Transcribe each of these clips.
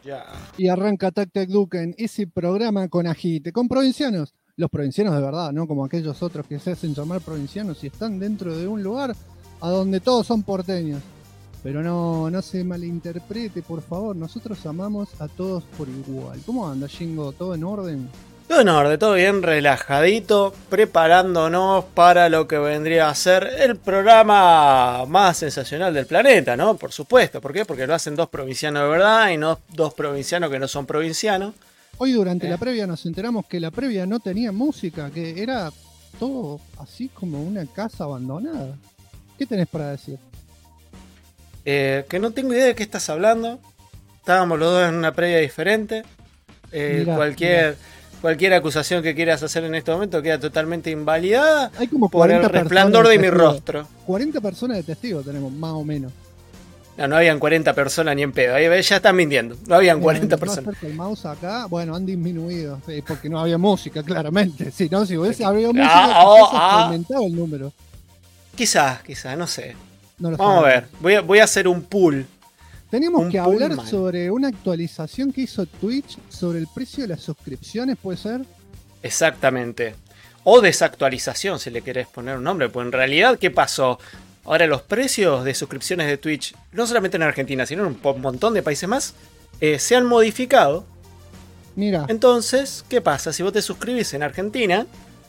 Ya. Y arranca Tac Tac Duken, ese programa con agite, con provincianos. Los provincianos de verdad, no como aquellos otros que se hacen llamar provincianos y están dentro de un lugar a donde todos son porteños. Pero no se malinterprete, por favor. Nosotros amamos a todos por igual. ¿Cómo anda, Jingo? ¿Todo en orden? Todo en orden, todo bien relajadito, preparándonos para lo que vendría a ser el programa más sensacional del planeta, ¿no? Por supuesto. ¿Por qué? Porque lo hacen dos provincianos de verdad y no dos provincianos que no son provincianos. Hoy durante la previa nos enteramos que la previa no tenía música, que era todo así como una casa abandonada. ¿Qué tenés para decir? Que no tengo idea de qué estás hablando. Estábamos los dos en una previa diferente. Cualquier acusación que quieras hacer en este momento queda totalmente invalidada. Hay como por el resplandor de mi rostro. 40 personas de testigos tenemos, más o menos. No habían 40 personas ni en pedo. Ahí ya están mintiendo. No habían 40 personas. El mouse acá, bueno, han disminuido. Porque no había música, claramente. Si hubiese habido música, aumentado el número. Quizás, no sé. Vamos a ver. Voy a hacer un pool. Tenemos que hablar sobre una actualización que hizo Twitch sobre el precio de las suscripciones, ¿puede ser? Exactamente. O desactualización, si le querés poner un nombre. Pues en realidad, ¿qué pasó? Ahora los precios de suscripciones de Twitch, no solamente en Argentina, sino en un montón de países más, se han modificado. Mira. Entonces, ¿qué pasa? Si vos te suscribís en Argentina,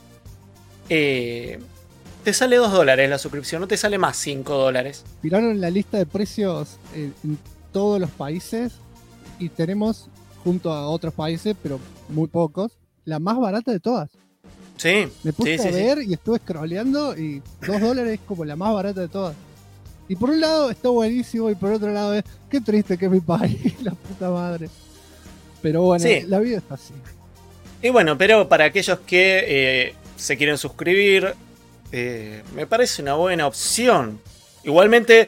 te sale $2 la suscripción, no te sale más $5. Tiraron la lista de precios en todos los países y tenemos, junto a otros países, pero muy pocos, la más barata de todas. Sí. Me puse a ver y estuve scrolleando y $2 es como la más barata de todas. Y por un lado está buenísimo y por otro lado es, qué triste que es mi país, la puta madre. Pero bueno, la vida está así. Y bueno, pero para aquellos que se quieren suscribir, me parece una buena opción. Igualmente,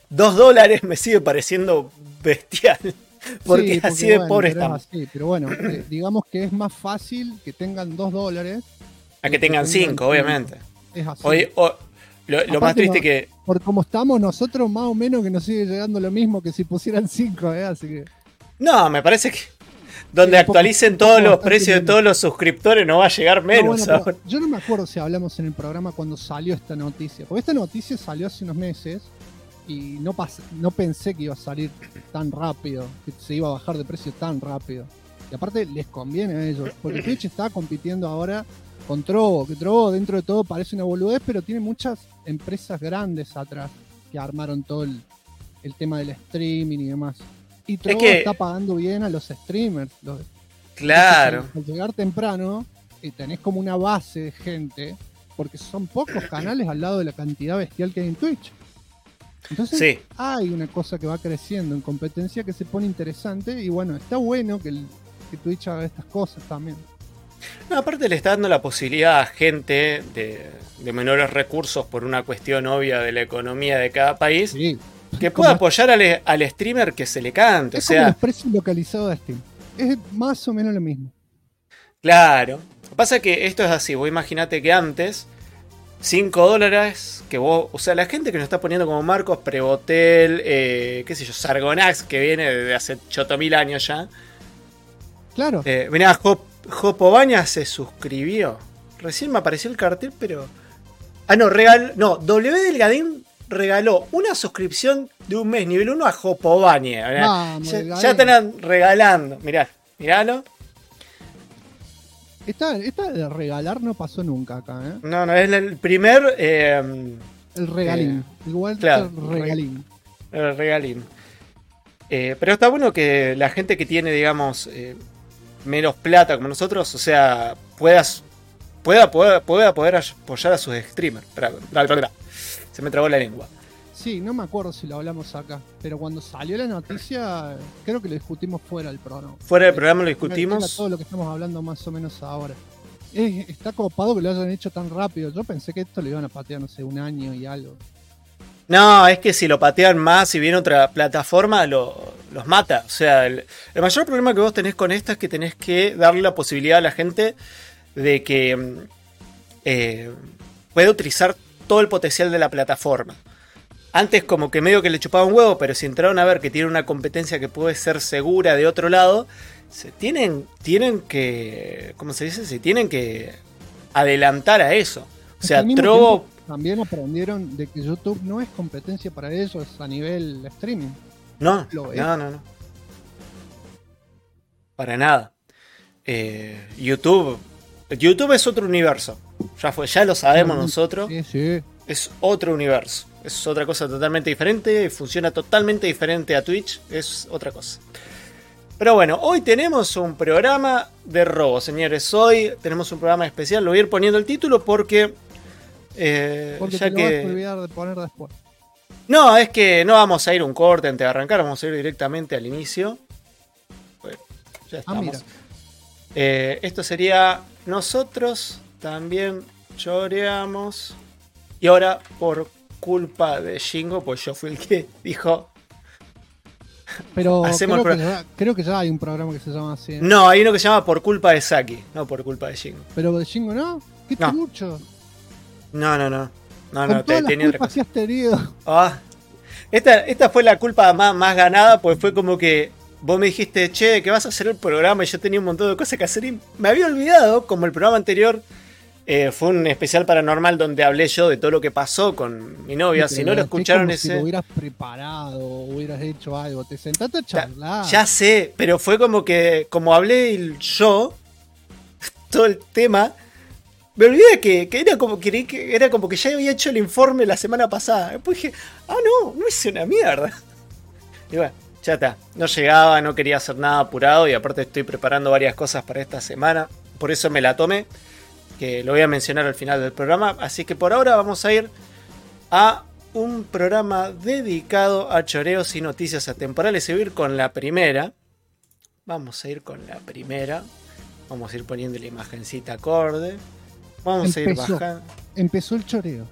$2 me sigue pareciendo bestial. Porque así de pobre estamos. Pero bueno, digamos que es más fácil que tengan $2 a que tengan 5, obviamente. Es así. Lo más triste que... Por como estamos nosotros, más o menos que nos sigue llegando lo mismo que si pusieran 5, así que... No, me parece que donde actualicen todos los precios de todos los suscriptores no va a llegar menos. Yo no me acuerdo si hablamos en el programa cuando salió esta noticia. Porque esta noticia salió hace unos meses y no pensé que iba a salir tan rápido, que se iba a bajar de precio tan rápido. Y aparte les conviene a ellos, porque Twitch está compitiendo ahora con Trovo, que Trovo dentro de todo parece una boludez, pero tiene muchas empresas grandes atrás que armaron todo el tema del streaming y demás. Y Trovo está pagando bien a los streamers. Claro. Al llegar temprano, tenés como una base de gente, porque son pocos canales al lado de la cantidad bestial que hay en Twitch. Entonces hay una cosa que va creciendo en competencia que se pone interesante y bueno, está bueno que Twitch haga estas cosas también. No, aparte le está dando la posibilidad a gente de menores recursos por una cuestión obvia de la economía de cada país que pueda apoyar al streamer que se le cante. Es como los precios localizados de Steam. Es más o menos lo mismo. Claro. Lo que pasa es que esto es así. Vos imaginate que antes $5 que vos... O sea, la gente que nos está poniendo como Marcos Prebotel, qué sé yo, Sargonax, que viene de hace 8000 años ya. Claro. Mirá, Jopobaña se suscribió. Recién me apareció el cartel, pero... W Delgadín regaló una suscripción de un mes, nivel 1 a Jopobaña. Ya están regalando. Miralo. Esta de regalar no pasó nunca acá, ¿eh? No, es el primer... el regalín. Igual claro, el regalín. El regalín. Pero está bueno que la gente que tiene, digamos... menos plata como nosotros, o sea, pueda poder apoyar a sus streamers. Se me trabó la lengua. Sí, no me acuerdo si lo hablamos acá, pero cuando salió la noticia, creo que lo discutimos fuera del programa. Fuera del programa lo discutimos. Era todo lo que estamos hablando más o menos ahora. Está copado que lo hayan hecho tan rápido. Yo pensé que esto lo iban a patear, no sé, 1 año y algo. No, es que si lo patean más y viene otra plataforma, los mata. O sea, el mayor problema que vos tenés con esto es que tenés que darle la posibilidad a la gente de que pueda utilizar todo el potencial de la plataforma. antes como que medio que le chupaba un huevo, pero si entraron a ver que tiene una competencia que puede ser segura de otro lado, tienen que, ¿cómo se dice? Se tienen que adelantar a eso. O sea, Trovo... También aprendieron de que YouTube no es competencia para ellos a nivel streaming. No. Para nada. YouTube es otro universo. Ya lo sabemos nosotros. Sí. Es otro universo. Es otra cosa totalmente diferente. Funciona totalmente diferente a Twitch. Es otra cosa. Pero bueno, hoy tenemos un programa de robo, señores. Hoy tenemos un programa especial. Lo voy a ir poniendo el título porque ya te lo vas a olvidar de poner después. No, es que no vamos a ir un corte antes de arrancar. Vamos a ir directamente al inicio. Pues, ya estamos. Esto sería... Nosotros también choreamos. Y ahora, por culpa de Shingo, pues yo fui el que dijo... Pero creo que ya hay un programa que se llama así. No, hay uno que se llama Por culpa de Saki, no por culpa de Shingo. Pero de Shingo no. ¿Qué trucho? No. Con todas las culpas que has tenido. Esta fue la culpa más ganada, pues fue como que vos me dijiste, che, que vas a hacer el programa y yo tenía un montón de cosas que hacer y me había olvidado, como el programa anterior fue un especial paranormal donde hablé yo de todo lo que pasó con mi novia. Si no lo escucharon ese... Si lo hubieras preparado, hubieras hecho algo, te sentaste a charlar. Ya sé, pero fue como que, como hablé yo, todo el tema... Me olvidé que era como que ya había hecho el informe la semana pasada. Después dije, no hice una mierda. Y bueno, ya está. No llegaba, no quería hacer nada apurado y aparte estoy preparando varias cosas para esta semana. Por eso me la tomé, que lo voy a mencionar al final del programa. Así que por ahora vamos a ir a un programa dedicado a choreos y noticias atemporales. Y voy a ir con la primera. Vamos a ir poniendo la imagencita acorde. Vamos a ir bajando. Empezó el choreo.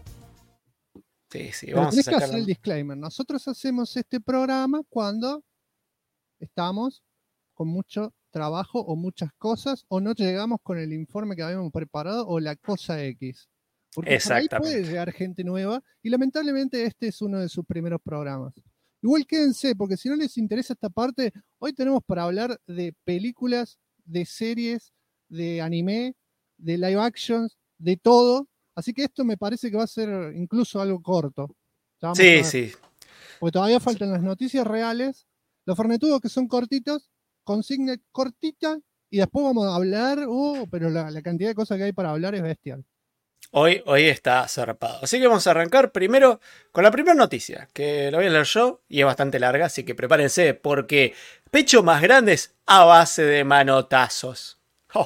Sí, vamos a sacar. Que hacer el disclaimer. Nosotros hacemos este programa cuando estamos con mucho trabajo o muchas cosas o no llegamos con el informe que habíamos preparado o la cosa X. Porque por ahí puede llegar gente nueva y lamentablemente este es uno de sus primeros programas. Igual quédense, porque si no les interesa esta parte, hoy tenemos para hablar de películas, de series, de anime, de live actions, de todo, así que esto me parece que va a ser incluso algo corto. Sí. Porque todavía faltan las noticias reales, los fornetudos que son cortitos, consigna cortita, y después vamos a hablar, pero la cantidad de cosas que hay para hablar es bestial. Hoy está zarpado. Así que vamos a arrancar primero con la primera noticia, que la voy a leer yo, y es bastante larga, así que prepárense, porque pecho más grandes a base de manotazos.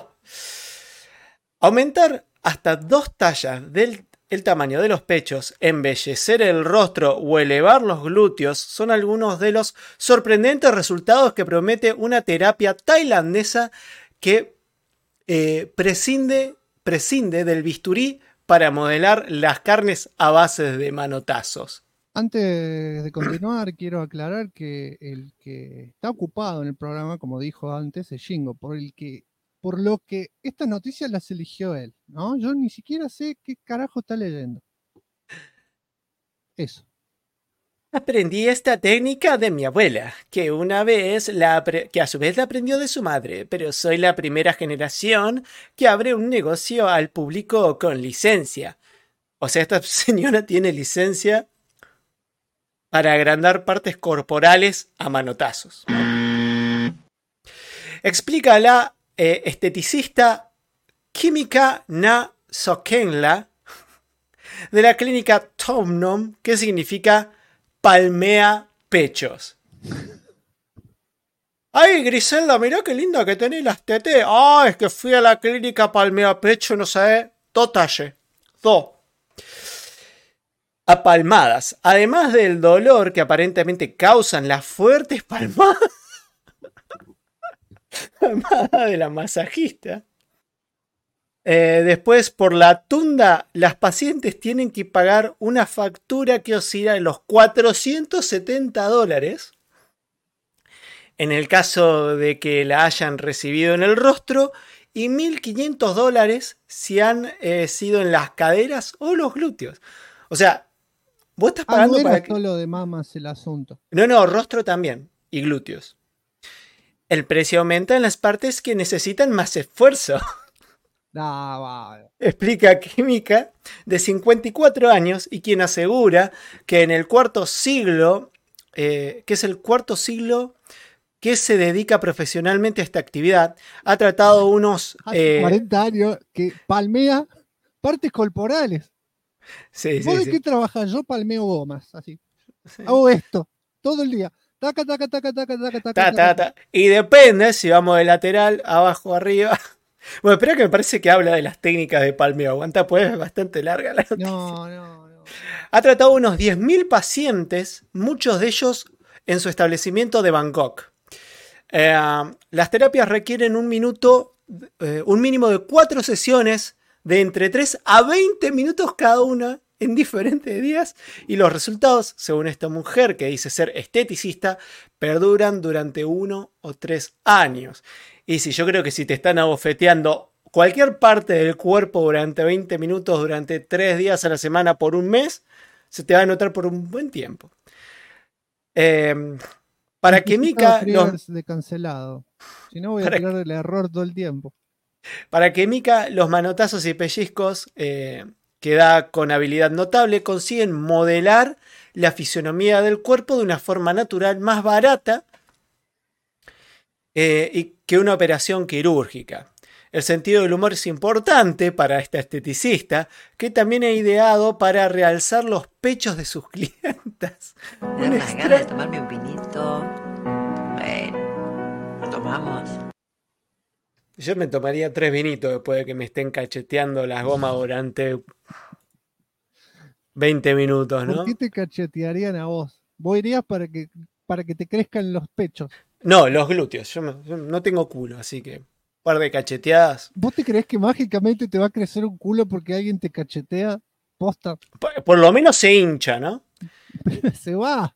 Aumentar hasta 2 tallas del tamaño de los pechos, embellecer el rostro o elevar los glúteos son algunos de los sorprendentes resultados que promete una terapia tailandesa que prescinde del bisturí para modelar las carnes a base de manotazos. Antes de continuar, quiero aclarar que el que está ocupado en el programa, como dijo antes, es Shingo, por lo que estas noticias las eligió él, ¿no? Yo ni siquiera sé qué carajo está leyendo. Eso. Aprendí esta técnica de mi abuela, que que a su vez la aprendió de su madre, pero soy la primera generación que abre un negocio al público con licencia. O sea, esta señora tiene licencia para agrandar partes corporales a manotazos. Explica la esteticista Kimika Na Sokenla de la clínica Tomnom, que significa palmea pechos. ¡Ay, Griselda, mirá qué linda que tenés las tetés! ¡Ah, es que fui a la clínica palmea pecho, no sé! Totalle. A palmadas. Además del dolor que aparentemente causan las fuertes palmadas de la masajista. Después, por la tunda, las pacientes tienen que pagar una factura que oscila en los $470. En el caso de que la hayan recibido en el rostro, y $1.500 si han sido en las caderas o los glúteos. O sea, Vos estás No pagando era para que... solo de mamas el asunto. No, rostro también. Y glúteos. El precio aumenta en las partes que necesitan más esfuerzo. Va. Explica Química, de 54 años, y quien asegura que en el cuarto siglo, que es el cuarto siglo que se dedica profesionalmente a esta actividad, ha tratado unos... Hace 40 años que palmea partes corporales. Sí, ¿Vos sí, de sí. qué trabajas? Yo palmeo gomas, así. Sí. Hago esto todo el día. Taca, taca, taca, taca, taca, taca, Ta. Y depende si vamos de lateral, abajo, arriba. Bueno, espera que me parece que habla de las técnicas de palmeo. Aguanta, pues es bastante larga la noticia. No. Ha tratado unos 10.000 pacientes, muchos de ellos en su establecimiento de Bangkok. Las terapias requieren un mínimo de 4 sesiones de entre 3 a 20 minutos cada una en diferentes días, y los resultados, según esta mujer que dice ser esteticista, perduran durante 1 o 3 años. Y si yo creo que si te están abofeteando cualquier parte del cuerpo durante 20 minutos, durante 3 días a la semana por un mes, se te va a notar por un buen tiempo. Para que Mika de cancelado. Si no voy a tirar el error todo el tiempo. Para que Mika los manotazos y pellizcos que da con habilidad notable consiguen modelar la fisionomía del cuerpo de una forma natural más barata y que una operación quirúrgica. El sentido del humor es importante para esta esteticista, que también ha ideado para realzar los pechos de sus clientas. Me dan las ganas de tomarme un vinito. Bueno, lo tomamos. Yo me tomaría 3 vinitos después de que me estén cacheteando las gomas durante 20 minutos, ¿no? ¿Por qué te cachetearían a vos? Vos irías para que te crezcan los pechos. No, los glúteos. Yo no tengo culo, así que un par de cacheteadas. ¿Vos te crees que mágicamente te va a crecer un culo porque alguien te cachetea? Posta. Por lo menos se hincha, ¿no? Se va.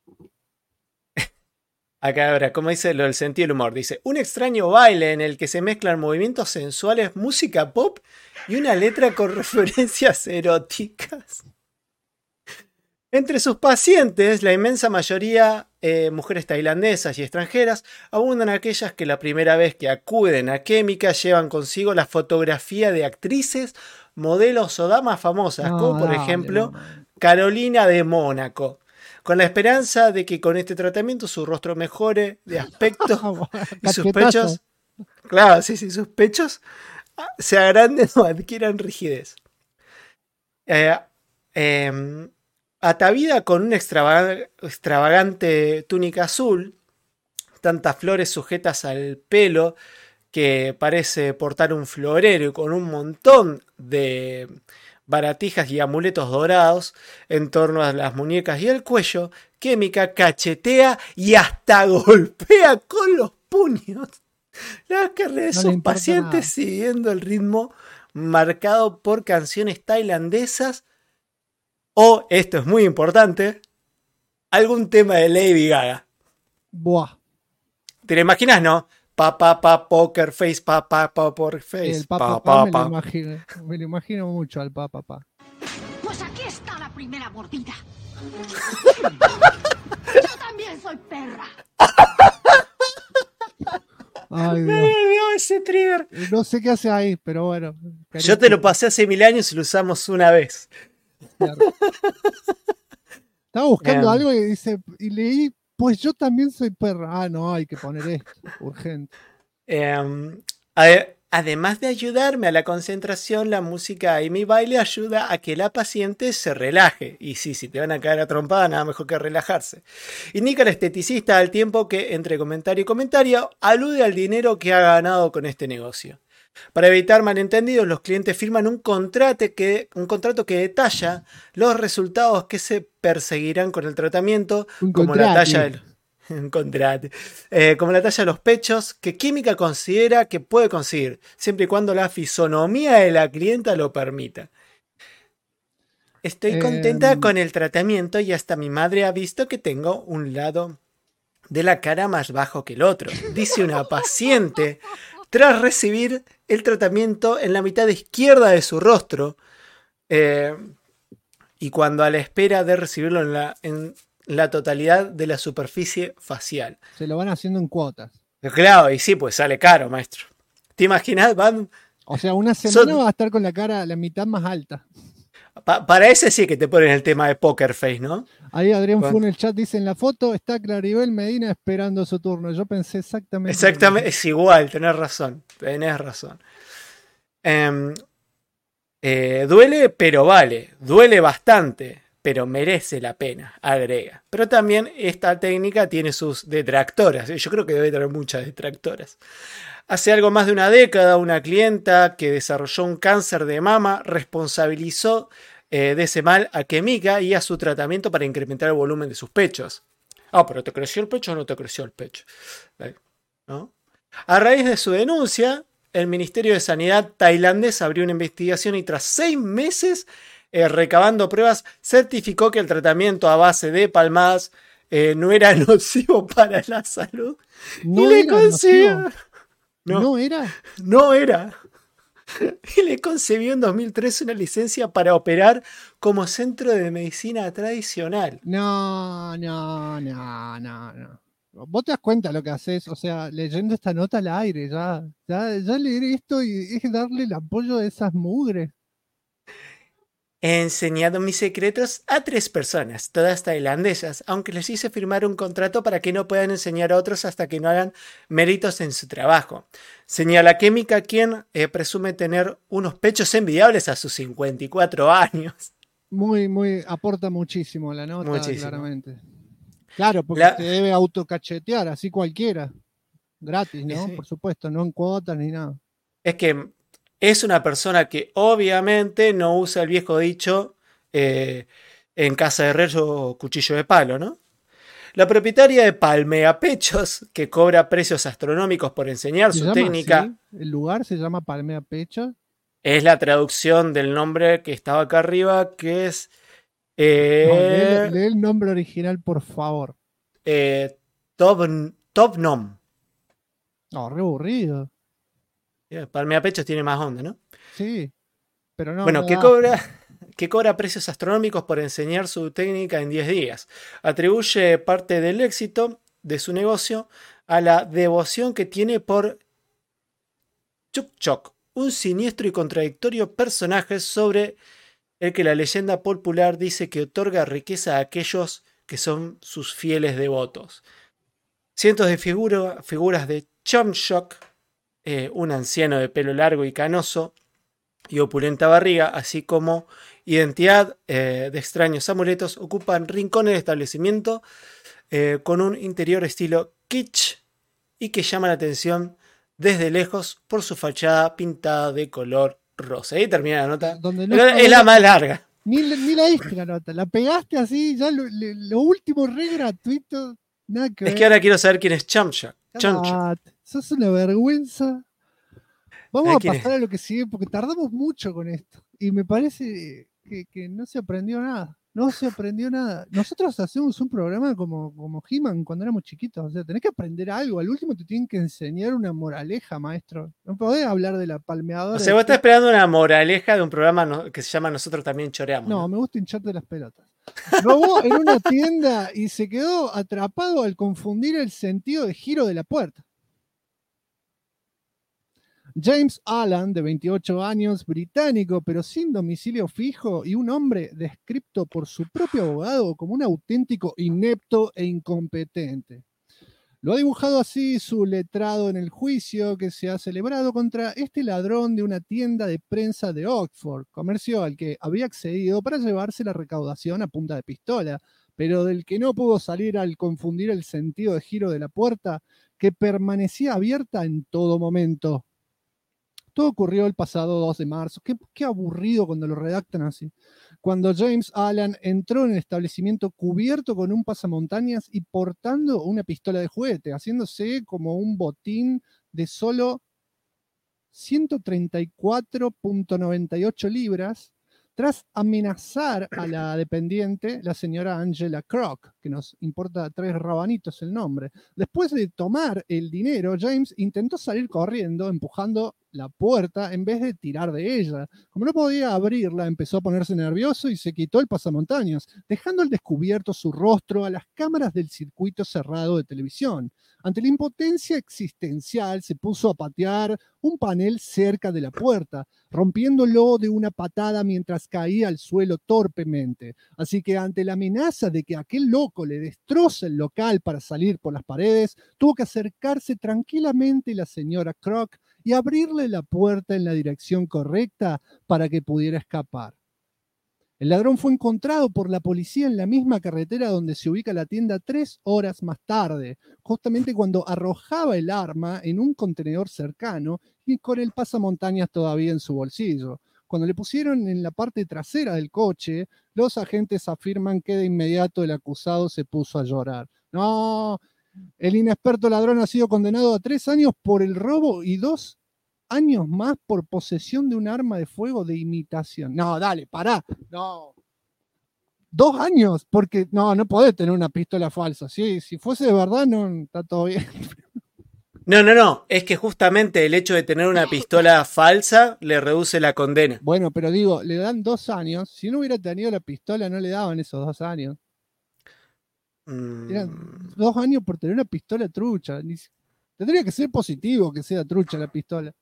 Acá ahora, como dice lo del sentido del humor, dice: un extraño baile en el que se mezclan movimientos sensuales, música pop y una letra con referencias eróticas. Entre sus pacientes, la inmensa mayoría mujeres tailandesas y extranjeras, abundan aquellas que la primera vez que acuden a Química llevan consigo la fotografía de actrices, modelos o damas famosas, como por ejemplo Carolina de Mónaco, con la esperanza de que con este tratamiento su rostro mejore de aspecto y sus pechos, claro, sí, sus pechos se agranden o adquieran rigidez. Atavida con una extravagante túnica azul, tantas flores sujetas al pelo que parece portar un florero, y con un montón de baratijas y amuletos dorados en torno a las muñecas y el cuello, Química cachetea y hasta golpea con los puños las carnes de sus pacientes, siguiendo el ritmo marcado por canciones tailandesas o, esto es muy importante, algún tema de Lady Gaga. Buah. ¿Te lo imaginas, no? Poker face, poker face. El me lo imagino mucho al pa. Pues aquí está la primera mordida. Yo también soy perra. Ay, me olvidó ese trigger. No sé qué hace ahí, pero bueno. Yo te lo pasé hace 1000 años y lo usamos una vez. Claro. Estaba buscando algo y leí, pues yo también soy perra. Ah, no, hay que poner esto, urgente. Además de ayudarme a la concentración, la música y mi baile ayuda a que la paciente se relaje. Y sí, si te van a caer a trompada, nada mejor que relajarse. Indica el esteticista al tiempo que, entre comentario y comentario, alude al dinero que ha ganado con este negocio. Para evitar malentendidos, los clientes firman un contrato que detalla los resultados que se perseguirán con el tratamiento, como la talla de los pechos, que Química considera que puede conseguir, siempre y cuando la fisonomía de la clienta lo permita. Estoy contenta con el tratamiento y hasta mi madre ha visto que tengo un lado de la cara más bajo que el otro, dice una paciente tras recibir el tratamiento en la mitad izquierda de su rostro. y cuando a la espera de recibirlo en la totalidad de la superficie facial. Se lo van haciendo en cuotas. Claro, y sí, pues sale caro, maestro. ¿Te imaginas? O sea, una semana va a estar con la cara la mitad más alta. Para ese sí que te ponen el tema de Poker Face, ¿no? Ahí Adrián Fu en el chat dice, en la foto está Claribel Medina esperando su turno. Yo pensé exactamente. Exactamente, es igual, tenés razón. Duele, pero vale. Duele bastante, pero merece la pena, agrega. Pero también esta técnica tiene sus detractoras. Yo creo que debe tener muchas detractoras. Hace algo más de una década, una clienta que desarrolló un cáncer de mama responsabilizó de ese mal a Kemika y a su tratamiento para incrementar el volumen de sus pechos. Pero ¿te creció el pecho o no te creció el pecho? ¿No? A raíz de su denuncia, el Ministerio de Sanidad tailandés abrió una investigación y tras 6 meses recabando pruebas, certificó que el tratamiento a base de palmadas no era nocivo para la salud. No y le era consiguió... ¿No era? No era. Y le concedió en 2013 una licencia para operar como centro de medicina tradicional. No. Vos te das cuenta lo que haces, o sea, leyendo esta nota al aire, ya leer esto y es darle el apoyo de esas mugres. He enseñado mis secretos a 3 personas, todas tailandesas, aunque les hice firmar un contrato para que no puedan enseñar a otros hasta que no hagan méritos en su trabajo. Señala Kemika, quien presume tener unos pechos envidiables a sus 54 años. Muy, aporta muchísimo la nota, Muchísimo. Claramente. Claro, porque se debe autocachetear, así cualquiera. Gratis, ¿no? Sí. Por supuesto, no en cuotas ni nada. Es que es una persona que obviamente no usa el viejo dicho en casa de herrero cuchillo de palo, ¿no? La propietaria de Palmea Pechos, que cobra precios astronómicos por enseñar su técnica. ¿Sí? El lugar se llama Palmea Pechos. Es la traducción del nombre que estaba acá arriba, que es... lee el nombre original, por favor. Topnom. No, re aburrido. Palmea Pechos tiene más onda, ¿no? Sí, pero no. Bueno, no que cobra precios astronómicos por enseñar su técnica en 10 días. Atribuye parte del éxito de su negocio a la devoción que tiene por Chuk-Chok, un siniestro y contradictorio personaje sobre el que la leyenda popular dice que otorga riqueza a aquellos que son sus fieles devotos. Cientos de figuras de Chum-Chok, un anciano de pelo largo y canoso y opulenta barriga, así como identidad de extraños amuletos, ocupan rincones del establecimiento con un interior estilo kitsch y que llama la atención desde lejos por su fachada pintada de color rosa. Ahí termina la nota. Es la más larga. Ni la diste la nota, la pegaste así, ya lo último re gratuito. Nada que es que ahora quiero saber quién es Chum-Chok. Sos una vergüenza. Vamos a pasar a lo que sigue porque tardamos mucho con esto. Y me parece que no se aprendió nada. No se aprendió nada. Nosotros hacemos un programa como He-Man cuando éramos chiquitos. O sea, tenés que aprender algo. Al último te tienen que enseñar una moraleja, maestro. No podés hablar de la palmeadora. O sea, vos estás esperando una moraleja de un programa que se llama Nosotros también choreamos. No, me gusta hincharte las pelotas. Robó en una tienda y se quedó atrapado al confundir el sentido de giro de la puerta. James Allen, de 28 años, británico, pero sin domicilio fijo, y un hombre descrito por su propio abogado como un auténtico inepto e incompetente. Lo ha dibujado así su letrado en el juicio que se ha celebrado contra este ladrón de una tienda de prensa de Oxford, comercio al que había accedido para llevarse la recaudación a punta de pistola, pero del que no pudo salir al confundir el sentido de giro de la puerta, que permanecía abierta en todo momento. Todo ocurrió el pasado 2 de marzo. Qué aburrido cuando lo redactan así. Cuando James Allen entró en el establecimiento cubierto con un pasamontañas y portando una pistola de juguete, haciéndose como un botín de solo 134.98 libras, tras amenazar a la dependiente, la señora Angela Crock, que nos importa 3 rabanitos el nombre. Después de tomar el dinero, James intentó salir corriendo, empujando la puerta en vez de tirar de ella. Como no podía abrirla, empezó a ponerse nervioso y se quitó el pasamontañas, dejando al descubierto su rostro a las cámaras del circuito cerrado de televisión. Ante la impotencia existencial, se puso a patear un panel cerca de la puerta, rompiéndolo de una patada mientras caía al suelo torpemente. Así que ante la amenaza de que aquel loco le destroce el local para salir por las paredes, tuvo que acercarse tranquilamente la señora Kroc y abrirle la puerta en la dirección correcta para que pudiera escapar. El ladrón fue encontrado por la policía en la misma carretera donde se ubica la tienda 3 horas más tarde, justamente cuando arrojaba el arma en un contenedor cercano y con el pasamontañas todavía en su bolsillo. Cuando le pusieron en la parte trasera del coche, los agentes afirman que de inmediato el acusado se puso a llorar. No, el inexperto ladrón ha sido condenado a 3 años por el robo y 2 años más por posesión de un arma de fuego de imitación. No, dale, pará. No. 2 años, porque no podés tener una pistola falsa. Sí, si fuese de verdad, no está todo bien. No. Es que justamente el hecho de tener una pistola falsa le reduce la condena. Bueno, pero digo, le dan 2 años. Si no hubiera tenido la pistola, no le daban esos 2 años. Eran 2 años por tener una pistola trucha. Tendría que ser positivo que sea trucha la pistola.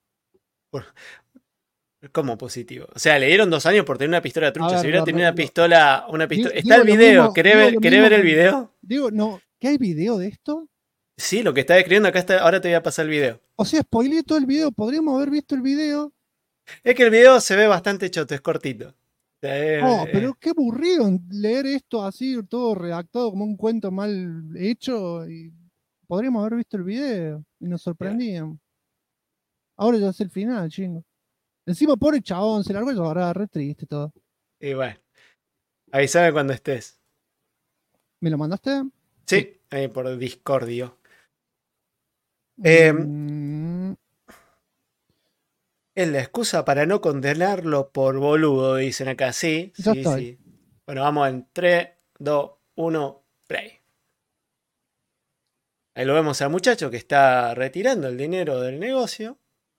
¿Cómo positivo? O sea, le dieron 2 años por tener una pistola trucha. Ver, si hubiera no, tenido no, una pistola. Está el lo video. mismo, ¿Querés ver el video? Digo, no, ¿qué hay video de esto? Sí, lo que está describiendo acá está. Ahora te voy a pasar el video. O sea, spoileé todo el video. Podríamos haber visto el video. Es que el video se ve bastante choto, es cortito. O sea, No, pero qué aburrido leer esto así, todo redactado como un cuento mal hecho. Y podríamos haber visto el video y nos sorprendíamos. Ahora ya es el final, chingo. Encima, pobre chabón, se largó a llorar, re triste todo. Y bueno, avísame cuando estés. ¿Me lo mandaste? Sí, ahí por Discordio. Es la excusa para no condenarlo por boludo, dicen acá. Sí, Ya sí, estoy. sí. Bueno, vamos en 3, 2, 1, play. Ahí lo vemos al muchacho que está retirando el dinero del negocio.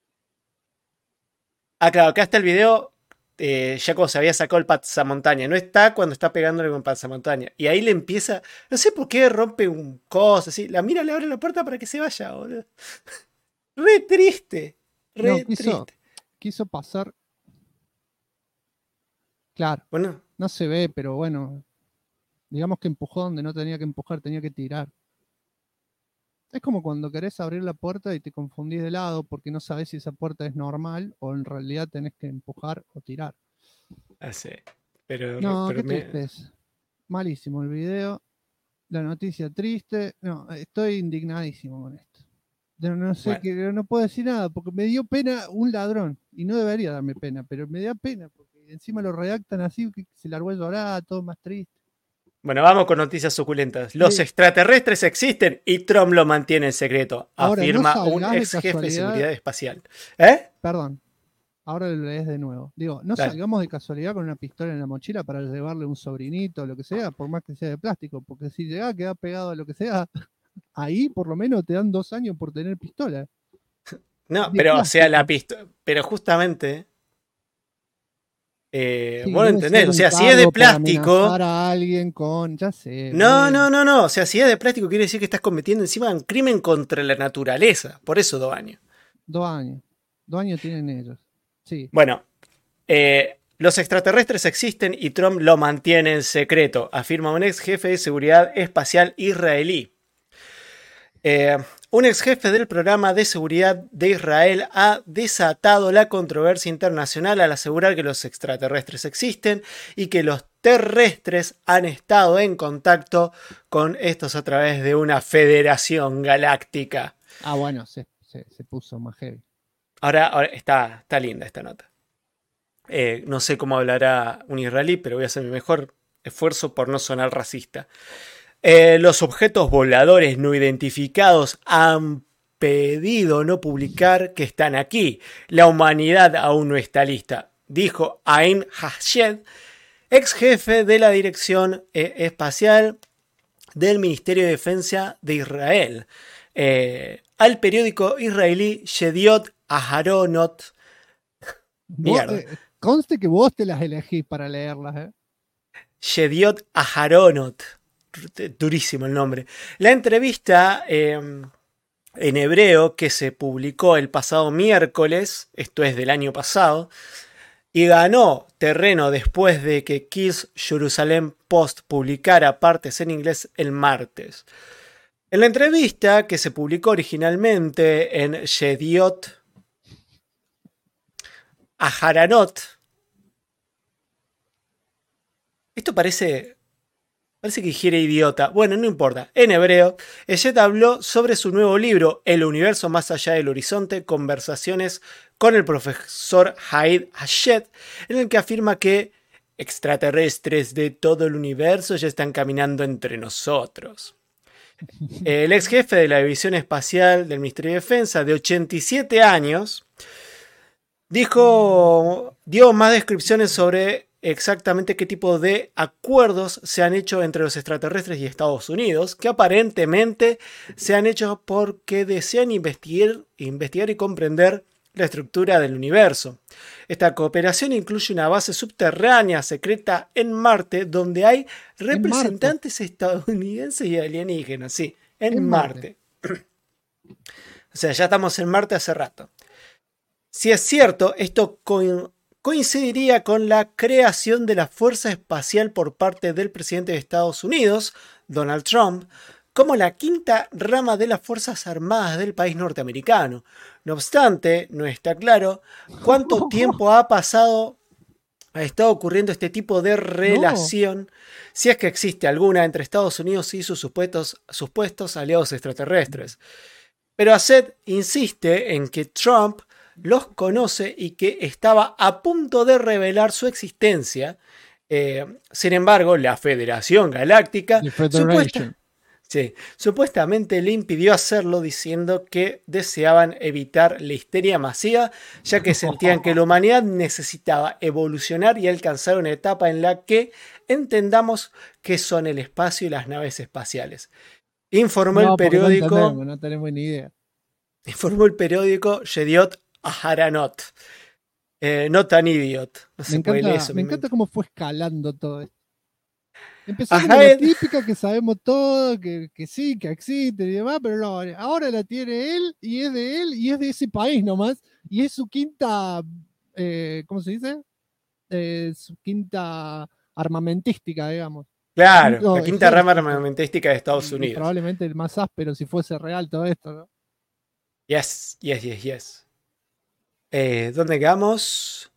Ah, claro, acá está el video. Ya cuando se había sacado el pasamontaña. No está cuando está pegándole con pasamontaña. Y ahí le empieza. No sé por qué rompe un coso así. La mira, le abre la puerta para que se vaya, boludo. Re triste. Quiso pasar. Claro. Bueno. No se ve, pero bueno. Digamos que empujó donde no tenía que empujar, tenía que tirar. Es como cuando querés abrir la puerta y te confundís de lado porque no sabés si esa puerta es normal o en realidad tenés que empujar o tirar. Sí, pero qué tristeza. Malísimo el video. La noticia triste. No, estoy indignadísimo con esto. No sé, no puedo decir nada porque me dio pena un ladrón. Y no debería darme pena, pero me da pena porque encima lo redactan así que se largó a llorar, todo más triste. Bueno, vamos con noticias suculentas. Los extraterrestres existen y Trump lo mantiene en secreto, ahora, afirma un ex jefe de seguridad espacial. ¿Eh? Perdón, ahora lo lees de nuevo. Digo, no salgamos de casualidad con una pistola en la mochila para llevarle un sobrinito o lo que sea, por más que sea de plástico, porque si llega a quedar pegado a lo que sea, ahí por lo menos te dan 2 años por tener pistola. No, pero plástico. O sea, la pistola, pero justamente... vos lo entendés, o sea, si es de plástico. A alguien con, ya sé. No. O sea, si es de plástico, quiere decir que estás cometiendo encima un crimen contra la naturaleza. Por eso 2 años. 2 años. 2 años tienen ellos. Sí. Bueno, los extraterrestres existen y Trump lo mantiene en secreto, afirma un ex jefe de seguridad espacial israelí. Un ex jefe del programa de seguridad de Israel ha desatado la controversia internacional al asegurar que los extraterrestres existen y que los terrestres han estado en contacto con estos a través de una federación galáctica. Ah, bueno, se puso más heavy. Ahora está linda esta nota. No sé cómo hablará un israelí, pero voy a hacer mi mejor esfuerzo por no sonar racista. Los objetos voladores no identificados han pedido no publicar que están aquí. La humanidad aún no está lista, dijo Ain Hashed, ex jefe de la Dirección Espacial del Ministerio de Defensa de Israel, al periódico israelí Yediot Aharonot. Mierda. Conste que vos te las elegís para leerlas, ¿eh? Yediot Aharonot. Durísimo el nombre. La entrevista en hebreo que se publicó el pasado miércoles, esto es del año pasado, y ganó terreno después de que Kiss Jerusalem Post publicara partes en inglés el martes. En la entrevista, que se publicó originalmente en Yediot Aharonot, esto parece que dijera idiota. Bueno, no importa. En hebreo, Eshet habló sobre su nuevo libro, El universo más allá del horizonte, conversaciones con el profesor Haid Hashett, en el que afirma que extraterrestres de todo el universo ya están caminando entre nosotros. El ex jefe de la División Espacial del Ministerio de Defensa, de 87 años, dio más descripciones sobre exactamente qué tipo de acuerdos se han hecho entre los extraterrestres y Estados Unidos, que aparentemente se han hecho porque desean investigar y comprender la estructura del universo. Esta cooperación incluye una base subterránea secreta en Marte, donde hay representantes estadounidenses y alienígenas. Sí, en Marte. O sea, ya estamos en Marte hace rato. Si es cierto, esto coincidiría con la creación de la Fuerza Espacial por parte del presidente de Estados Unidos, Donald Trump, como la quinta rama de las Fuerzas Armadas del país norteamericano. No obstante, no está claro cuánto tiempo ha estado ocurriendo este tipo de relación, si es que existe alguna entre Estados Unidos y sus supuestos aliados extraterrestres. Pero Hashett insiste en que Trump los conoce y que estaba a punto de revelar su existencia. Sin embargo, la Federación Galáctica supuestamente le impidió hacerlo, diciendo que deseaban evitar la histeria masiva, ya que sentían que la humanidad necesitaba evolucionar y alcanzar una etapa en la que entendamos qué son el espacio y las naves espaciales. Informó el periódico. No tenemos ni idea. Informó el periódico Yediot Aharonot. No tan idiot. No se puede leer eso. Me encanta cómo fue escalando todo esto. Empezó con la típica que sabemos todo, que sí, que existe y demás, pero no, ahora la tiene él y es de ese país nomás, y es su quinta, ¿cómo se dice? Su quinta armamentística, digamos. Claro, la quinta rama armamentística de Estados Unidos. Probablemente el más áspero si fuese real todo esto, ¿no? Yes. ¿Dónde quedamos?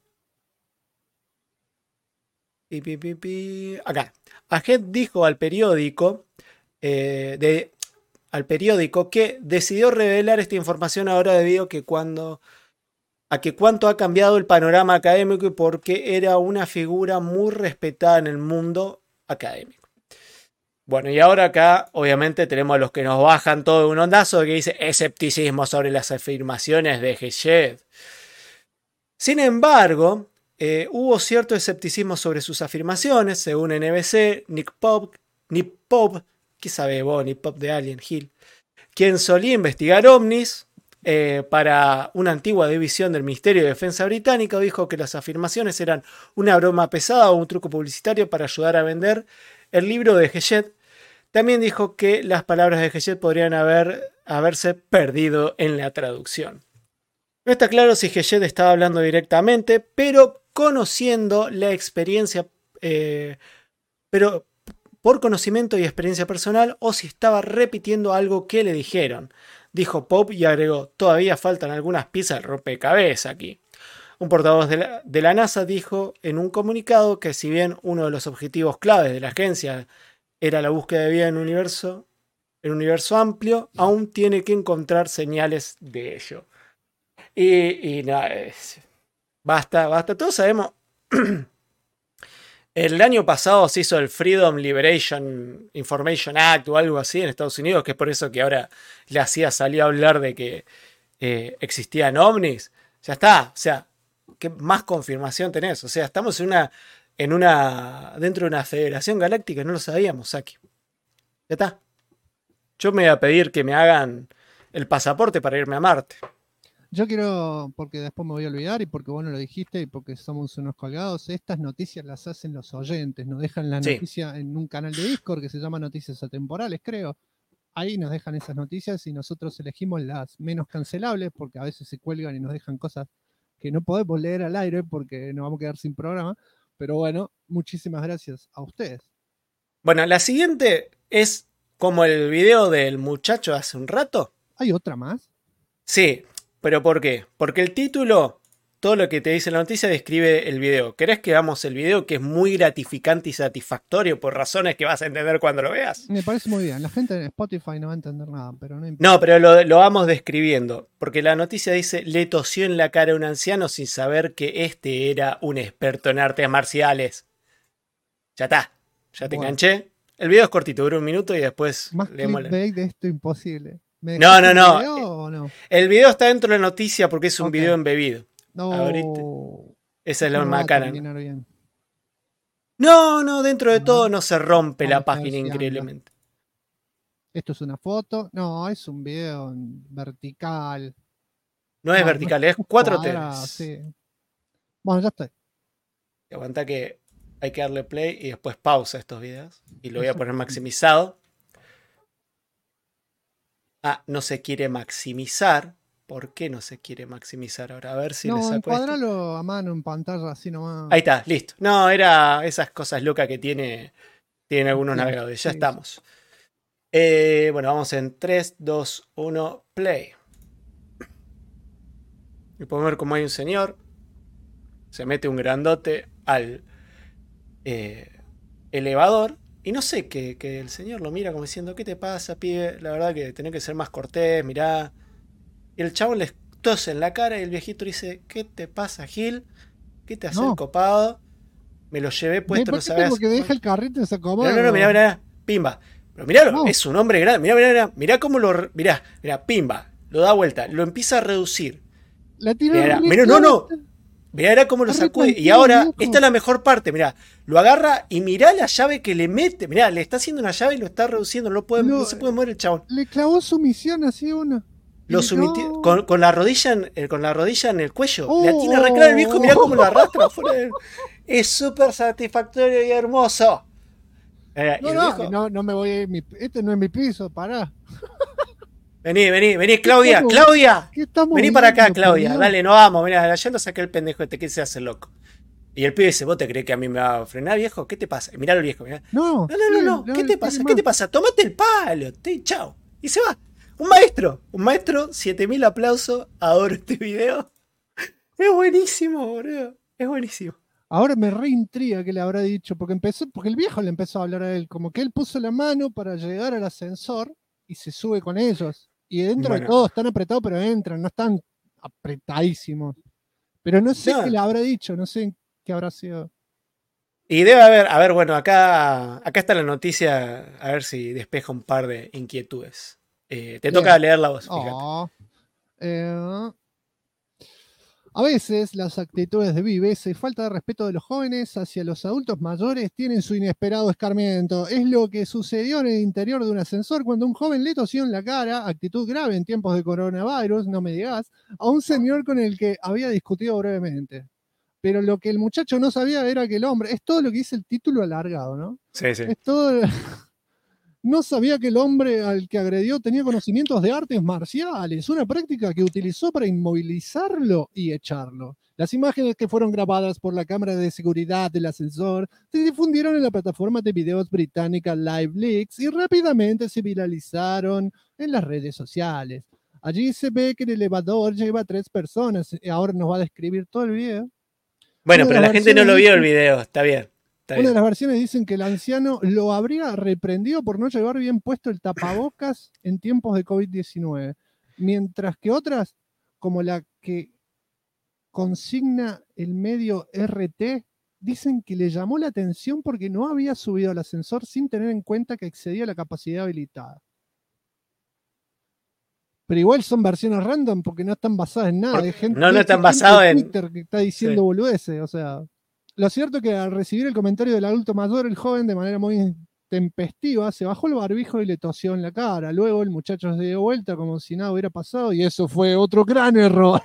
Acá. Hashett dijo al periódico que decidió revelar esta información ahora debido a que cuánto ha cambiado el panorama académico y porque era una figura muy respetada en el mundo académico. Bueno, y ahora acá obviamente tenemos a los que nos bajan todo de un ondazo que dice escepticismo sobre las afirmaciones de Hashett. Sin embargo, hubo cierto escepticismo sobre sus afirmaciones, según NBC, Nick Pope, ¿qué sabe vos, Nick Pope de Alien Hill? Quien solía investigar ovnis para una antigua división del Ministerio de Defensa británico, dijo que las afirmaciones eran una broma pesada o un truco publicitario para ayudar a vender el libro de Hashett. También dijo que las palabras de Hashett podrían haberse perdido en la traducción. No está claro si Hashett estaba hablando directamente, pero conociendo la experiencia, pero por conocimiento y experiencia personal, o si estaba repitiendo algo que le dijeron, dijo Pope y agregó: todavía faltan algunas piezas del rompecabezas aquí. Un portavoz de la NASA dijo en un comunicado que si bien uno de los objetivos claves de la agencia era la búsqueda de vida en un universo amplio, aún tiene que encontrar señales de ello. Y nada, basta, todos sabemos. El año pasado se hizo el Freedom Liberation Information Act o algo así en Estados Unidos, que es por eso que ahora la CIA salió a hablar de que existían ovnis. Ya está, o sea, ¿qué más confirmación tenés? O sea, estamos dentro de una federación galáctica, no lo sabíamos, Saki. Ya está. Yo me voy a pedir que me hagan el pasaporte para irme a Marte. Yo quiero, porque después me voy a olvidar y porque vos no lo dijiste y porque somos unos colgados, estas noticias las hacen los oyentes, nos dejan la Sí. noticia en un canal de Discord que se llama Noticias Atemporales, creo. Ahí nos dejan esas noticias y nosotros elegimos las menos cancelables porque a veces se cuelgan y nos dejan cosas que no podemos leer al aire porque nos vamos a quedar sin programa. Pero bueno, muchísimas gracias a ustedes. Bueno, la siguiente es como el video del muchacho hace un rato. ¿Hay otra más? Sí, pero ¿por qué? Porque el título, todo lo que te dice la noticia describe el video. ¿Querés que veamos el video que es muy gratificante y satisfactorio por razones que vas a entender cuando lo veas? Me parece muy bien. La gente en Spotify no va a entender nada, pero no importa. No, pero lo vamos describiendo. Porque la noticia dice, le tosió en la cara a un anciano sin saber que este era un experto en artes marciales. Ya está, ya te Bueno. enganché. El video es cortito, dura 1 minuto y después Más leemos la- clickbait de esto imposible. ¿Me No, dejaste no, el no. video o no? El video está dentro de la noticia porque es un Ok. video embebido. No. Ahorita. Esa es Eso la no va a macana. terminar bien. No, dentro de No. todo no se rompe la Vamos a ver página si anda. increíblemente. Esto es una foto. No, es un video vertical. No es No, vertical, no es 4 cuadrado, teles. sí. Bueno, ya estoy. Aguanta que hay que darle play y después pausa estos videos. Y lo voy a poner maximizado. Ah, no se quiere maximizar. ¿Por qué no se quiere maximizar ahora? A ver si le No, saco esto. encuadralo a mano en pantalla, así nomás. Ahí está, listo. No, era esas cosas locas que tienen algunos Sí, navegadores. Ya sí, estamos. Bueno, vamos en 3, 2, 1, play. Y podemos ver cómo hay un señor. Se mete un grandote al elevador. Y no sé, que el señor lo mira como diciendo, ¿qué te pasa, pibe? La verdad que tenés que ser más cortés, mirá. Y el chabón le tose en la cara y el viejito le dice, ¿qué te pasa, Gil? ¿Qué te hace No. el copado? Me lo llevé puesto, ¿Por no qué sabías. tengo que deja el carrito y se acomoda? No, mirá, pimba. Pero mirá, No. es un hombre grande. Mirá cómo lo. Mirá, pimba. Lo da vuelta, lo empieza a reducir. La tira Mirá, no. Mirá cómo lo Está re sacude. Y tranquilo, ahora, viejo. esta es la mejor parte, mirá. Lo agarra y mirá la llave que le mete. Mirá, le está haciendo una llave y lo está reduciendo. No se puede mover el chabón. Le clavó sumisión así una. Lo Y sometió no. con la rodilla en el cuello. Oh. Le atina a reclar al viejo, mirá cómo lo arrastra afuera. Es súper satisfactorio y hermoso. Y el viejo, No me voy a ir. Este no es mi piso, pará. Vení, Claudia, estamos- Claudia. ¿Qué estamos Vení para acá, viendo, por Claudia. Dios? Dale, no vamos. Mirá, ya lo saqué el pendejo este, que se hace loco. Y el pibe dice, ¿vos te crees que a mí me va a frenar, viejo? ¿Qué te pasa? Mirá al viejo, mirá. No, No. ¿Qué te pasa? ¿Qué te pasa? Tomate el palo. Chao. Y se va. Un maestro. 7000 aplausos. Adoro este video. Es buenísimo, boludo. Es buenísimo. Ahora me reintriga que le habrá dicho, porque el viejo le empezó a hablar a él, como que él puso la mano para llegar al ascensor y se sube con ellos. Y dentro de Bueno. todo están apretados, pero entran, no están apretadísimos. Pero no sé No. qué le habrá dicho, no sé qué habrá sido. Y debe haber, a ver, bueno, acá está la noticia, a ver si despeja un par de inquietudes. Te Bien. toca leer la voz, fíjate. Oh. A veces las actitudes de viveza y falta de respeto de los jóvenes hacia los adultos mayores tienen su inesperado escarmiento. Es lo que sucedió en el interior de un ascensor cuando un joven le tosió en la cara, actitud grave en tiempos de coronavirus, no me digas, a un señor con el que había discutido brevemente. Pero lo que el muchacho no sabía era que el hombre, es todo lo que dice el título alargado, ¿no? Sí. Es todo. No sabía que el hombre al que agredió tenía conocimientos de artes marciales, una práctica que utilizó para inmovilizarlo y echarlo. Las imágenes que fueron grabadas por la cámara de seguridad del ascensor se difundieron en la plataforma de videos británica LiveLeaks y rápidamente se viralizaron en las redes sociales. Allí se ve que el elevador lleva a 3 personas. Ahora nos va a describir todo el video. Bueno, Una de pero las la gente no lo vio el versiones video, está bien. Una de las versiones dicen que el anciano lo habría reprendido por no llevar bien puesto el tapabocas en tiempos de COVID-19, mientras que otras, como la que consigna el medio RT, dicen que le llamó la atención porque no había subido al ascensor sin tener en cuenta que excedía la capacidad habilitada. Pero igual son versiones random porque no están basadas en nada. Hay gente, No están gente basadas de en- Twitter que está diciendo Sí. boludeces, o sea. Lo cierto es que al recibir el comentario del adulto mayor, el joven de manera muy tempestiva, se bajó el barbijo y le tosió en la cara. Luego el muchacho se dio vuelta como si nada hubiera pasado y eso fue otro gran error.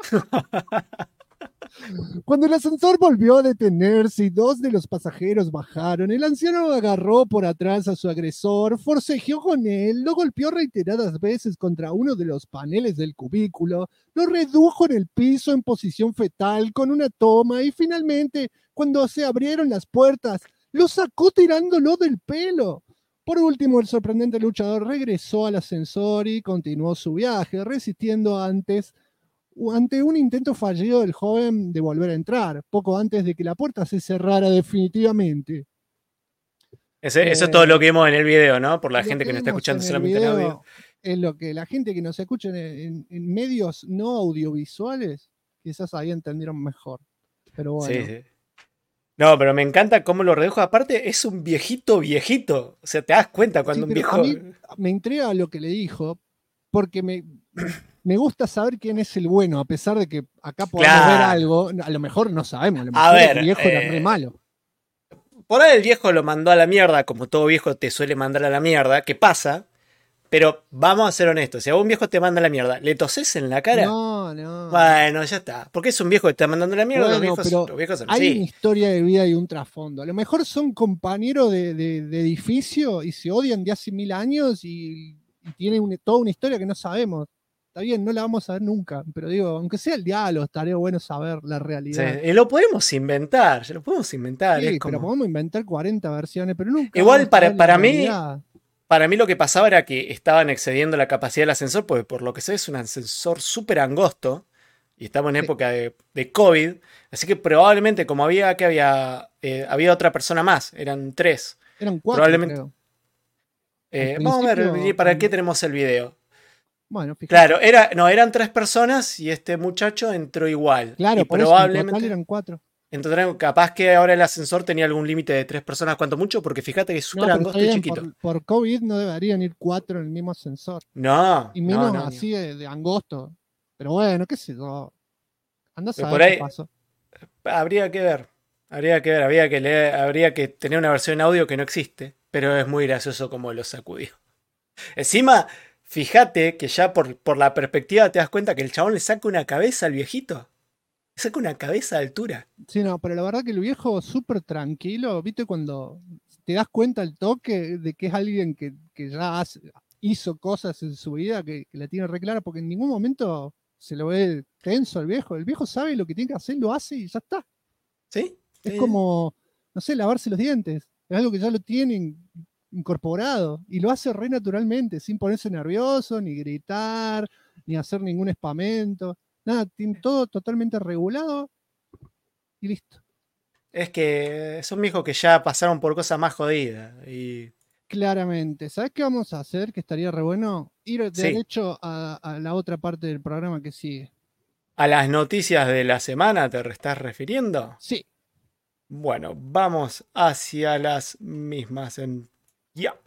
Cuando el ascensor volvió a detenerse y 2 de los pasajeros bajaron, el anciano agarró por atrás a su agresor, forcejeó con él, lo golpeó reiteradas veces contra uno de los paneles del cubículo, lo redujo en el piso en posición fetal con una toma y finalmente, cuando se abrieron las puertas, lo sacó tirándolo del pelo. Por último, el sorprendente luchador regresó al ascensor y continuó su viaje, resistiendo ante un intento fallido del joven de volver a entrar, poco antes de que la puerta se cerrara definitivamente. Eso es todo lo que vimos en el video, ¿no? Por la gente que nos está escuchando solamente en audio. Es lo que la gente que nos escucha en medios no audiovisuales quizás ahí entendieron mejor. Pero bueno. Sí. No, pero me encanta cómo lo redujo. Aparte, es un viejito. O sea, te das cuenta cuando un viejo... A mí me intriga lo que le dijo, porque me gusta saber quién es el bueno, a pesar de que acá podemos ver algo. A lo mejor no sabemos, a lo mejor el viejo era re malo. Por ahí el viejo lo mandó a la mierda, como todo viejo te suele mandar a la mierda, ¿qué pasa? Pero vamos a ser honestos, si a un viejo te manda a la mierda, ¿le toses en la cara? No. Bueno, ya está. Porque es un viejo que te está mandando a la mierda, bueno, los viejos son hay así. una historia de vida y un trasfondo. A lo mejor son compañeros de edificio y se odian de hace 1000 años y tienen toda una historia que no sabemos. Está bien, no la vamos a ver nunca, pero digo, aunque sea el diálogo, estaría bueno saber la realidad. Sí, y lo podemos inventar, Sí, es como... pero podemos inventar 40 versiones, pero nunca. Igual para mí lo que pasaba era que estaban excediendo la capacidad del ascensor, porque por lo que sé es un ascensor súper angosto, y estamos en época de COVID, así que probablemente como había otra persona más, eran 3. Eran 4, probablemente. Vamos a ver, ¿para qué tenemos el video? Bueno, fíjate. Claro, eran 3 personas y este muchacho entró igual. Claro, y por probablemente eso en total eran 4. Entonces, capaz que ahora el ascensor tenía algún límite de 3 personas, cuanto mucho, porque fíjate que es súper angosto y chiquito. Por COVID no deberían ir 4 en el mismo ascensor. No. Y menos así de angosto. Pero bueno, qué sé yo. Andá a saber por ahí, qué pasó. Habría que ver. Habría que leer, habría que tener una versión audio que no existe. Pero es muy gracioso como lo sacudió. Encima, fíjate que ya por la perspectiva te das cuenta que el chabón le saca una cabeza al viejito. Le saca una cabeza de altura. Sí, no, pero la verdad que el viejo súper tranquilo, ¿viste? Cuando te das cuenta al toque de que es alguien que ya hizo cosas en su vida que la tiene re clara, porque en ningún momento se lo ve tenso al viejo. El viejo sabe lo que tiene que hacer, lo hace y ya está. ¿Sí? Es como, no sé, lavarse los dientes. Es algo que ya lo tienen incorporado y lo hace re naturalmente, sin ponerse nervioso, ni gritar, ni hacer ningún espamento. Nada, tiene todo totalmente regulado y listo. Es que son viejos que ya pasaron por cosas más jodidas. Y... Claramente. ¿Sabes qué vamos a hacer? Que estaría re bueno. Ir derecho a la otra parte del programa que sigue. ¿A las noticias de la semana te estás refiriendo? Sí. Bueno, vamos hacia las mismas en... Ya.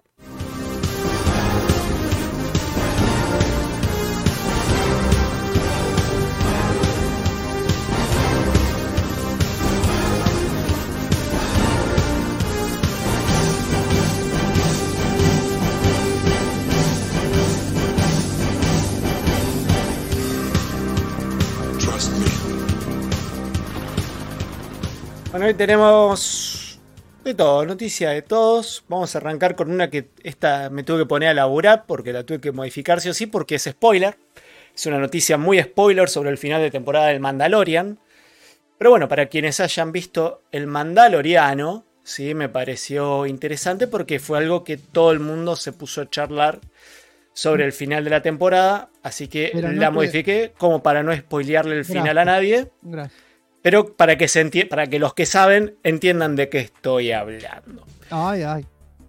Bueno, hoy tenemos de todo, noticia de todos. Vamos a arrancar con una que esta me tuve que poner a laburar porque la tuve que modificar sí o sí porque es spoiler. Es una noticia muy spoiler sobre el final de temporada del Mandalorian. Pero bueno, para quienes hayan visto El Mandaloriano, sí, me pareció interesante porque fue algo que todo el mundo se puso a charlar sobre el final de la temporada. Así que la modifiqué como para no spoilearle el final a nadie. Gracias. Pero para que los que saben entiendan de qué estoy hablando. Ay.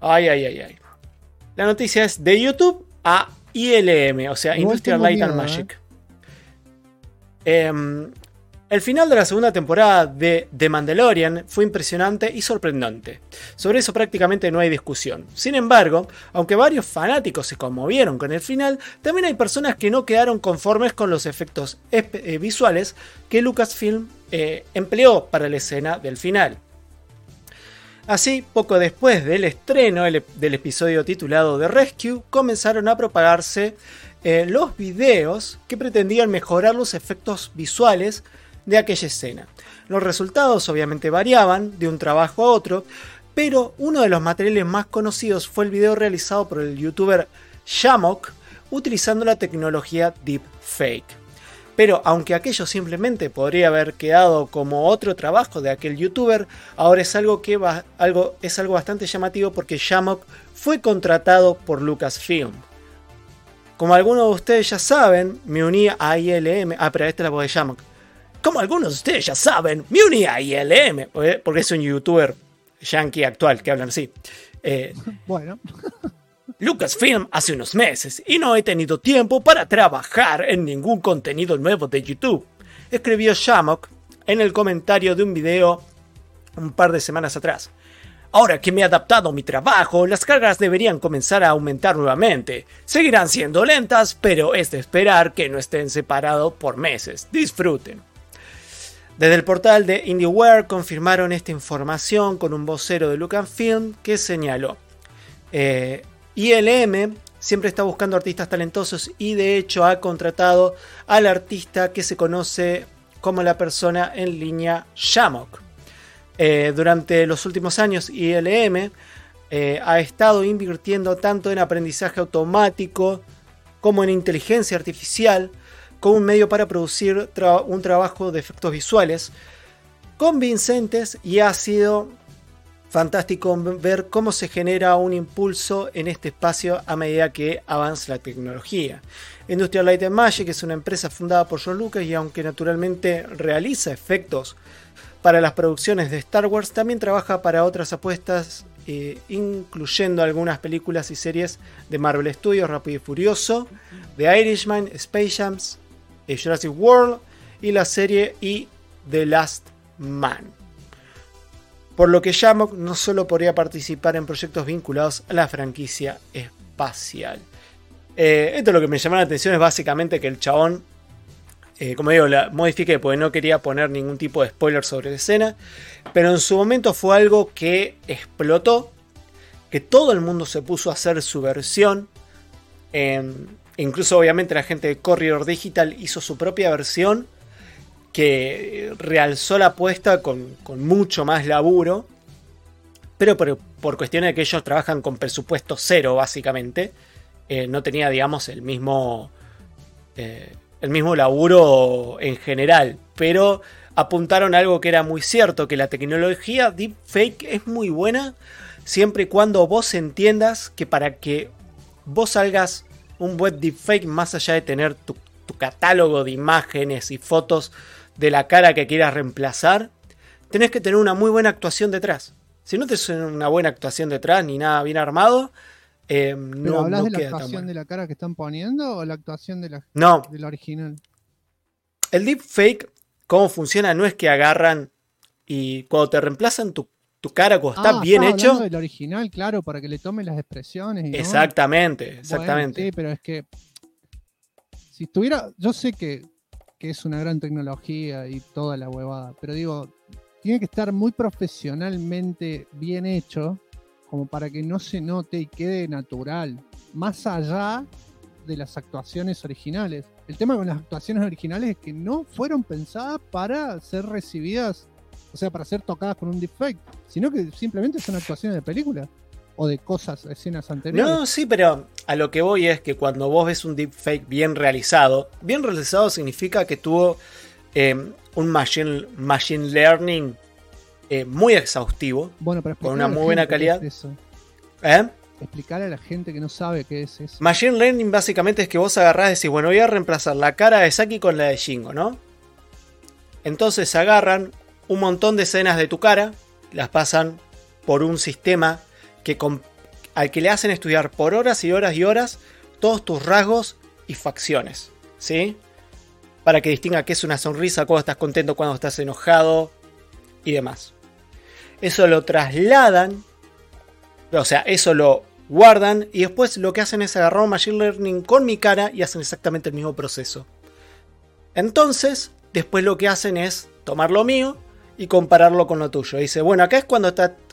La noticia es de YouTube a ILM, o sea, Industrial Light and Magic. El final de la segunda temporada de The Mandalorian fue impresionante y sorprendente. Sobre eso prácticamente no hay discusión. Sin embargo, aunque varios fanáticos se conmovieron con el final, también hay personas que no quedaron conformes con los efectos visuales que Lucasfilm empleó para la escena del final. Así, poco después del estreno del episodio titulado The Rescue, comenzaron a propagarse los videos que pretendían mejorar los efectos visuales de aquella escena. Los resultados obviamente variaban de un trabajo a otro, pero uno de los materiales más conocidos fue el video realizado por el youtuber Shamok utilizando la tecnología Deepfake. Pero aunque aquello simplemente podría haber quedado como otro trabajo de aquel youtuber, ahora es algo bastante llamativo porque Shamok fue contratado por Lucasfilm. Como algunos de ustedes ya saben, me uní a ILM. Pero esta es la voz de Shamok. Como algunos de ustedes ya saben, me uní a ILM. Porque es un youtuber yankee actual que hablan así. Bueno. Lucasfilm hace unos meses y no he tenido tiempo para trabajar en ningún contenido nuevo de YouTube, escribió Shamok en el comentario de un video un par de semanas atrás. Ahora que me he adaptado a mi trabajo, las cargas deberían comenzar a aumentar nuevamente. Seguirán siendo lentas, pero es de esperar que no estén separados por meses. Disfruten. Desde el portal de IndieWare confirmaron esta información con un vocero de Lucasfilm que señaló: ILM siempre está buscando artistas talentosos y de hecho ha contratado al artista que se conoce como la persona en línea Shamok. Durante los últimos años ILM ha estado invirtiendo tanto en aprendizaje automático como en inteligencia artificial como un medio para producir un trabajo de efectos visuales convincentes, y ha sido fantástico ver cómo se genera un impulso en este espacio a medida que avanza la tecnología. Industrial Light and Magic es una empresa fundada por George Lucas y aunque naturalmente realiza efectos para las producciones de Star Wars, también trabaja para otras apuestas, incluyendo algunas películas y series de Marvel Studios, Rápido y Furioso, The Irishman, Space Jam, Jurassic World y la serie y The Last Man. Por lo que Shamok no solo podría participar en proyectos vinculados a la franquicia espacial. Esto lo que me llamó la atención es básicamente que el chabón, como digo, la modifiqué porque no quería poner ningún tipo de spoiler sobre la escena, pero en su momento fue algo que explotó, que todo el mundo se puso a hacer su versión. Incluso obviamente la gente de Corridor Digital hizo su propia versión, que realzó la apuesta con mucho más laburo, pero por cuestiones de que ellos trabajan con presupuesto cero básicamente, no tenía, digamos, el mismo laburo en general, pero apuntaron a algo que era muy cierto, que la tecnología deepfake es muy buena siempre y cuando vos entiendas que para que vos salgas un buen deepfake, más allá de tener tu catálogo de imágenes y fotos de la cara que quieras reemplazar, tenés que tener una muy buena actuación detrás. Si no tenés una buena actuación detrás ni nada bien armado, ¿Pero hablas de la queda tan actuación bueno. de la cara que están poniendo o la actuación de la original? El deepfake, cómo funciona, no es que agarran y cuando te reemplazan tu cara, cuando está bien hecho. Del original, claro, para que le tomen las expresiones. Y exactamente. Bueno, sí, pero es que si estuviera, yo sé que es una gran tecnología y toda la huevada, pero digo, tiene que estar muy profesionalmente bien hecho como para que no se note y quede natural, más allá de las actuaciones originales. El tema con las actuaciones originales es que no fueron pensadas para ser recibidas, o sea, para ser tocadas con un deepfake, sino que simplemente son actuaciones de película o de escenas anteriores. No, sí, pero a lo que voy es que cuando vos ves un deepfake bien realizado significa que tuvo un machine learning muy exhaustivo, bueno, pero con una muy buena calidad. Explicar a la gente que no sabe qué es eso. Machine learning básicamente es que vos agarrás y decís, bueno, voy a reemplazar la cara de Saki con la de Shingo, ¿no? Entonces agarran un montón de escenas de tu cara, las pasan por un sistema al que le hacen estudiar por horas y horas y horas todos tus rasgos y facciones, ¿sí? Para que distinga qué es una sonrisa, cuando estás contento, cuando estás enojado y demás. Eso lo trasladan, o sea, eso lo guardan y después lo que hacen es agarrar un machine learning con mi cara y hacen exactamente el mismo proceso. Entonces, después lo que hacen es tomar lo mío y compararlo con lo tuyo. Dice, bueno, acá es cuando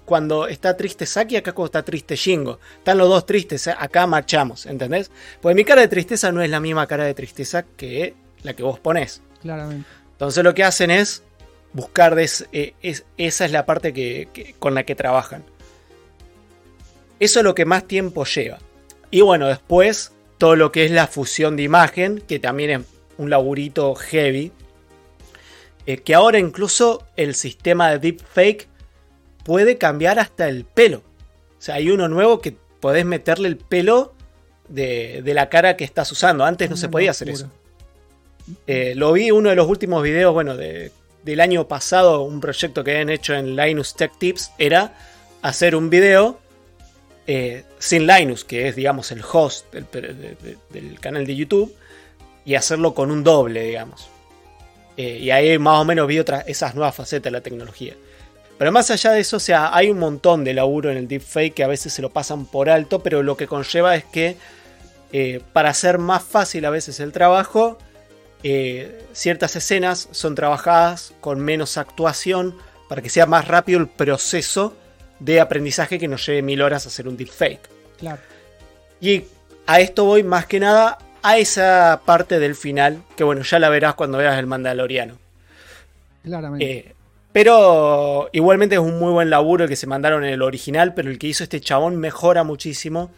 cuando está triste Saki, acá cuando está triste Shingo. Están los dos tristes, acá marchamos, ¿entendés? Pues mi cara de tristeza no es la misma cara de tristeza que la que vos ponés. Claramente. Entonces lo que hacen es buscar, esa es la parte con la que trabajan. Eso es lo que más tiempo lleva. Y bueno, después todo lo que es la fusión de imagen, que también es un laburito heavy. Que ahora incluso el sistema de deepfake puede cambiar hasta el pelo. O sea, hay uno nuevo que podés meterle el pelo de la cara que estás usando. Antes no se podía hacer eso. Lo vi en uno de los últimos videos, bueno, del año pasado, un proyecto que habían hecho en Linus Tech Tips, era hacer un video sin Linus, que es, digamos, el host del canal de YouTube, y hacerlo con un doble, digamos. Y ahí más o menos vi esas nuevas facetas de la tecnología. Pero más allá de eso, o sea, hay un montón de laburo en el deepfake que a veces se lo pasan por alto, pero lo que conlleva es que para hacer más fácil a veces el trabajo, ciertas escenas son trabajadas con menos actuación para que sea más rápido el proceso de aprendizaje que nos lleve 1000 horas a hacer un deepfake. Claro. Y a esto voy más que nada a esa parte del final, que bueno, ya la verás cuando veas el Mandaloriano. Claramente. Pero igualmente es un muy buen laburo el que se mandaron en el original, pero el que hizo este chabón mejora muchísimo.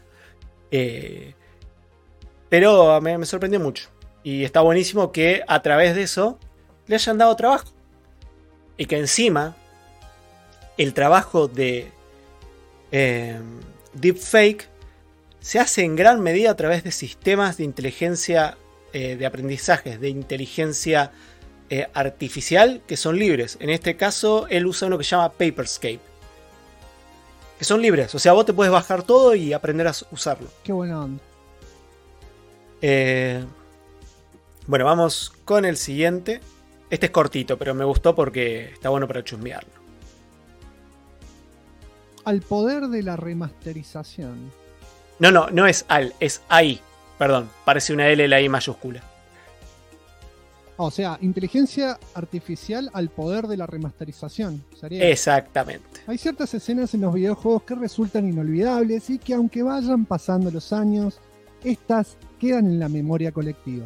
Pero me sorprendió mucho. Y está buenísimo que a través de eso le hayan dado trabajo. Y que encima el trabajo de deepfake se hace en gran medida a través de sistemas de inteligencia de aprendizajes, de inteligencia artificial que son libres. En este caso él usa uno que se llama Paperscape, que son libres, o sea, vos te puedes bajar todo y aprender a usarlo. Qué buena onda. Bueno, vamos con el siguiente. Este es cortito, pero me gustó porque está bueno para chusmearlo. Al poder de la remasterización. No es es ahí. Perdón, parece una L la I mayúscula. O sea, inteligencia artificial al poder de la remasterización. ¿Sería? Exactamente. Hay ciertas escenas en los videojuegos que resultan inolvidables y que aunque vayan pasando los años, estas quedan en la memoria colectiva.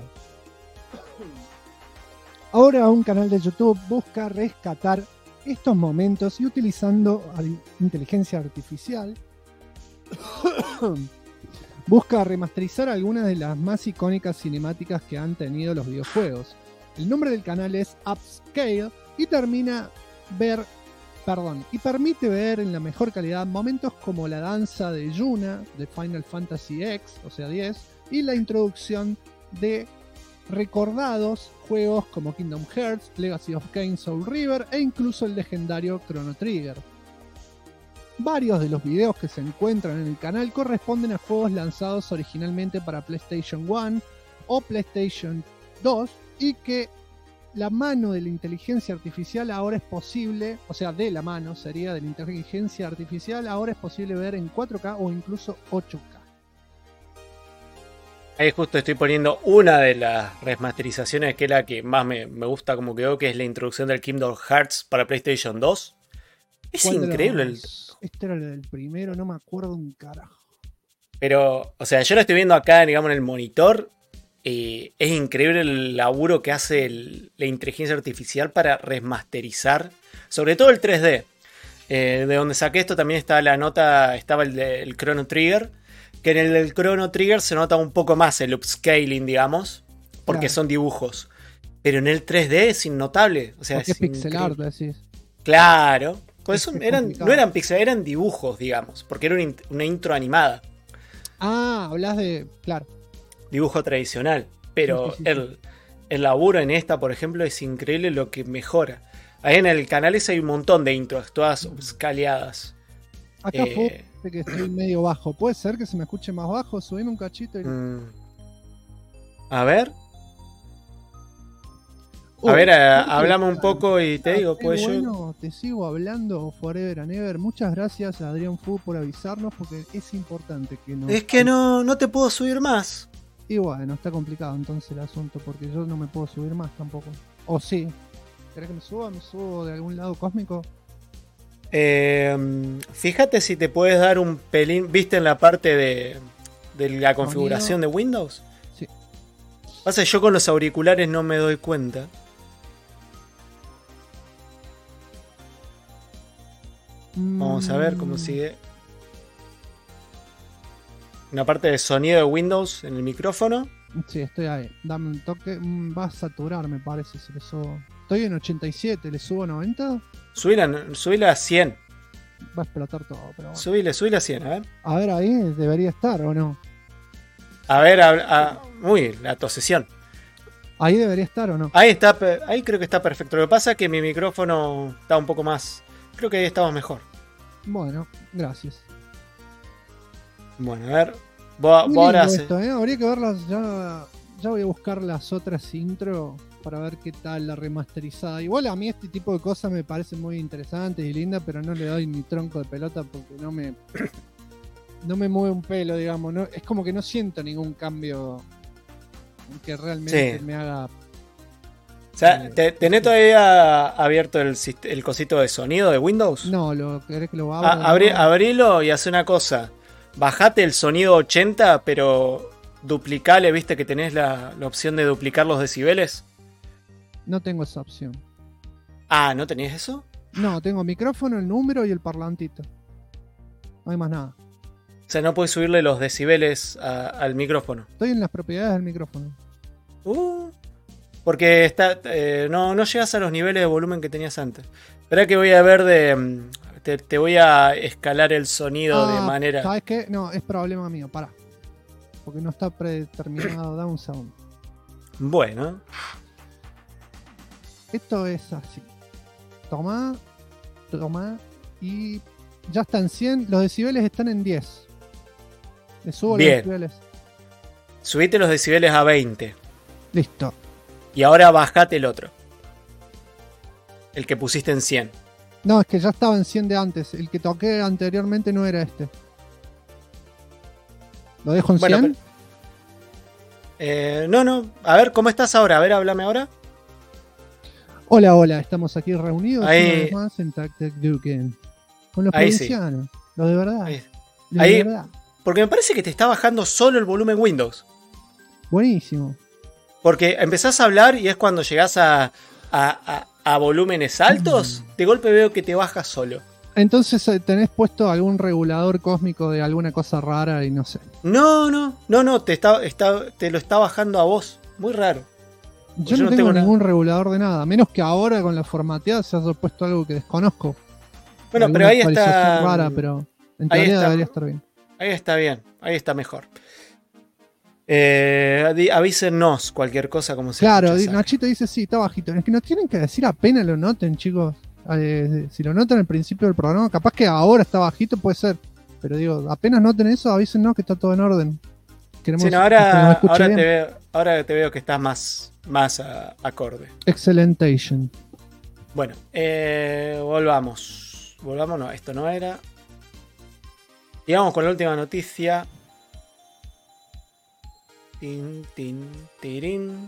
Ahora un canal de YouTube busca rescatar estos momentos y utilizando inteligencia artificial busca remasterizar algunas de las más icónicas cinemáticas que han tenido los videojuegos. El nombre del canal es Upscale y permite ver en la mejor calidad momentos como la danza de Yuna de Final Fantasy X, o sea 10, y la introducción de recordados juegos como Kingdom Hearts, Legacy of Kain, Soul River e incluso el legendario Chrono Trigger. Varios de los videos que se encuentran en el canal corresponden a juegos lanzados originalmente para PlayStation 1 o PlayStation 2 y que la mano de la inteligencia artificial ahora es posible, o sea, de la mano sería de la inteligencia artificial, ahora es posible ver en 4K o incluso 8K. Ahí justo estoy poniendo una de las remasterizaciones que es la que más me gusta como quedó, que es la introducción del Kingdom Hearts para PlayStation 2. Es increíble. Este era el del primero, no me acuerdo un carajo. Pero, o sea, yo lo estoy viendo acá, digamos, en el monitor. Es increíble el laburo que hace la inteligencia artificial para remasterizar, sobre todo el 3D. De donde saqué esto también está la nota, estaba el Chrono Trigger, que en el del Chrono Trigger se nota un poco más el upscaling, digamos, porque claro, son dibujos. Pero en el 3D es innotable. O sea, porque es pixel art, decís. Claro. Pues no eran pixel, eran dibujos, digamos, porque era una intro animada. Ah, hablas de... Claro. Dibujo tradicional. Pero sí. El laburo en esta, por ejemplo, es increíble lo que mejora. Ahí en el canal ese hay un montón de intros, todas escaleadas. Acá fue que estoy medio bajo. ¿Puede ser que se me escuche más bajo? Subime un cachito y... A ver. A ver, hablame un poco y te digo, pues bueno, te sigo hablando forever and ever. Muchas gracias a Adrián Fu por avisarnos porque es importante que no... Es que no te puedo subir más. Y bueno, está complicado entonces el asunto porque yo no me puedo subir más tampoco. ¿O sí? ¿Querés que me suba? ¿Me subo de algún lado cósmico? Fíjate si te puedes dar un pelín. ¿Viste en la parte de la configuración de Windows? Sí. Pasa que yo con los auriculares no me doy cuenta. Vamos a ver cómo sigue. Una parte de sonido de Windows en el micrófono. Sí, estoy ahí. Dame un toque. Va a saturar, me parece. Si le subo. Estoy en 87, ¿le subo 90? Subila a 100. Va a explotar todo, pero bueno. Subile a 100, a ver. A ver, ahí debería estar, ¿o no? A ver, uy, la tosesión. Ahí debería estar, ¿o no? Ahí está, ahí creo que está perfecto. Lo que pasa es que mi micrófono está un poco más. Creo que ahí estamos mejor. Bueno, gracias. Bueno, a ver. Vos Muy ahora lindo esto, ¿eh? Habría que verlas. Ya voy a buscar las otras intro para ver qué tal la remasterizada. Igual a mí este tipo de cosas me parecen muy interesantes y lindas, pero no le doy ni tronco de pelota porque no me mueve un pelo, digamos. No, es como que no siento ningún cambio que realmente Sí. me haga. O sea, ¿tenés todavía abierto el cosito de sonido de Windows? No, ¿querés que lo abra? No. Abrilo y hace una cosa. Bajate el sonido 80, pero duplicale, viste que tenés la opción de duplicar los decibeles. No tengo esa opción. Ah, ¿no tenías eso? No, tengo micrófono, el número y el parlantito. No hay más nada. O sea, no puedes subirle los decibeles al micrófono. Estoy en las propiedades del micrófono. Porque no llegas a los niveles de volumen que tenías antes. Espera que voy a ver te voy a escalar el sonido de manera. ¿Sabes qué? No, es problema mío, pará. Porque no está predeterminado. Da un segundo. Bueno. Esto es así. Toma. Y ya está en 100. Los decibeles están en 10. Le subo Bien. los decibeles. Subite los decibeles a 20. Listo. Y ahora bajate el otro. El que pusiste en 100. No, es que ya estaba en 100 de antes. El que toqué anteriormente no era este. ¿Lo dejo en 100? No. A ver, ¿cómo estás ahora? A ver, háblame ahora. Hola. Estamos aquí reunidos Ahí. una vez más en Tactic Duken. Con los Ahí sí. provincianos. Los de verdad. Ahí. Los Ahí. de verdad. Porque me parece que te está bajando solo el volumen Windows. Buenísimo. Porque empezás a hablar y es cuando llegás a volúmenes altos, de golpe veo que te baja solo. Entonces tenés puesto algún regulador cósmico de alguna cosa rara y no sé. No, te lo está bajando a vos. Muy raro. Yo Yo no no tengo tengo ningún regulador de nada, menos que ahora con la formateada se haya puesto algo que desconozco. Bueno, Alguna pero ahí actualización está. rara, pero en ahí teoría está. debería estar bien. Ahí está bien, ahí está mejor. Avísenos cualquier cosa como se Claro, escucha, ¿sabes? Nachito dice sí, está bajito. Es que nos tienen que decir apenas lo noten, chicos. Si lo notan al principio del programa, capaz que ahora está bajito, puede ser. Pero digo, apenas noten eso, avísenos que está todo en orden. Queremos Sí, no, que se nos ahora escuche bien. te veo que estás más acorde. Excelentation. Bueno, volvamos. Volvamos, no, esto no era. Y vamos con la última noticia. Tirín.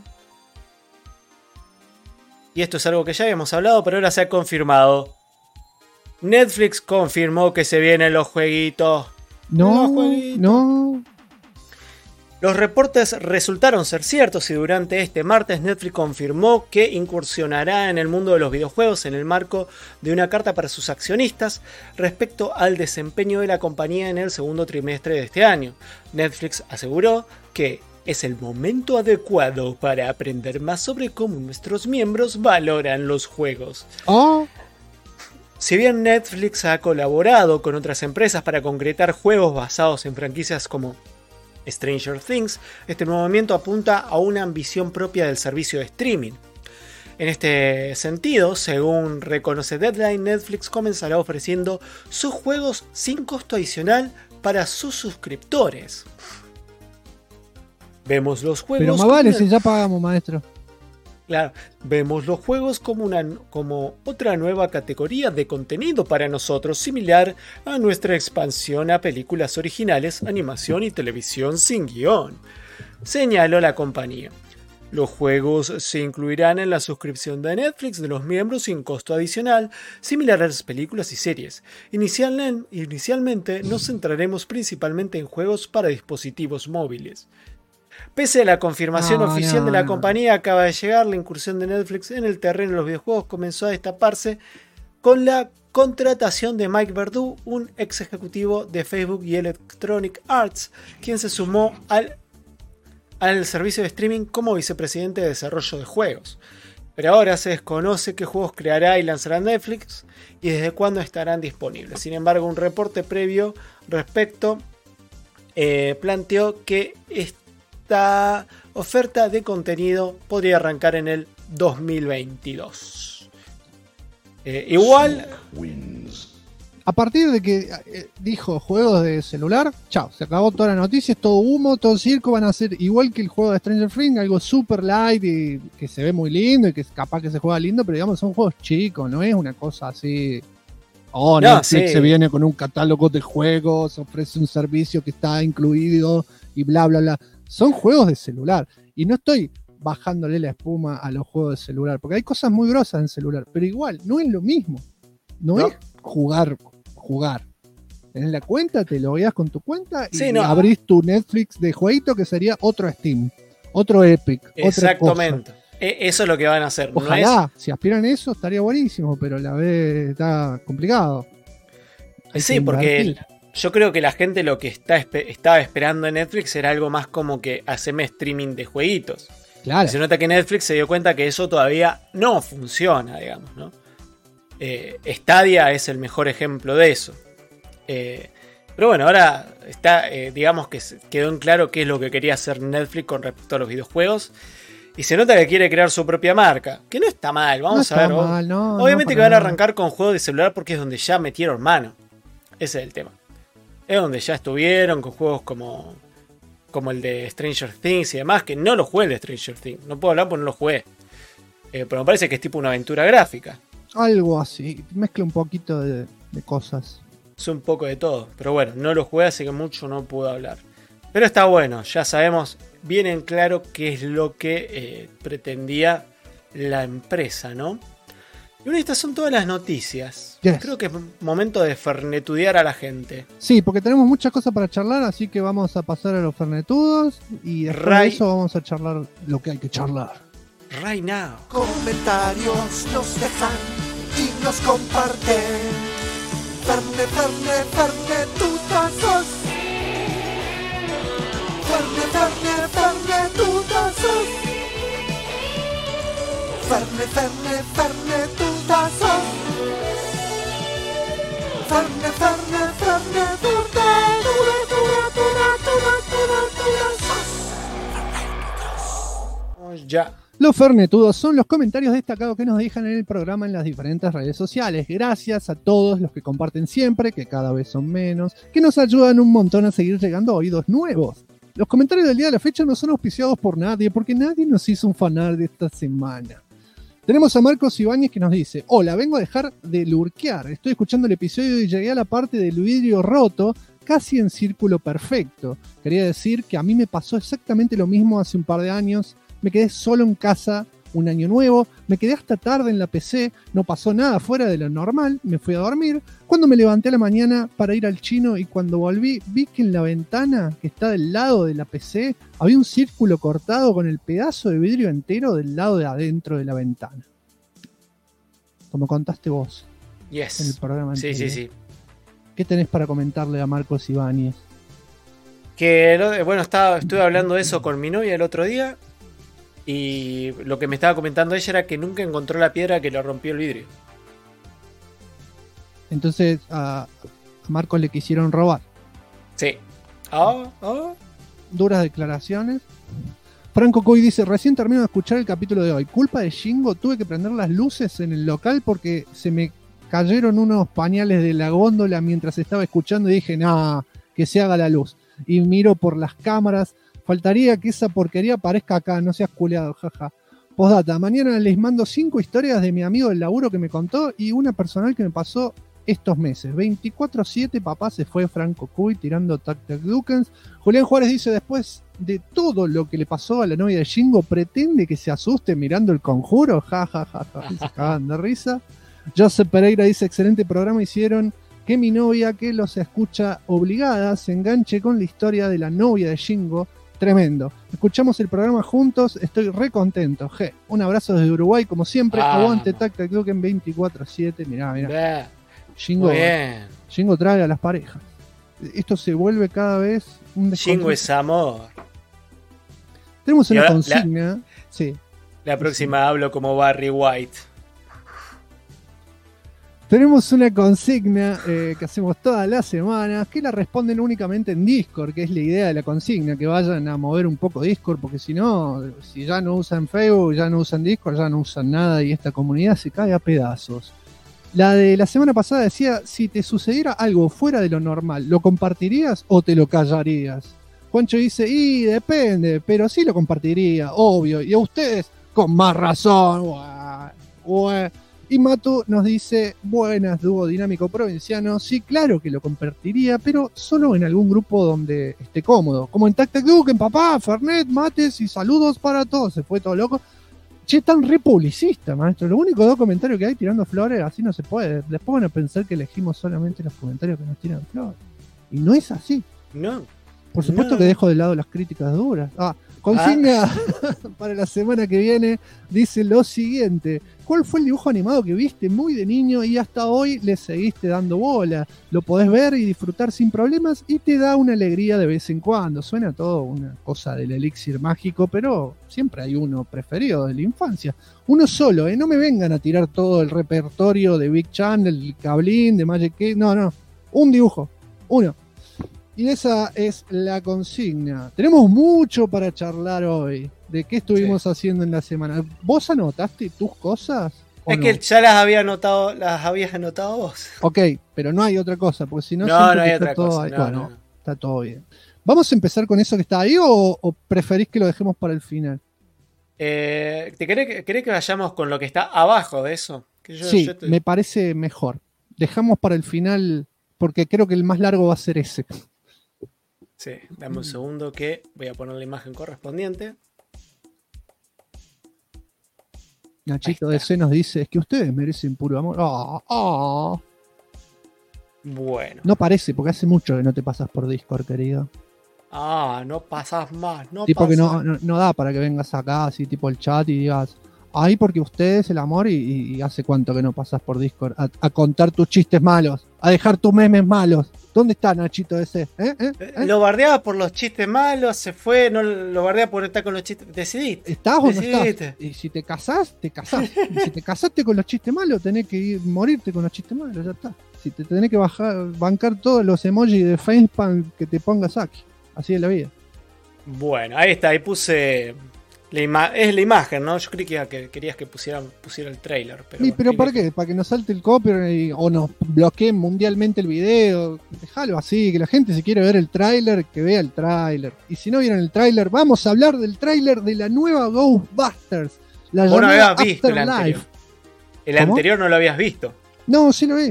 Y esto es algo que ya habíamos hablado, pero ahora se ha confirmado. Netflix confirmó que se vienen los jueguitos. No, Los jueguitos. no. Los reportes resultaron ser ciertos y durante este martes Netflix confirmó que incursionará en el mundo de los videojuegos en el marco de una carta para sus accionistas respecto al desempeño de la compañía en el segundo trimestre de este año. Netflix aseguró que es el momento adecuado para aprender más sobre cómo nuestros miembros valoran los juegos. Oh, Si bien Netflix ha colaborado con otras empresas para concretar juegos basados en franquicias como Stranger Things, este movimiento apunta a una ambición propia del servicio de streaming. En este sentido, según reconoce Deadline, Netflix comenzará ofreciendo sus juegos sin costo adicional para sus suscriptores. Vemos los juegos pero más como vale una- si ya pagamos, maestro. Claro, vemos los juegos como otra nueva categoría de contenido para nosotros, similar a nuestra expansión a películas originales, animación y televisión sin guión, señaló la compañía. Los juegos se incluirán en la suscripción de Netflix de los miembros sin costo adicional, similar a las películas y series. Inicialmente nos centraremos principalmente en juegos para dispositivos móviles. Pese a la confirmación oficial de la compañía acaba de llegar, la incursión de Netflix en el terreno de los videojuegos comenzó a destaparse con la contratación de Mike Verdu, un ex ejecutivo de Facebook y Electronic Arts, quien se sumó al servicio de streaming como vicepresidente de desarrollo de juegos. Pero ahora se desconoce qué juegos creará y lanzará Netflix y desde cuándo estarán disponibles. Sin embargo, un reporte previo respecto planteó que esta oferta de contenido podría arrancar en el 2022. Igual... A partir de que dijo juegos de celular, chao, se acabó toda la noticia, es todo humo, todo circo, van a ser igual que el juego de Stranger Things, algo super light y que se ve muy lindo y que capaz que se juega lindo, pero digamos son juegos chicos, no es una cosa así. Oh, no, Netflix se viene con un catálogo de juegos, ofrece un servicio que está incluido y bla, bla, bla. Son juegos de celular y no estoy bajándole la espuma a los juegos de celular, porque hay cosas muy grosas en celular, pero igual, no es lo mismo. No es jugar. Tenés la cuenta, te logueas con tu cuenta y abrís tu Netflix de jueguito que sería otro Steam, otro Epic. Exactamente. Eso es lo que van a hacer. Ojalá, si aspiran a eso estaría buenísimo, pero a la vez está complicado. Sí, porque yo creo que la gente lo que estaba esperando en Netflix era algo más como que haceme streaming de jueguitos. Claro. Y se nota que Netflix se dio cuenta que eso todavía no funciona, digamos, ¿no? Stadia es el mejor ejemplo de eso. Pero bueno, ahora está, digamos que quedó en claro qué es lo que quería hacer Netflix con respecto a los videojuegos. Y se nota que quiere crear su propia marca. Que no está mal, vamos a ver. Obviamente que van a arrancar con juegos de celular porque es donde ya metieron mano. Ese es el tema. Es donde ya estuvieron con juegos como el de Stranger Things y demás. Que no lo jugué el de Stranger Things. No puedo hablar porque no lo jugué. Pero me parece que es tipo una aventura gráfica. Algo así, mezcla un poquito de cosas. Es un poco de todo, pero bueno, no lo jugué, así que mucho no puedo hablar. Pero está bueno, ya sabemos bien en claro qué es lo que pretendía la empresa, ¿no? Y bueno, estas son todas las noticias. Yes. Creo que es momento de fernetudear a la gente. Sí, porque tenemos muchas cosas para charlar, así que vamos a pasar a los fernetudos y después de eso vamos a charlar lo que hay que charlar. Right now. Comentarios nos dejan y nos comparten. Fernetutazos. Fernetutazos. Fernetutazos. Ya. Los fernetudos son los comentarios destacados que nos dejan en el programa en las diferentes redes sociales. Gracias a todos los que comparten siempre, que cada vez son menos, que nos ayudan un montón a seguir llegando a oídos nuevos. Los comentarios del día de la fecha no son auspiciados por nadie, porque nadie nos hizo un fanart de esta semana. Tenemos a Marcos Ibáñez que nos dice: hola, vengo a dejar de lurquear. Estoy escuchando el episodio y llegué a la parte del vidrio roto, casi en círculo perfecto. Quería decir que a mí me pasó exactamente lo mismo hace un par de años. Me quedé solo en casa un año nuevo, me quedé hasta tarde en la PC, no pasó nada fuera de lo normal, me fui a dormir. Cuando me levanté a la mañana para ir al chino y cuando volví, vi que en la ventana que está del lado de la PC había un círculo cortado con el pedazo de vidrio entero del lado de adentro de la ventana. Como contaste vos en el programa anterior. Sí. ¿Qué tenés para comentarle a Marcos Ibáñez? Que, bueno, estuve hablando de eso con mi novia el otro día. Y lo que me estaba comentando ella era que nunca encontró la piedra que le rompió el vidrio. Entonces a Marcos le quisieron robar. Sí. Duras declaraciones. Franco Coy dice: recién termino de escuchar el capítulo de hoy. Culpa de Shingo, tuve que prender las luces en el local porque se me cayeron unos pañales de la góndola mientras estaba escuchando y dije, nah, que se haga la luz. Y miro por las cámaras. Faltaría que esa porquería aparezca acá, no seas culeado, jaja. Postdata, mañana les mando 5 historias de mi amigo del laburo que me contó y una personal que me pasó estos meses. 24/7, papá se fue Franco Cuy tirando Tac Tac Dukens. Julián Juárez dice, después de todo lo que le pasó a la novia de Shingo, ¿pretende que se asuste mirando El Conjuro? Ja, ja, ja, ja. Se cagan de risa. Joseph Pereira dice, excelente programa hicieron, que mi novia, que los escucha obligada, se enganche con la historia de la novia de Shingo. Tremendo. Escuchamos el programa juntos, estoy re contento. Un abrazo desde Uruguay, como siempre. Aguante Tac Tac Duken 24/7. Mirá. Shingo trae a las parejas. Esto se vuelve cada vez un descontrol. Shingo es amor. Tenemos una consigna. Sí. La próxima hablo como Barry White. Tenemos una consigna que hacemos todas las semanas, que la responden únicamente en Discord, que es la idea de la consigna, que vayan a mover un poco Discord, porque si no, si ya no usan Facebook, ya no usan Discord, ya no usan nada y esta comunidad se cae a pedazos. La de la semana pasada decía, si te sucediera algo fuera de lo normal, ¿lo compartirías o te lo callarías? Juancho dice, y depende, pero sí lo compartiría, obvio, y a ustedes con más razón. Y Matu nos dice, buenas, dúo dinámico provinciano, sí, claro que lo compartiría, pero solo en algún grupo donde esté cómodo, como en Tac Tac Duken, papá, Fernet, mates y saludos para todos. Se fue todo loco. Che, tan re publicista, maestro. Los únicos 2 comentarios que hay tirando flores, así no se puede. Después van a pensar que elegimos solamente los comentarios que nos tiran flores. Y no es así. No. Por supuesto que dejo de lado las críticas duras. Consigna para la semana que viene dice lo siguiente. ¿Cuál fue el dibujo animado que viste muy de niño y hasta hoy le seguiste dando bola? Lo podés ver y disfrutar sin problemas y te da una alegría de vez en cuando. Suena todo una cosa del elixir mágico, pero siempre hay uno preferido de la infancia. Uno solo, no me vengan a tirar todo el repertorio de Big Channel, Cablín, de Magic Kid. No. Un dibujo. Uno. Y esa es la consigna. Tenemos mucho para charlar hoy. ¿De qué estuvimos haciendo en la semana? ¿Vos anotaste tus cosas? Es que ya las habías anotado vos. Ok, pero no hay otra cosa, porque si no... No hay otra cosa. No. Está todo bien. ¿Vamos a empezar con eso que está ahí o preferís que lo dejemos para el final? ¿Querés que vayamos con lo que está abajo de eso? Me parece mejor. Dejamos para el final, porque creo que el más largo va a ser ese. Sí, dame un segundo que voy a poner la imagen correspondiente. Nachito DC nos dice, es que ustedes merecen puro amor. Bueno. No parece, porque hace mucho que no te pasas por Discord, querido. No pasas más. Tipo que no da para que vengas acá, así tipo el chat y digas, ay, porque ustedes el amor y hace cuánto que no pasas por Discord a contar tus chistes malos, a dejar tus memes malos. ¿Dónde está Nachito ese? Lo bardeaba por los chistes malos, se fue, no lo bardea por estar con los chistes. Decidiste. ¿Estás o no estás? Y si te casás, te casás. Y si te casaste con los chistes malos, tenés que morirte con los chistes malos, ya está. Si te tenés que bancar todos los emojis de facepalm que te pongas aquí. Así es la vida. Bueno, ahí está, ahí puse... es la imagen, ¿no? Yo creí que querías que pusiera el trailer. Pero ¿para qué? ¿Para que nos salte el copyright o nos bloqueen mundialmente el video? Déjalo así, que la gente si quiere ver el trailer, que vea el trailer. Y si no vieron el trailer, vamos a hablar del trailer de la nueva Ghostbusters. Vos no habías visto el Afterlife. anterior. El anterior no lo habías visto. No, sí lo vi.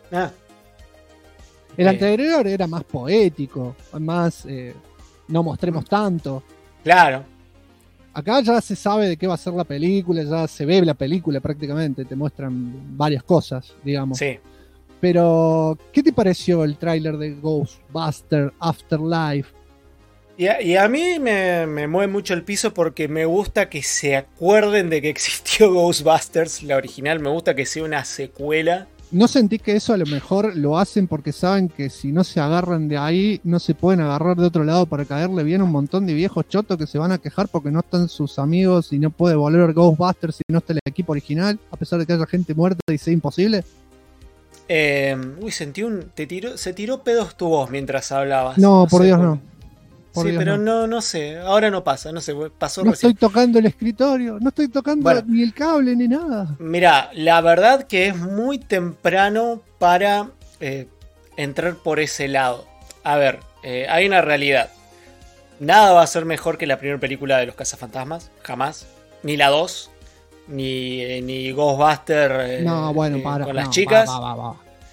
El Eh. anterior era más poético, más no mostremos tanto. Claro. Acá ya se sabe de qué va a ser la película, ya se ve la película prácticamente, te muestran varias cosas, digamos. Sí. Pero, ¿qué te pareció el tráiler de Ghostbusters Afterlife? Y a mí me mueve mucho el piso porque me gusta que se acuerden de que existió Ghostbusters, la original. Me gusta que sea una secuela. ¿No sentís que eso a lo mejor lo hacen porque saben que si no se agarran de ahí, no se pueden agarrar de otro lado para caerle bien a un montón de viejos chotos que se van a quejar porque no están sus amigos y no puede volver Ghostbusters si no está el equipo original, a pesar de que haya gente muerta y sea imposible? Sentí se tiró pedos tu voz mientras hablabas. No, por sé Dios, por no. qué. Sí, pero no sé, ahora no pasa, no sé, pasó No recién. estoy tocando el escritorio, no estoy tocando ni el cable ni nada. Mirá, la verdad que es muy temprano para entrar por ese lado. A ver, hay una realidad. Nada va a ser mejor que la primera película de los Cazafantasmas, jamás. Ni la 2, ni Ghostbuster No, bueno, para. con las chicas.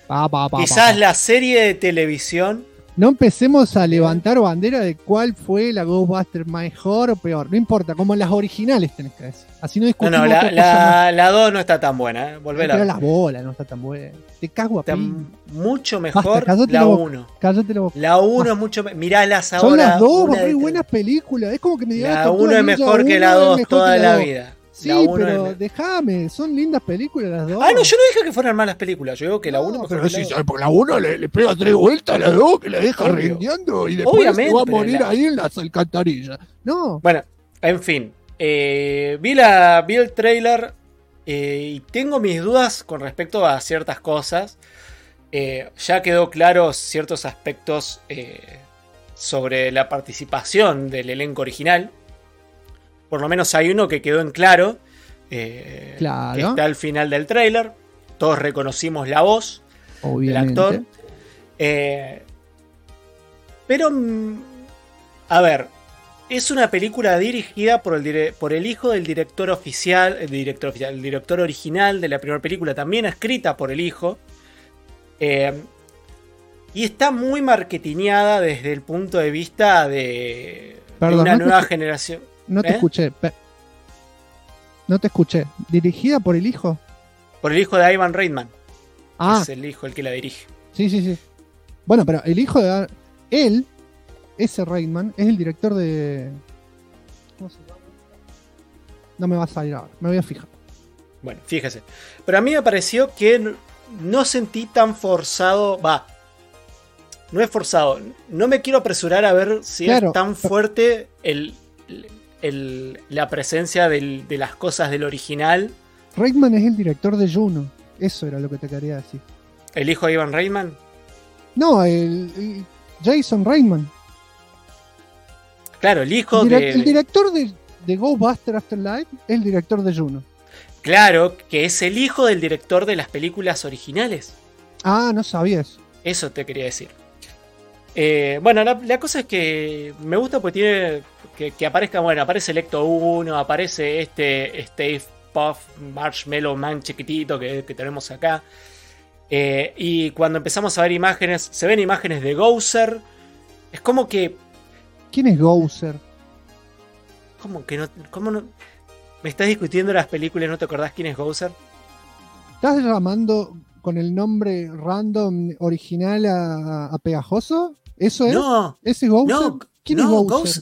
Quizás la serie de televisión. No empecemos a levantar bandera de cuál fue la Ghostbusters mejor o peor. No importa, como las originales tenés que decir. Así no discutimos. No, la 2 no está tan buena, Volver a las bolas, no está tan buena. Te cago a está pi. Mucho mejor Basta, la 1. Cállate la boca. La 1 es mucho mejor. Miralas ahora. Son las dos, hay buenas películas. Es como que me digas la 1 es mejor que la 2 toda la vida. Sí, pero déjame, son lindas películas las dos. No, yo no dije que fueran malas películas, yo digo que la 1 mejor pero que la 2. Porque la 1 le pega 3 vueltas a la 2, que la deja rindiendo y después se va a morir ahí en las alcantarillas. No. Bueno, en fin. Vi el trailer y tengo mis dudas con respecto a ciertas cosas. Ya quedó claro ciertos aspectos sobre la participación del elenco original. Por lo menos hay uno que quedó en claro. Claro. Que está al final del tráiler. Todos reconocimos la voz del actor. Pero, a ver, es una película dirigida por el hijo del director oficial, el director original de la primera película, también escrita por el hijo. Y está muy marketineada desde el punto de vista de una nueva generación. No te escuché. No te escuché. ¿Dirigida por el hijo? Por el hijo de Ivan Reitman. Ah. Es el hijo el que la dirige. Sí. Bueno, pero el hijo de... Él, ese Reitman, es el director de... ¿Cómo se llama? No me vas a ir ahora. Me voy a fijar. Bueno, fíjese. Pero a mí me pareció que no sentí tan forzado... No es forzado. No me quiero apresurar a ver si es tan fuerte la presencia de las cosas del original. Reitman es el director de Juno. Eso era lo que te quería decir. ¿El hijo de Ivan Reitman? No, el Jason Reitman. Claro, el hijo el director de Ghostbusters Afterlife es el director de Juno. Claro, que es el hijo del director de las películas originales. Ah, no sabía eso. Eso te quería decir. Bueno, la cosa es que me gusta porque tiene que aparezca, bueno, aparece el Ecto 1, aparece Stave Puft Marshmallow Man chiquitito que tenemos acá. Y cuando empezamos a ver imágenes, se ven imágenes de Gozer. Es como que... ¿Quién es Gozer? ¿Cómo que no? ¿Cómo no? ¿Me estás discutiendo las películas y no te acordás quién es Gozer? ¿Estás llamando con el nombre random original a Pegajoso? ¿Eso es? No. ¿Ese es Gozer? No, ¿Quién es Gozer?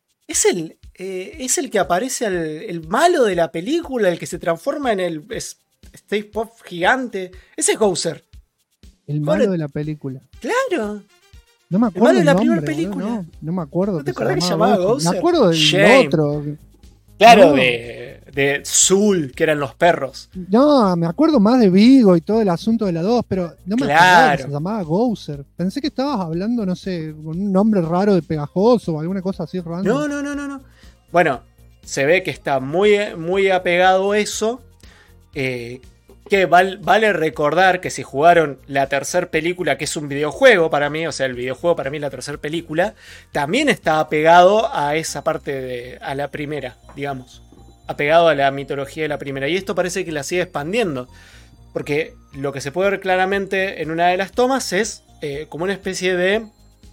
Es el que aparece el malo de la película, el que se transforma en el Stave Puft gigante. Ese es Gozer. El malo de la película. Claro. No me acuerdo el malo de la nombre, primera película. No me acuerdo. ¿No te acordás que se llamaba Gozer? Me acuerdo del otro. Claro, no. de Zul, que eran los perros. No, me acuerdo más de Vigo y todo el asunto de la 2, pero no me acordaba que se llamaba Gozer. Pensé que estabas hablando, no sé, con un nombre raro de Pegajoso o alguna cosa así random. No. Bueno, se ve que está muy, muy apegado a eso. Que vale recordar que si jugaron la tercera película, que es un videojuego para mí, o sea, el videojuego para mí es la tercera película, también está apegado a esa parte a la primera, digamos. Apegado a la mitología de la primera. Y esto parece que la sigue expandiendo. Porque lo que se puede ver claramente en una de las tomas es como una especie de...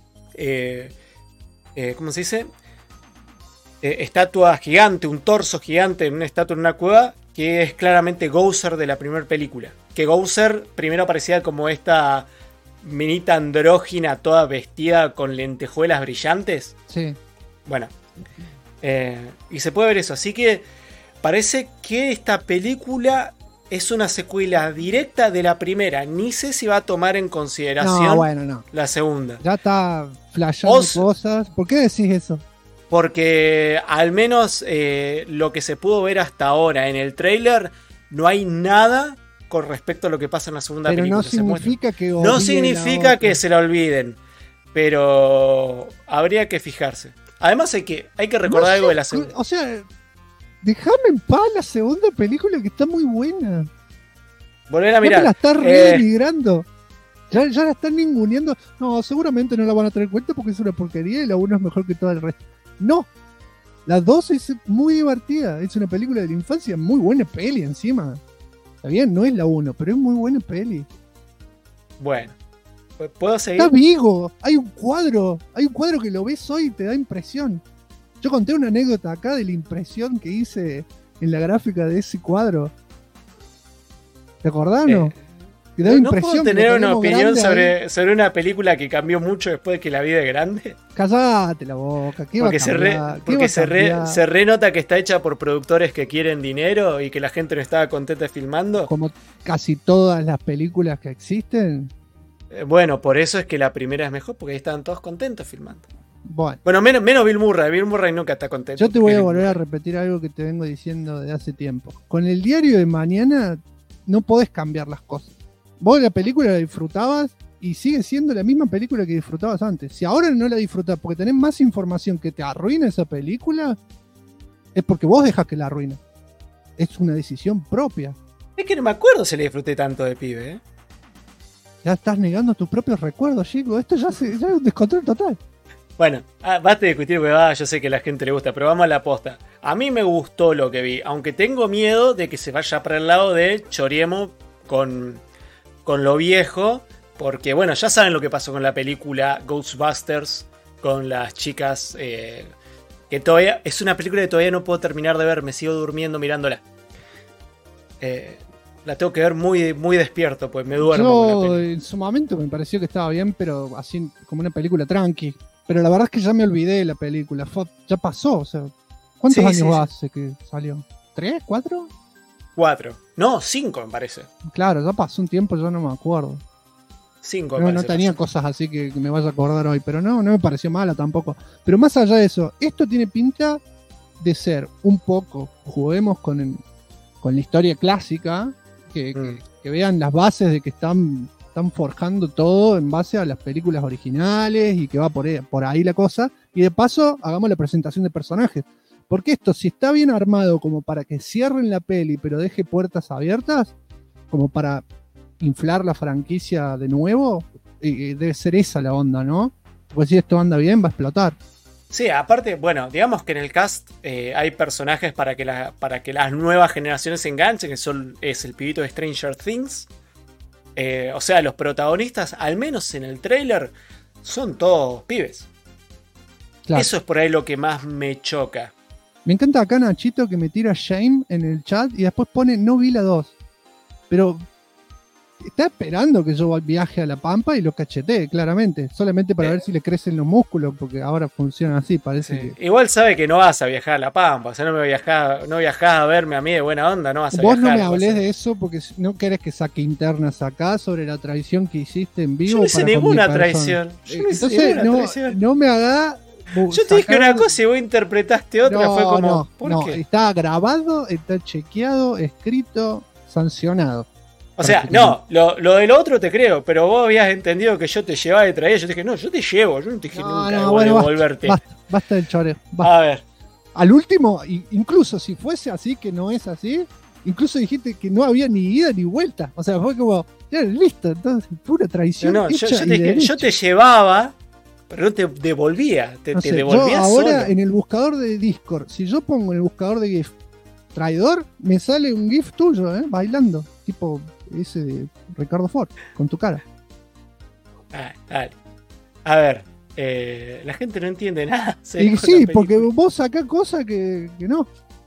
¿cómo se dice? Estatua gigante, un torso gigante en una estatua en una cueva, que es claramente Gozer de la primera película. Que Gozer primero aparecía como esta minita andrógina toda vestida con lentejuelas brillantes. Sí. Bueno. Y se puede ver eso. Así que parece que esta película es una secuela directa de la primera. Ni sé si va a tomar en consideración la segunda. Ya está flashando cosas. ¿Por qué decís eso? Porque al menos lo que se pudo ver hasta ahora en el tráiler, no hay nada con respecto a lo que pasa en la segunda película. No significa que se la olviden, pero habría que fijarse. Además hay que recordar algo de la segunda. O sea, déjame en paz la segunda película, que está muy buena. Volver a mirar. La está redenigrando. Ya la están ninguneando. No, seguramente no la van a tener en cuenta porque es una porquería y la 1 es mejor que todo el resto. No, la 2 es muy divertida. Es una película de la infancia, muy buena peli encima. Está bien, no es la 1, pero es muy buena peli. Bueno, ¿puedo seguir? Está Vigo, hay un cuadro que lo ves hoy y te da impresión. Yo conté una anécdota acá de la impresión que hice en la gráfica de ese cuadro. ¿Te acordás, no? Que da ¿No impresión. puedo que tener lo una tenemos opinión grande ahí. sobre una película que cambió mucho después de que la vida es grande? Callate la boca, ¿qué Porque va a cambiar? ¿Qué porque va a cambiar? se renota que está hecha por productores que quieren dinero y que la gente no estaba contenta filmando. Como casi todas las películas que existen. Bueno, por eso es que la primera es mejor, porque ahí estaban todos contentos filmando. Bueno, Menos Bill Murray. Bill Murray nunca está contento. yo te voy a volver a repetir algo que te vengo diciendo de hace tiempo. Con el diario de mañana no podés cambiar las cosas. Vos la película la disfrutabas y sigue siendo la misma película que disfrutabas antes. Si ahora no la disfrutás porque tenés más información que te arruina esa película, es porque vos dejás que la arruine. Es una decisión propia. Es que no me acuerdo si le disfruté tanto de pibe, ¿eh? Ya estás negando tus propios recuerdos, chico. Esto ya es un descontrol total. Bueno, basta de discutir, porque yo sé que a la gente le gusta, pero vamos a la posta. A mí me gustó lo que vi, aunque tengo miedo de que se vaya para el lado de choriemos con lo viejo, porque bueno, ya saben lo que pasó con la película Ghostbusters, con las chicas, que todavía es una película que todavía no puedo terminar de ver, me sigo durmiendo mirándola. La tengo que ver muy, muy despierto, pues me duermo con la Yo película. en su momento me pareció que estaba bien, pero así como una película tranqui. Pero la verdad es que ya me olvidé de la película. Ya pasó, o sea, ¿cuántos Sí, años sí, hace que salió? ¿3? ¿4? 4. No, 5 me parece. Claro, ya pasó un tiempo, yo no me acuerdo. 5 me No, parece. no tenía cosas así que me vaya a acordar hoy, pero no me pareció mala tampoco. Pero más allá de eso, esto tiene pinta de ser un poco, juguemos con la historia clásica, que vean las bases de que están forjando todo en base a las películas originales y que va por ahí la cosa. Y de paso, hagamos la presentación de personajes. Porque esto, si está bien armado como para que cierren la peli, pero deje puertas abiertas, como para inflar la franquicia de nuevo, debe ser esa la onda, ¿no? Porque si esto anda bien, va a explotar. Sí, aparte, bueno, digamos que en el cast hay personajes para que las nuevas generaciones se enganchen, que es el pibito de Stranger Things. O sea, los protagonistas, al menos en el tráiler, son todos pibes. Claro. Eso es por ahí lo que más me choca. Me encanta acá Nachito que me tira shame en el chat y después pone no vi la 2. Pero está esperando que yo viaje a La Pampa y lo cachetee, claramente. Solamente para ver si le crecen los músculos, porque ahora funciona así, parece Sí. que... Igual sabe que no vas a viajar a La Pampa. O sea, no viajás a verme a mí de buena onda, no vas a Vos viajar. no me hablés de eso porque no querés que saque internas acá sobre la traición que hiciste en vivo. Yo no hice para con mi ninguna persona. traición. Yo no hice Entonces, ninguna traición. no me haga... Yo te dije una cosa y vos interpretaste otra. No, Fue como, ¿por no, qué? está grabado, está chequeado, escrito, sancionado. O sea, no, lo del otro te creo, pero vos habías entendido que yo te llevaba y traía. Yo te dije, no, yo te llevo. Yo no te dije nunca de bueno, devolverte. Basta del choreo. Basta. A ver. Al último, incluso si fuese así, que no es así, incluso dijiste que no había ni ida ni vuelta. O sea, fue como, ya listo, entonces, pura traición. No, hecha yo te y dije, derecha. yo te llevaba, pero no te devolvía. Te No sé, devolvía yo ahora solo. en el buscador de Discord, si yo pongo en el buscador de GIF traidor, me sale un GIF tuyo, bailando, tipo ese de Ricardo Ford, con tu cara. Dale. A ver, la gente no entiende nada. Y sí, porque vos sacás cosas que no.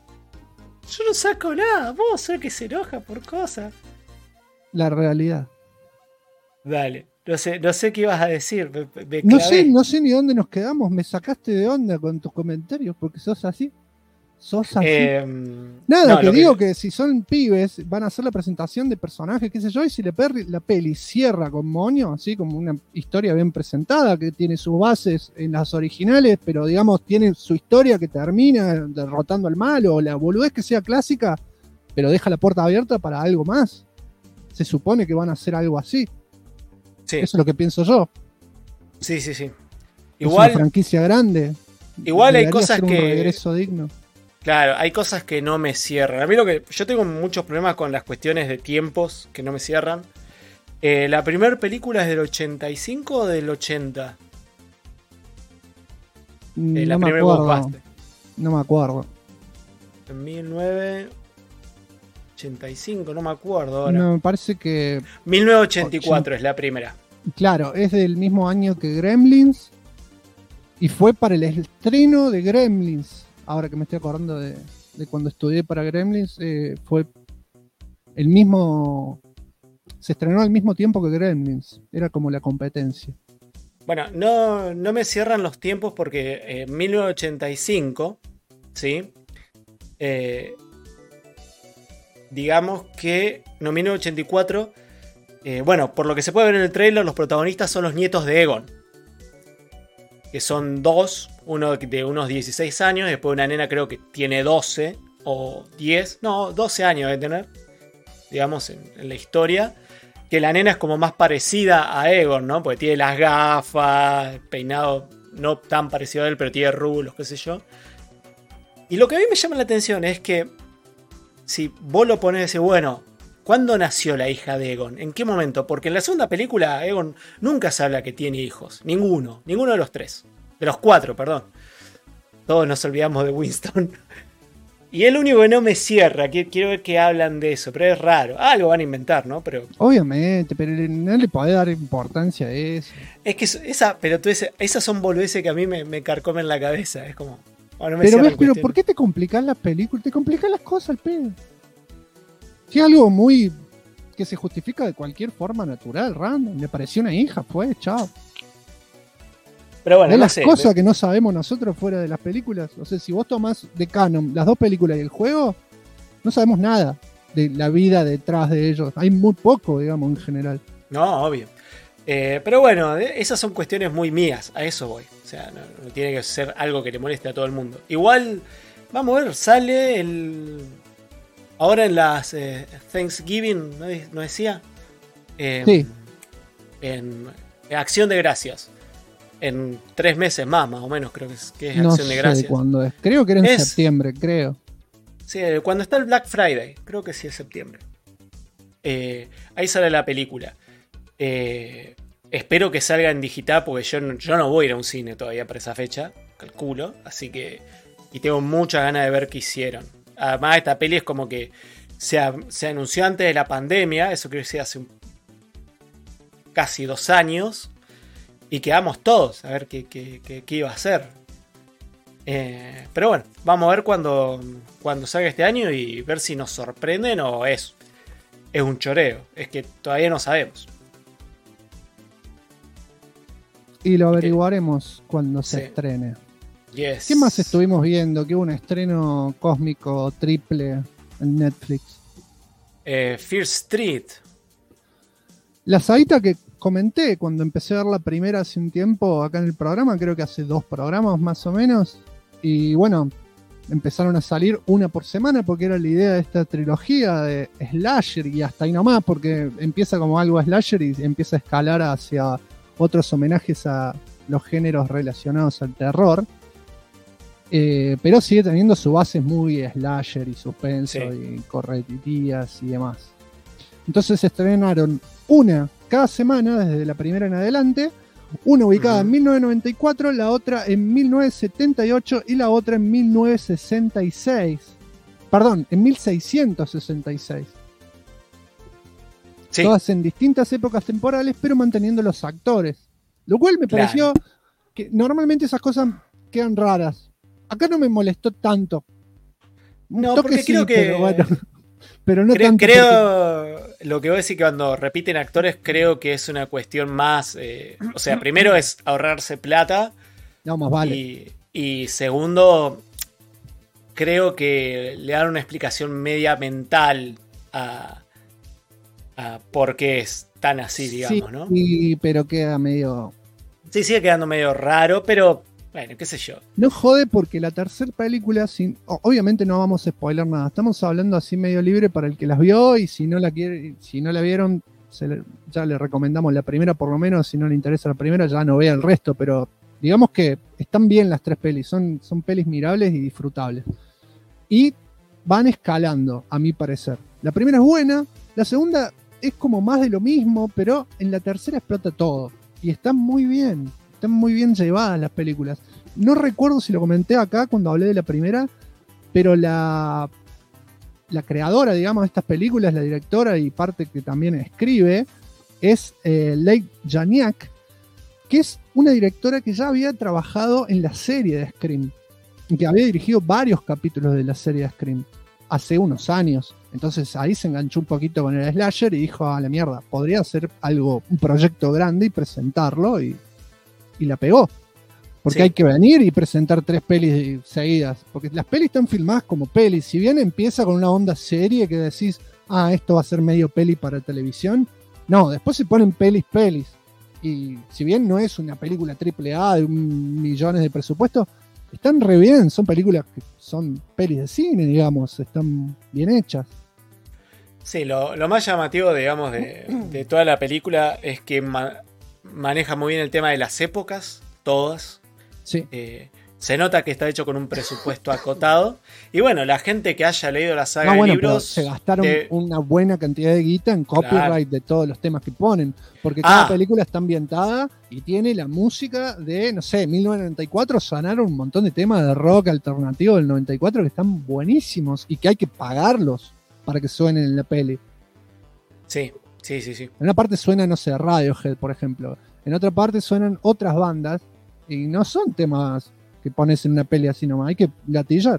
Yo no saco nada, vos sos el que se enoja por cosas. La realidad. Dale, no sé qué ibas a decir. Me No clavé. sé ni dónde nos quedamos, me sacaste de onda con tus comentarios, porque sos así. Sos así. Nada, no, que lo digo que si son pibes, van a hacer la presentación de personajes, qué sé yo, y si la peli cierra con moño, así como una historia bien presentada, que tiene sus bases en las originales, pero digamos, tiene su historia que termina derrotando al malo, o la boludez que sea clásica, pero deja la puerta abierta para algo más. Se supone que van a hacer algo así. Sí. Eso es lo que pienso yo. Sí. Es una Igual franquicia grande. hay Debería cosas ser un que. regreso digno. Claro, hay cosas que no me cierran. A mí yo tengo muchos problemas con las cuestiones de tiempos que no me cierran. La primera película es del 85 o del 80. La No me primera acuerdo. Ghostbusters. No me acuerdo. En 1985. 85, no me acuerdo ahora. No, me parece que, 1984 es la primera. claro, es del mismo año que Gremlins. Y fue para el estreno de Gremlins. Ahora que me estoy acordando de cuando estudié para Gremlins, fue el mismo. Se estrenó al mismo tiempo que Gremlins. Era como la competencia. Bueno, no me cierran los tiempos porque en 1985, ¿sí? Digamos que. No, 1984. Bueno, por lo que se puede ver en el trailer, los protagonistas son los nietos de Egon. Que son dos, uno de unos 16 años, y después una nena creo que tiene 12 o 10, no, 12 años debe tener, digamos, en la historia. Que la nena es como más parecida a Egon, ¿no? Porque tiene las gafas, peinado no tan parecido a él, pero tiene rulos, qué sé yo. Y lo que a mí me llama la atención es que si vos lo ponés y decís, bueno, ¿cuándo nació la hija de Egon? ¿En qué momento? Porque en la segunda película Egon nunca se habla que tiene hijos. Ninguno de los tres. De los cuatro, perdón. Todos nos olvidamos de Winston. Y el único que no me cierra, quiero ver que hablan de eso, pero es raro. Algo van a inventar, ¿no? Pero Obviamente, pero no le podés dar importancia a eso. es que esas son boludeces que a mí me carcomen la cabeza. Es como... bueno, no me Pero cierran ves, pero cuestiones. ¿por qué te complicás las películas? Te complicás las cosas al pedo. Si es algo muy que se justifica de cualquier forma natural, random. Le pareció una hija, pues, chao. Pero bueno, de no las sé. cosas que no sabemos nosotros fuera de las películas. O sea, si vos tomás de canon las dos películas y el juego, no sabemos nada de la vida detrás de ellos. Hay muy poco, digamos, en general. No, obvio. Pero bueno, esas son cuestiones muy mías, a eso voy. O sea, no tiene que ser algo que le moleste a todo el mundo. Igual, vamos a ver, sale ahora en las Thanksgiving, ¿no decía? Sí. En Acción de Gracias. En 3 meses más o menos, creo que es No Acción de sé Gracias. cuándo es. Creo que era en Es- septiembre, creo. Sí, cuando está el Black Friday, creo que sí es septiembre. Ahí sale la película. Espero que salga en digital porque yo no voy a ir a un cine todavía para esa fecha, calculo. Así que... y tengo muchas ganas de ver qué hicieron. Además, esta peli es como que se anunció antes de la pandemia, eso creo que hace casi 2 años. Y quedamos todos a ver qué iba a hacer. Pero bueno, vamos a ver cuando salga este año y ver si nos sorprenden o es un choreo. Es que todavía no sabemos. Y lo averiguaremos cuando se Sí. estrene. Yes. ¿Qué más estuvimos viendo? Que hubo un estreno cósmico triple en Netflix. Fear Street. La saguita que comenté cuando empecé a ver la primera hace un tiempo acá en el programa, creo que hace 2 programas más o menos. Y bueno, empezaron a salir una por semana porque era la idea de esta trilogía de slasher y hasta ahí nomás, porque empieza como algo slasher y empieza a escalar hacia otros homenajes a los géneros relacionados al terror. Pero sigue teniendo su base muy slasher y suspenso Sí. y correrías y demás. Entonces se estrenaron una cada semana desde la primera en adelante, una ubicada en 1994, la otra en 1978 y la otra en 1966. Perdón, en 1666. Sí. Todas en distintas épocas temporales, pero manteniendo los actores. Lo cual me Claro. pareció que normalmente esas cosas quedan raras. Acá no me molestó tanto. Un No, toque porque creo sí, que... pero bueno. Pero no tanto. Creo lo que voy a decir que cuando repiten actores creo que es una cuestión más... o sea, primero es ahorrarse plata No, más vale. y segundo creo que le dan una explicación media mental a por qué es tan así, digamos, ¿no? Sí, pero queda medio... Sí, sigue quedando medio raro, pero bueno, qué sé yo. No jode porque la tercera película, obviamente no vamos a spoiler nada, estamos hablando así medio libre para el que las vio y si no la vieron, ya le recomendamos la primera por lo menos, si no le interesa la primera ya no vea el resto, pero digamos que están bien las 3 pelis, son pelis mirables y disfrutables. Y van escalando, a mi parecer. La primera es buena, la segunda es como más de lo mismo, pero en la tercera explota todo. Y están muy bien llevadas las películas. No recuerdo si lo comenté acá cuando hablé de la primera, pero la la creadora, digamos, de estas películas, la directora y parte que también escribe, es Leigh Janiak, que es una directora que ya había trabajado en la serie de Scream, y que había dirigido varios capítulos de la serie de Scream hace unos años. Entonces ahí se enganchó un poquito con el slasher y dijo, a la mierda, podría hacer algo, un proyecto grande y presentarlo, y la pegó. Porque hay que venir y presentar 3 pelis seguidas. Porque las pelis están filmadas como pelis. Si bien empieza con una onda serie que decís, esto va a ser medio peli para televisión. No, después se ponen pelis. Y si bien no es una película AAA de millones de presupuesto, están re bien. Son películas que son pelis de cine, digamos. Están bien hechas. Sí, lo más llamativo, digamos, de toda la película es que maneja muy bien el tema de las épocas, todas. Sí. Se nota que está hecho con un presupuesto acotado. Y bueno, la gente que haya leído la saga de libros... se gastaron una buena cantidad de guita en copyright de todos los temas que ponen. Porque cada película está ambientada y tiene la música de, no sé, 1994 sonaron un montón de temas de rock alternativo del 94 que están buenísimos y que hay que pagarlos para que suenen en la peli. Sí. En una parte suena, no sé, Radiohead, por ejemplo. En otra parte suenan otras bandas y no son temas que pones en una peli así nomás, hay que gatillar.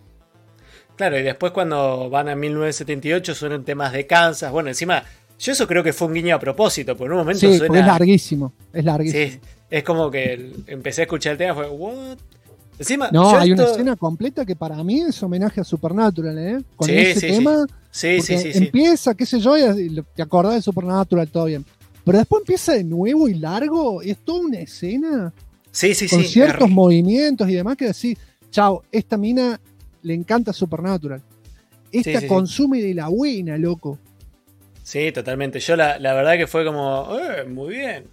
Claro, y después cuando van a 1978 suenan temas de Kansas. Bueno, encima, yo eso creo que fue un guiño a propósito, porque en un momento suena... es larguísimo. Sí, es como que empecé a escuchar el tema, fue, ¿what? Encima, hay una escena completa que para mí es homenaje a Supernatural, ¿eh? Con ese tema. Sí. Empieza, qué sé yo, y te acordás de Supernatural, todo bien. Pero después empieza de nuevo y largo, y es toda una escena. Con ciertos movimientos y demás que decís, chao, esta mina le encanta Supernatural. Esta consume de la buena, loco. Sí, totalmente. Yo la verdad que fue como, muy bien.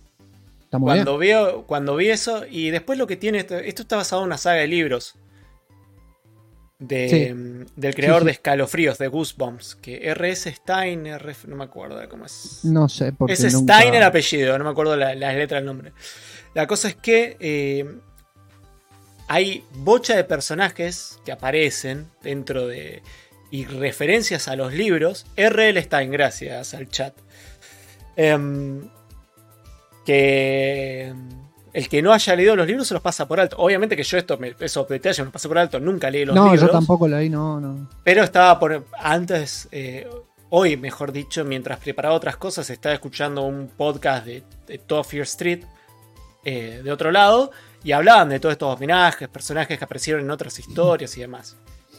Cuando vi eso, y después lo que tiene, esto está basado en una saga de libros del creador de Escalofríos, de Goosebumps, que R.S. Stein, no me acuerdo cómo es. No sé, porque es Stein el apellido, no me acuerdo las letras del nombre. La cosa es que hay bocha de personajes que aparecen dentro de... y referencias a los libros. R.L. Stein, gracias al chat. Que el que no haya leído los libros se los pasa por alto. Obviamente que yo esos detalles me los pasé por alto. Nunca leí los libros. No, yo tampoco leí, no. Pero estaba antes... hoy, mejor dicho, mientras preparaba otras cosas, estaba escuchando un podcast de Top Fear Street, de otro lado, y hablaban de todos estos homenajes, personajes que aparecieron en otras historias y demás.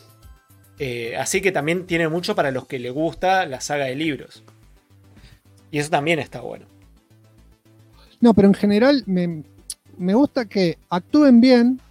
Así que también tiene mucho para los que les gusta la saga de libros. Y eso también está bueno. No, pero en general me gusta que actúen bien.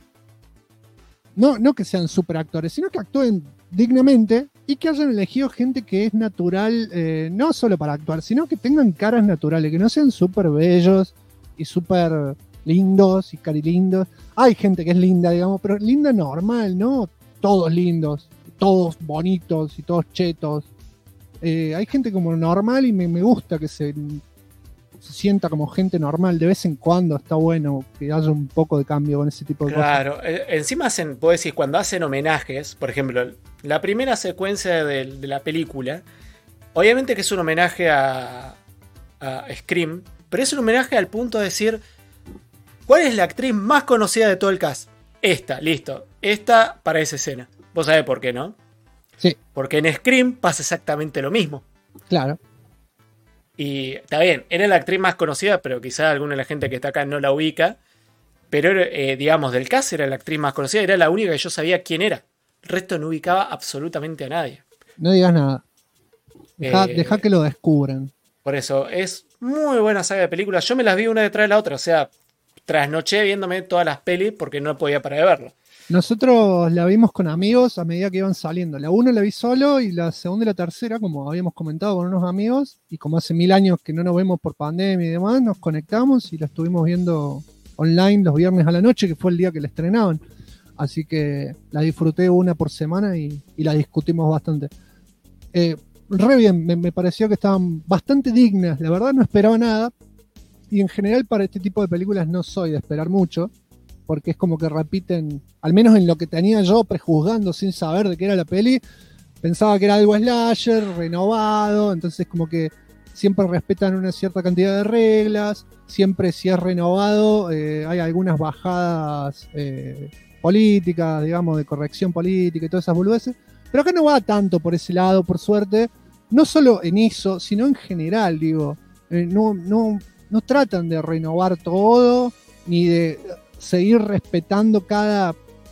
No que sean super actores, sino que actúen dignamente y que hayan elegido gente que es natural, no solo para actuar, sino que tengan caras naturales, que no sean súper bellos y súper lindos y carilindos. Hay gente que es linda, digamos, pero linda normal, ¿no? Todos lindos, todos bonitos y todos chetos. Hay gente como normal y me gusta que se sienta como gente normal. De vez en cuando está bueno que haya un poco de cambio con ese tipo de cosas. Claro, encima puedo decir, cuando hacen homenajes, por ejemplo, la primera secuencia de la película, obviamente que es un homenaje a Scream, pero es un homenaje al punto de decir, ¿cuál es la actriz más conocida de todo el cast? Esta, listo. Esta para esa escena. ¿Vos sabés por qué, no? Sí. Porque en Scream pasa exactamente lo mismo. Claro. Y está bien, era la actriz más conocida, pero quizá alguna de la gente que está acá no la ubica. Pero, digamos, del cast era la actriz más conocida, era la única que yo sabía quién era. El resto no ubicaba absolutamente a nadie. No digas nada. Deja que lo descubran. Por eso, es muy buena saga de películas. Yo me las vi una detrás de la otra, o sea, trasnoché viéndome todas las pelis porque no podía parar de verlo. Nosotros la vimos con amigos a medida que iban saliendo. La 1 la vi solo y la segunda y la tercera, como habíamos comentado con unos amigos, y como hace 1000 años que no nos vemos por pandemia y demás, nos conectamos y la estuvimos viendo online los viernes a la noche, que fue el día que la estrenaban. Así que la disfruté una por semana y la discutimos bastante. Re bien, me pareció que estaban bastante dignas. La verdad no esperaba nada. Y en general para este tipo de películas no soy de esperar mucho, porque es como que repiten, al menos en lo que tenía yo prejuzgando sin saber de qué era la peli, pensaba que era algo slasher, renovado, entonces como que siempre respetan una cierta cantidad de reglas, siempre si es renovado hay algunas bajadas políticas, digamos, de corrección política y todas esas boludeces, pero acá no va tanto por ese lado, por suerte, no solo en eso, sino en general, digo, no tratan de renovar todo, ni de seguir respetando cada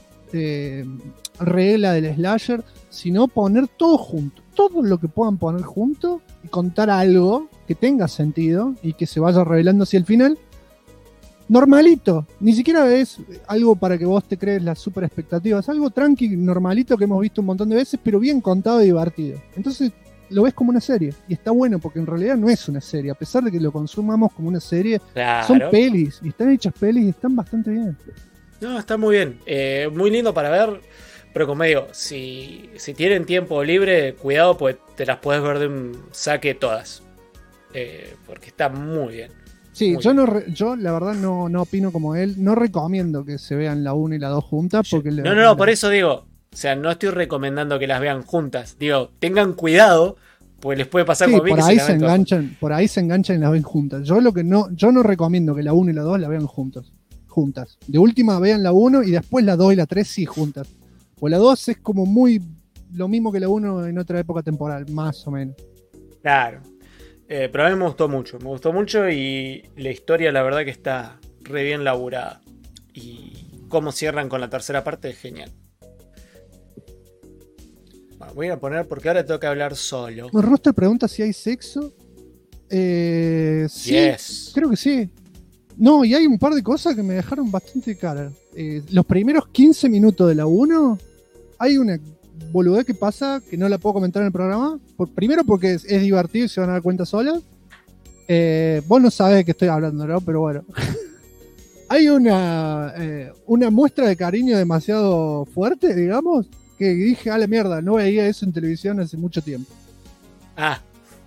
regla del slasher, sino poner todo junto, todo lo que puedan poner junto y contar algo que tenga sentido y que se vaya revelando hacia el final. Normalito, ni siquiera es algo para que vos te crees las super expectativas, algo tranqui, normalito que hemos visto un montón de veces, pero bien contado y divertido. Entonces lo ves como una serie y está bueno porque en realidad no es una serie, a pesar de que lo consumamos como una serie, Claro. son pelis y están hechas pelis y están bastante bien. No, está muy bien. Muy lindo para ver. Pero como digo, si tienen tiempo libre, cuidado, pues te las puedes ver de un saque todas. Porque está muy bien. Sí, Muy yo, bien. yo la verdad no opino como él, no recomiendo que se vean la 1 y la 2 juntas porque No, por eso digo. O sea, no estoy recomendando que las vean juntas. Digo, tengan cuidado, pues les puede pasar sí, como a mí por que ahí la se ven todas enganchan, por ahí se enganchan y las ven juntas. Yo no recomiendo que la 1 y la 2 la vean juntas. De última vean la 1 y después la 2 y la 3 sí juntas. O la 2 es como muy lo mismo que la 1 en otra época temporal, más o menos. Claro. Pero a mí me gustó mucho y la historia la verdad que está re bien laburada. Y cómo cierran con la tercera parte es genial. Bueno, voy a poner porque ahora tengo que hablar solo. El roster pregunta si hay sexo. Sí, Yes. creo que sí. No, y hay un par de cosas que me dejaron bastante cara. Los primeros 15 minutos de la 1, hay una boludez que pasa que no la puedo comentar en el programa. Primero porque es divertido y se van a dar cuenta solas. Vos no sabés de qué estoy hablando, ¿no? Pero bueno. Hay una muestra de cariño demasiado fuerte, digamos, que dije, a la mierda, no veía eso en televisión hace mucho tiempo. Ah,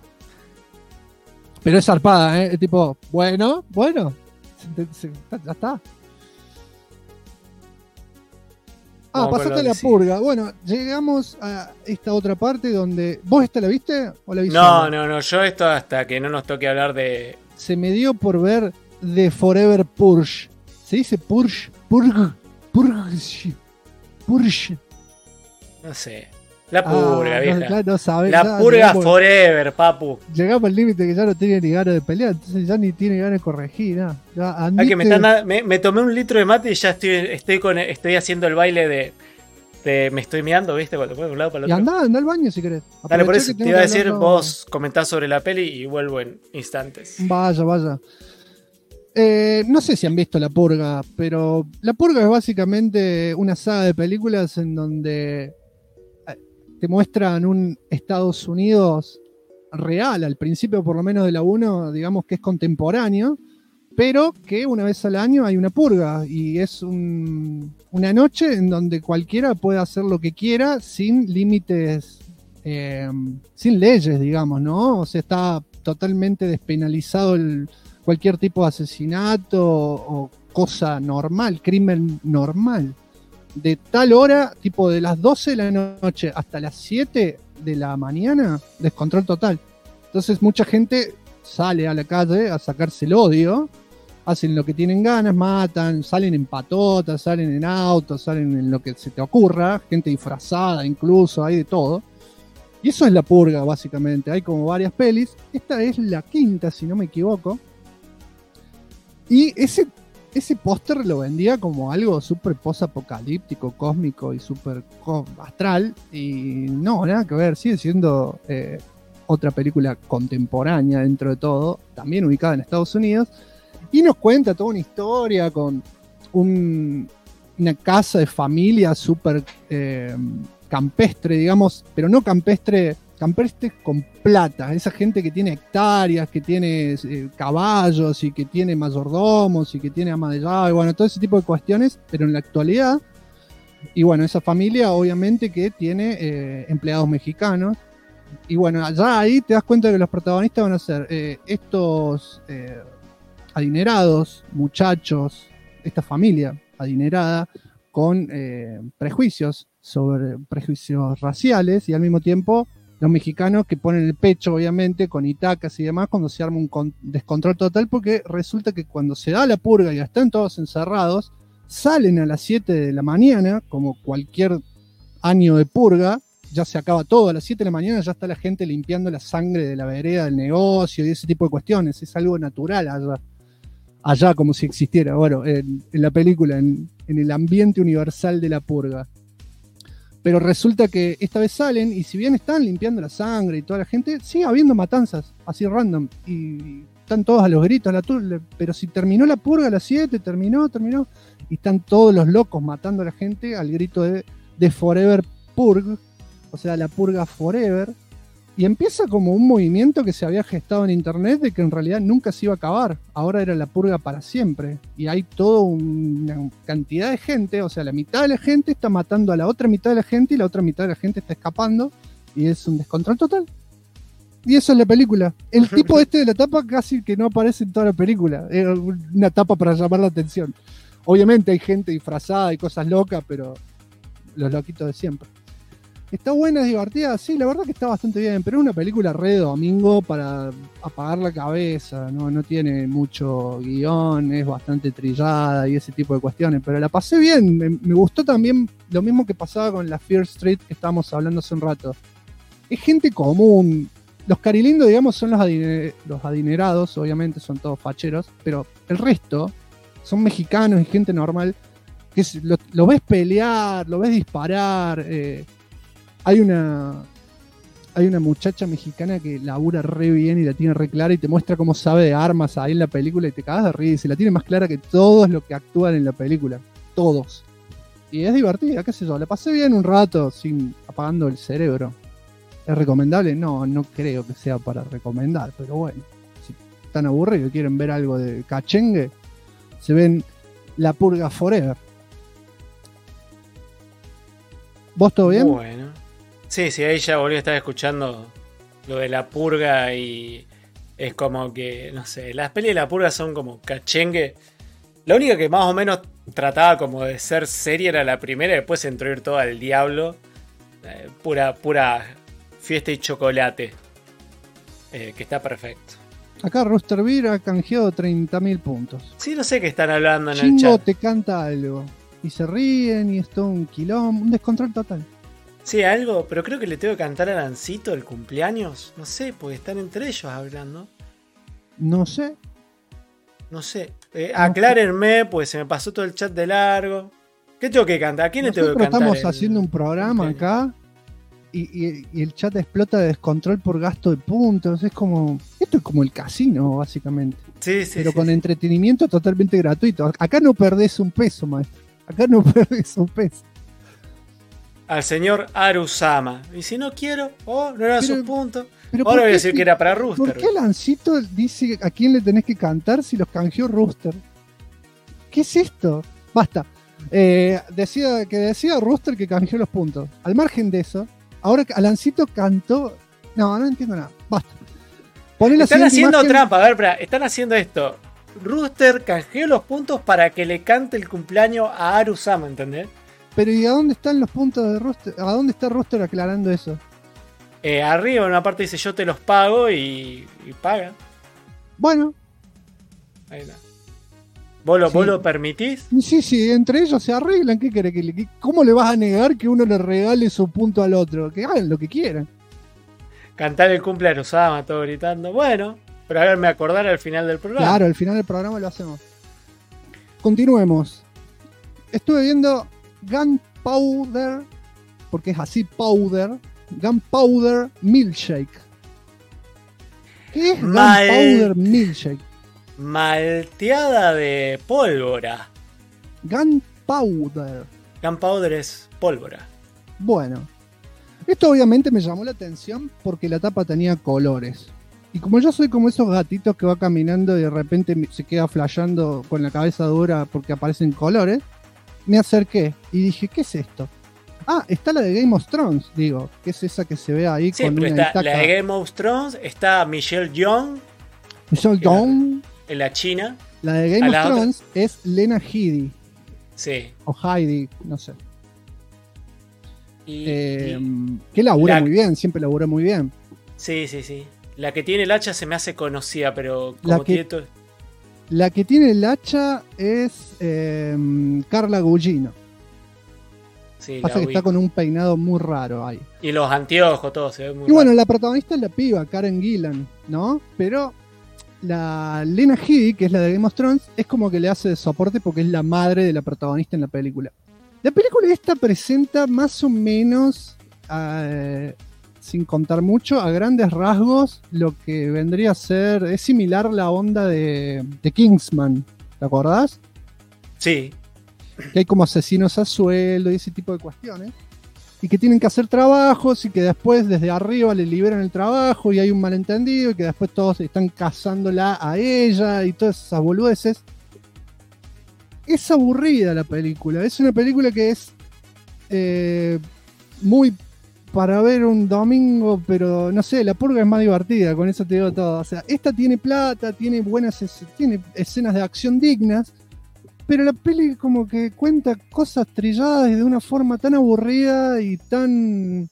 Pero es zarpada, ¿eh? Es tipo, bueno, ya está. Ah, Vamos con pasaste lo la que sigue. purga. Bueno, llegamos a esta otra parte donde... ¿Vos esta la viste o la viste? no, yo esto hasta que no nos toque hablar de... Se me dio por ver The Forever Purge. ¿Se dice Purge? Purge. No sé. La purga, vieja. No sabes, La ya purga llegamos- forever, papu. Llegamos al límite que ya no tiene ni ganas de pelear, entonces ya ni tiene ganas de corregir, nada. Ya Ah, admite- que me tomé un litro de mate y ya estoy haciendo el baile de me estoy meando, ¿viste? Cuando voy de un lado para el Y otro. anda al baño si querés. Dale, por Aprovechá eso que te tengo iba a que decir, hablarlo- vos comentás sobre la peli y vuelvo en instantes. Vaya. No sé si han visto La Purga, pero La Purga es básicamente una saga de películas en donde te muestran un Estados Unidos real, al principio por lo menos de la 1, digamos que es contemporáneo, pero que una vez al año hay una purga y es una noche en donde cualquiera puede hacer lo que quiera sin límites, sin leyes, digamos, ¿no? O sea, está totalmente despenalizado cualquier tipo de asesinato o cosa normal, crimen normal. De tal hora, tipo de las 12 de la noche hasta las 7 de la mañana, descontrol total. Entonces mucha gente sale a la calle a sacarse el odio, hacen lo que tienen ganas, matan, salen en patotas, salen en autos, salen en lo que se te ocurra, gente disfrazada incluso, hay de todo. Y eso es La Purga, básicamente. Hay como varias pelis. Esta es la quinta, si no me equivoco. Y ese póster lo vendía como algo súper post-apocalíptico, cósmico y súper astral. Y no, nada que ver. Sigue siendo otra película contemporánea dentro de todo, también ubicada en Estados Unidos. Y nos cuenta toda una historia con una casa de familia súper campestre, digamos, pero no campestre con plata, esa gente que tiene hectáreas, que tiene caballos y que tiene mayordomos y que tiene ama de llave, bueno, todo ese tipo de cuestiones, pero en la actualidad. Y bueno, esa familia obviamente que tiene empleados mexicanos. Y bueno, allá ahí te das cuenta de que los protagonistas van a ser estos adinerados muchachos, esta familia adinerada, con prejuicios raciales, y al mismo tiempo los mexicanos que ponen el pecho, obviamente, con itacas y demás, cuando se arma un descontrol total, porque resulta que cuando se da la purga y ya están todos encerrados, salen a las 7 de la mañana, como cualquier año de purga, ya se acaba todo, a las 7 de la mañana ya está la gente limpiando la sangre de la vereda del negocio y ese tipo de cuestiones, es algo natural allá como si existiera, bueno, en la película, en el ambiente universal de la purga. Pero resulta que esta vez salen, y si bien están limpiando la sangre y toda la gente, sigue habiendo matanzas, así random, y están todos a los gritos, pero si terminó la purga a las 7, terminó, y están todos los locos matando a la gente al grito de Forever Purg, o sea, la purga forever, y empieza como un movimiento que se había gestado en internet de que en realidad nunca se iba a acabar, ahora era la purga para siempre, y hay toda una cantidad de gente, o sea, la mitad de la gente está matando a la otra mitad de la gente y la otra mitad de la gente está escapando, y es un descontrol total. Y eso es la película. El tipo de la tapa casi que no aparece en toda la película, es una tapa para llamar la atención. Obviamente hay gente disfrazada y cosas locas, pero los loquitos de siempre. ¿Está buena, es divertida? Sí, la verdad que está bastante bien, pero es una película re de domingo para apagar la cabeza, no tiene mucho guión, es bastante trillada y ese tipo de cuestiones, pero la pasé bien, me gustó también lo mismo que pasaba con la Fear Street que estábamos hablando hace un rato. Es gente común, los carilindos, digamos, son los adinerados, obviamente son todos facheros, pero el resto son mexicanos y gente normal, que lo ves pelear, lo ves disparar, hay una muchacha mexicana que labura re bien y la tiene re clara y te muestra cómo sabe de armas ahí en la película y te cagas de risa. Y la tiene más clara que todos los que actúan en la película. Todos. Y es divertida, qué sé yo. La pasé bien un rato sin apagando el cerebro. ¿Es recomendable? No creo que sea para recomendar. Pero bueno, si están aburridos y quieren ver algo de cachengue, se ven La Purga Forever. ¿Vos todo bien? Bueno. Sí, ahí ya volví a estar escuchando lo de la purga y es como que, no sé, las pelis de la purga son como cachengue. La única que más o menos trataba como de ser seria era la primera, después entró a ir todo al diablo. Pura fiesta y chocolate. Que está perfecto. Acá Rooster Beer ha canjeado 30.000 puntos. Sí, no sé qué están hablando en el Chingo chat. te canta algo. Y se ríen y es todo un quilombo, un descontrol total. Sí, algo, pero creo que le tengo que cantar a Lancito el cumpleaños. No sé, porque están entre ellos hablando. No sé. Aclárenme, pues se me pasó todo el chat de largo. ¿Qué tengo que cantar? ¿A quién le tengo que Nosotros cantar? estamos haciendo un programa acá y el chat explota de descontrol por gasto de puntos. Es como. Esto es como el casino, básicamente. Sí, pero con entretenimiento totalmente gratuito. Acá no perdés un peso, maestro. Acá no perdés un peso. Al señor Arusama. Y si no quiero, no era sus puntos. Ahora voy a decir que era para Rooster. ¿Por qué Lancito dice a quién le tenés que cantar si los canjeó Rooster? ¿Qué es esto? Basta. Decía Rooster que canjeó los puntos. Al margen de eso, ahora que Lancito cantó. No entiendo nada. Basta. Están haciendo trampa. A ver, espera, están haciendo esto. Rooster canjeó los puntos para que le cante el cumpleaños a Arusama, ¿entendés? Pero ¿y a dónde están los puntos de Rooster? ¿A dónde está Rooster aclarando eso? Arriba en una parte dice yo te los pago y paga. Bueno. Ahí está. ¿Vos lo permitís? Sí, entre ellos se arreglan. ¿Qué querés? ¿Cómo le vas a negar que uno le regale su punto al otro? Que hagan lo que quieran. Cantar el cumple a Arusama, todo gritando. Bueno, pero a ver, me acordar al final del programa. Claro, al final del programa lo hacemos. Continuemos. Estuve viendo Gunpowder, porque es así, Gunpowder Milkshake. ¿Qué es Gunpowder Milkshake? Malteada de pólvora. Gunpowder. Gunpowder es pólvora. Bueno, esto obviamente me llamó la atención porque la tapa tenía colores. Y como yo soy como esos gatitos que va caminando y de repente se queda flasheando con la cabeza dura porque aparecen colores, me acerqué y dije, ¿qué es esto? Ah, está la de Game of Thrones, digo, que es esa que se ve ahí sí, con pero una está la de Game of Thrones, está Michelle Yeoh. En la China. La de La de Game of Thrones es Lena Headey. Sí. O Heidi, no sé. Y Que labura la- muy bien, siempre labura muy bien. sí. La que tiene el hacha se me hace conocida, pero La como que- tiene todo- La que tiene el hacha es Carla Gugino. sí, la Pasa que está ubico. con un peinado muy raro ahí. Y los anteojos, todo se ve muy Y bueno, raro. la protagonista es la piba, Karen Gillan, ¿no? Pero la Lena Headey, que es la de Game of Thrones, es como que le hace de soporte porque es la madre de la protagonista en la película. La película esta presenta más o menos, sin contar mucho, a grandes rasgos, lo que vendría a ser, es similar la onda de Kingsman, ¿te acordás? Sí, Que hay como asesinos a sueldo y ese tipo de cuestiones, y que tienen que hacer trabajos y que después desde arriba le liberan el trabajo y hay un malentendido y que después todos están cazándola a ella y todas esas boludeces. Es aburrida la película, es una película que es muy para ver un domingo, pero no sé, La Purga es más divertida, con eso te digo todo. O sea, esta tiene plata, tiene tiene escenas de acción dignas, pero la peli como que cuenta cosas trilladas de una forma tan aburrida y tan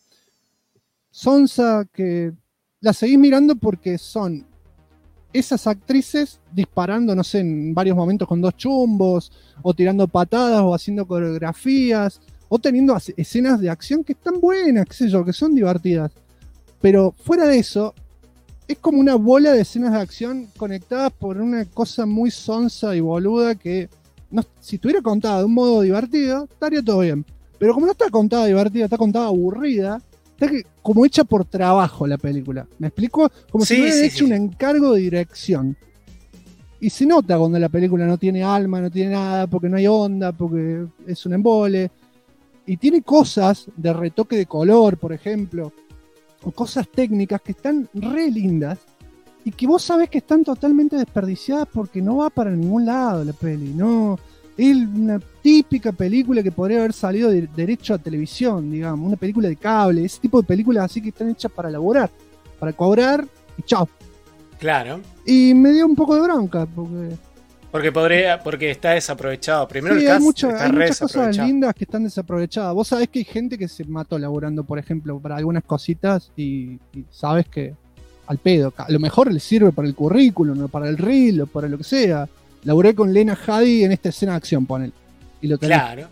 sonsa que la seguís mirando porque son esas actrices disparando, no sé, en varios momentos con 2 chumbos, o tirando patadas, o haciendo coreografías, o teniendo escenas de acción que están buenas, qué sé yo, que son divertidas. Pero fuera de eso, es como una bola de escenas de acción conectadas por una cosa muy sonsa y boluda que no, si estuviera contada de un modo divertido, estaría todo bien. Pero como no está contada divertida, está contada aburrida, está como hecha por trabajo la película. ¿Me explico? Como si Sí, hubieran sí, hecho sí. un encargo de dirección. Y se nota cuando la película no tiene alma, no tiene nada, porque no hay onda, porque es un embole. Y tiene cosas de retoque de color, por ejemplo, o cosas técnicas que están re lindas y que vos sabés que están totalmente desperdiciadas porque no va para ningún lado la peli. No, es una típica película que podría haber salido derecho a televisión, digamos, una película de cable, ese tipo de películas así que están hechas para laburar, para cobrar y chao. claro. Y me dio un poco de bronca porque Porque está desaprovechado. Primero sí, el hay, cast muchas está re cosas desaprovechado. lindas que están desaprovechadas. Vos sabés que hay gente que se mató laburando, por ejemplo, para algunas cositas y sabes que al pedo. A lo mejor le sirve para el currículum, o para el reel, o para lo que sea. Laburé con Lena Headey en esta escena de acción, ponele. Y lo tenés. Claro.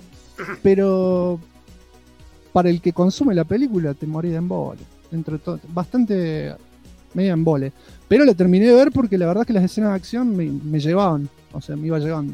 Pero para el que consume la película te morí de embole. Dentro de todo, bastante media embole. Pero la terminé de ver porque la verdad es que las escenas de acción me llevaban. O sea, me iba llevando.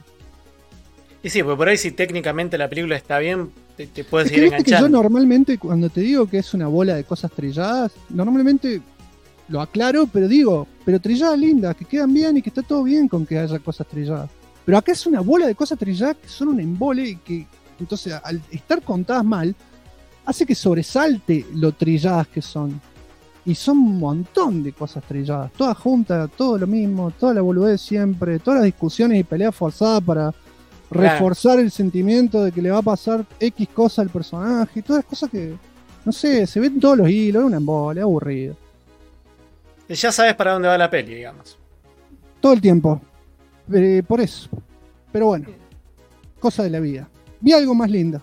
Y sí, porque por ahí si técnicamente la película está bien, te puedes Es que seguir viste que yo enganchando. normalmente, cuando te digo que es una bola de cosas trilladas, normalmente lo aclaro, pero digo, pero trilladas lindas, que quedan bien y que está todo bien con que haya cosas trilladas. Pero acá es una bola de cosas trilladas que son un embole y que, entonces, al estar contadas mal, hace que sobresalte lo trilladas que son. Y son un montón de cosas trilladas, todas juntas, todo lo mismo, toda la boludez siempre, todas las discusiones y peleas forzadas para reforzar el sentimiento de que le va a pasar X cosa al personaje, y todas las cosas que, no sé, se ven todos los hilos, es una embole, es aburrido. Ya sabes para dónde va la peli, digamos. Todo el tiempo. Por eso. Pero bueno, cosa de la vida. Vi algo más lindo.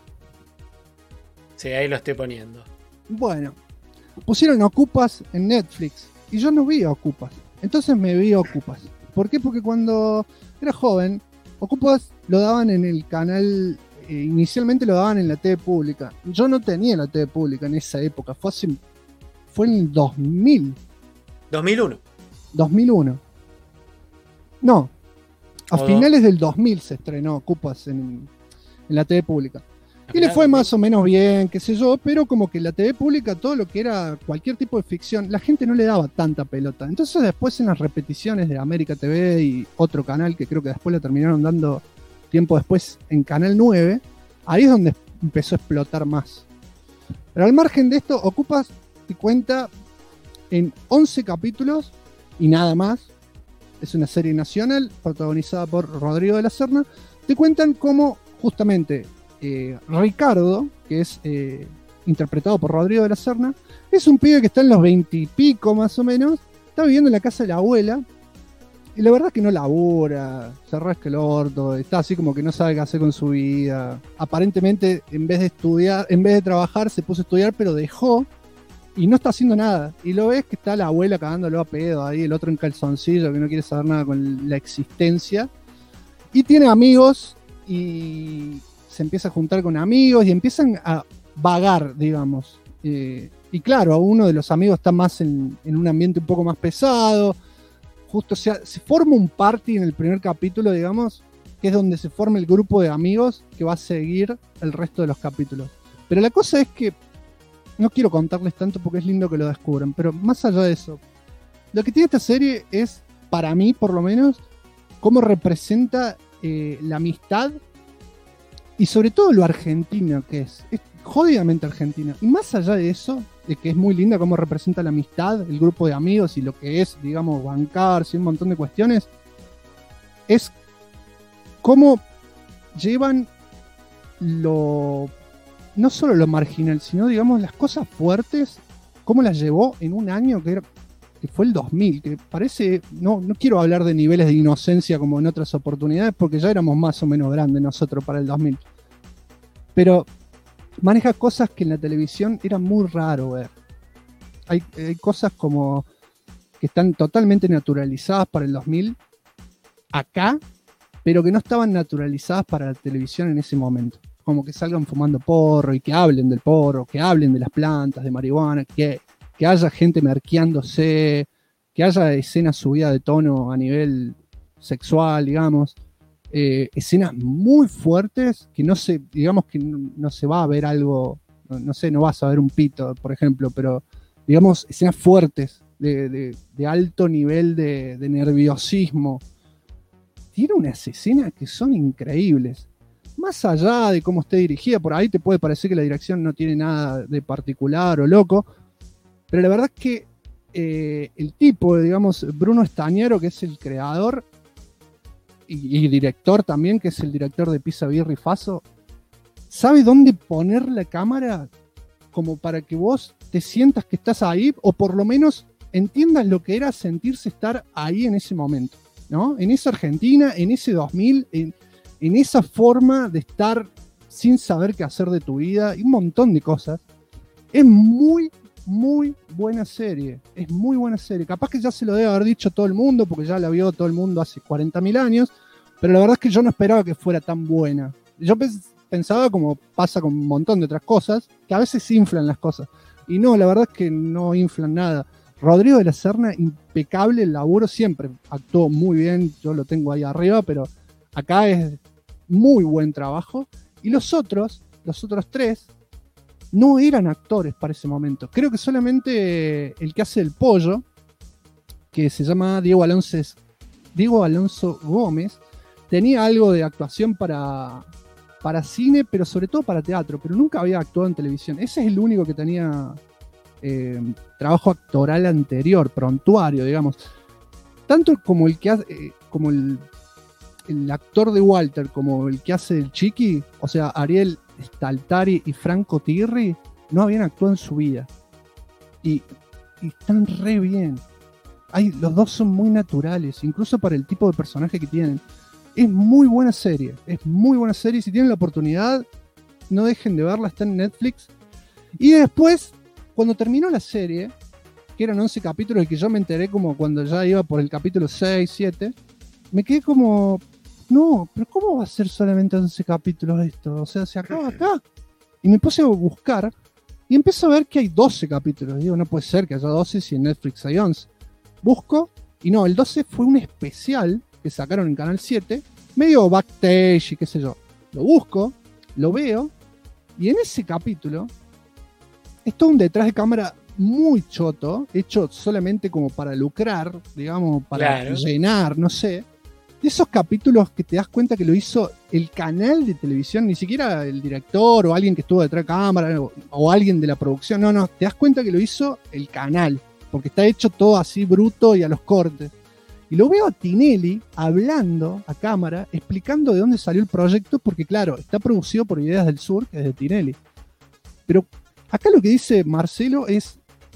Sí, ahí lo estoy poniendo. Bueno, pusieron Ocupas en Netflix y yo no vi Ocupas. Entonces me vi Ocupas. ¿Por qué? Porque cuando era joven, Ocupas lo daban en el canal, inicialmente lo daban en la TV pública. Yo no tenía la TV pública en esa época, fue en el 2000, 2001. 2001. No, a O finales del 2000 se estrenó Ocupas en la TV pública. Y le fue más o menos bien, qué sé yo, pero como que la TV pública, todo lo que era cualquier tipo de ficción, la gente no le daba tanta pelota. Entonces después en las repeticiones de América TV y otro canal, que creo que después la terminaron dando tiempo después en Canal 9, ahí es donde empezó a explotar más. Pero al margen de esto, Ocupas te cuenta en 11 capítulos y nada más. Es una serie nacional protagonizada por Rodrigo de la Serna. Te cuentan cómo justamente Ricardo, que es interpretado por Rodrigo de la Serna, es un pibe que está en los 20 y pico más o menos, está viviendo en la casa de la abuela, Y la verdad es que no labura, se rasca el orto, está así como que no sabe qué hacer con su vida. Aparentemente, en vez de trabajar, se puso a estudiar, pero dejó y no está haciendo nada. Y lo ves que está la abuela cagándolo a pedo ahí, el otro en calzoncillo que no quiere saber nada con la existencia. Y tiene amigos y se empieza a juntar con amigos y empiezan a vagar, digamos. Y claro, uno de los amigos está más en un ambiente un poco más pesado. Justo, o sea, se forma un party en el primer capítulo, digamos, que es donde se forma el grupo de amigos que va a seguir el resto de los capítulos. Pero la cosa es que no quiero contarles tanto porque es lindo que lo descubran, pero más allá de eso, lo que tiene esta serie es, para mí por lo menos, cómo representa la amistad y sobre todo lo argentino que es jodidamente argentina. Y más allá de eso, de que es muy linda cómo representa la amistad, el grupo de amigos y lo que es, digamos, bancarse y un montón de cuestiones, es cómo llevan no solo lo marginal, sino, digamos, las cosas fuertes, cómo las llevó en un año que fue el 2000, que parece, no quiero hablar de niveles de inocencia como en otras oportunidades, porque ya éramos más o menos grandes nosotros para el 2000. Pero maneja cosas que en la televisión era muy raro ver. Hay cosas como que están totalmente naturalizadas para el 2000 acá, pero que no estaban naturalizadas para la televisión en ese momento. Como que salgan fumando porro y que hablen del porro, que hablen de las plantas, de marihuana, que haya gente merqueándose, que haya escenas subidas de tono a nivel sexual, digamos. Escenas muy fuertes que no se va a ver algo, no sé, no vas a ver un pito, por ejemplo, pero digamos escenas fuertes de alto nivel de nerviosismo. Tiene unas escenas que son increíbles. Más allá de cómo esté dirigida, por ahí te puede parecer que la dirección no tiene nada de particular o loco, pero la verdad es que el tipo, digamos, Bruno Estañaro, que es el creador, y director también, que es el director de Pisa, Birra y Faso, sabe dónde poner la cámara como para que vos te sientas que estás ahí, o por lo menos entiendas lo que era sentirse estar ahí en ese momento, ¿no? En esa Argentina, en ese 2000, en esa forma de estar sin saber qué hacer de tu vida, y un montón de cosas. Es muy, muy buena serie. Es muy buena serie. Capaz que ya se lo debe haber dicho todo el mundo, porque ya la vio todo el mundo hace 40.000 años, pero la verdad es que yo no esperaba que fuera tan buena. Yo pensaba, como pasa con un montón de otras cosas, que a veces inflan las cosas. Y no, la verdad es que no inflan nada. Rodrigo de la Serna, impecable el laburo, siempre actuó muy bien, yo lo tengo ahí arriba, pero acá es muy buen trabajo. Y los otros tres, no eran actores para ese momento. Creo que solamente el que hace el pollo, que se llama Diego Alonso Gómez, tenía algo de actuación para cine, pero sobre todo para teatro, pero nunca había actuado en televisión. Ese es el único que tenía trabajo actoral anterior, prontuario, digamos. Tanto como el que hace, como el actor de Walter, como el que hace el Chiqui, o sea, Ariel Staltari y Franco Tirri, no habían actuado en su vida. Y están re bien. Los dos son muy naturales, incluso para el tipo de personaje que tienen. Es muy buena serie. Si tienen la oportunidad, no dejen de verla, está en Netflix. Y después, cuando terminó la serie, que eran 11 capítulos y que yo me enteré como cuando ya iba por el capítulo 6, 7, me quedé como, no, pero ¿cómo va a ser solamente 11 capítulos esto? O sea, se acaba acá. Y me puse a buscar y empiezo a ver que hay 12 capítulos. Digo, no puede ser que haya 12 si en Netflix hay 11. Busco, y no, el 12 fue un especial que sacaron en Canal 7, medio backstage y qué sé yo. Lo busco, lo veo, y en ese capítulo es todo un detrás de cámara muy choto, hecho solamente como para lucrar, digamos, para llenar, no sé. De esos capítulos que te das cuenta que lo hizo el canal de televisión, ni siquiera el director o alguien que estuvo detrás de cámara o alguien de la producción, no, te das cuenta que lo hizo el canal, porque está hecho todo así bruto y a los cortes. Y lo veo a Tinelli hablando a cámara, explicando de dónde salió el proyecto, porque claro, está producido por Ideas del Sur, que es de Tinelli. Pero acá lo que dice Marcelo es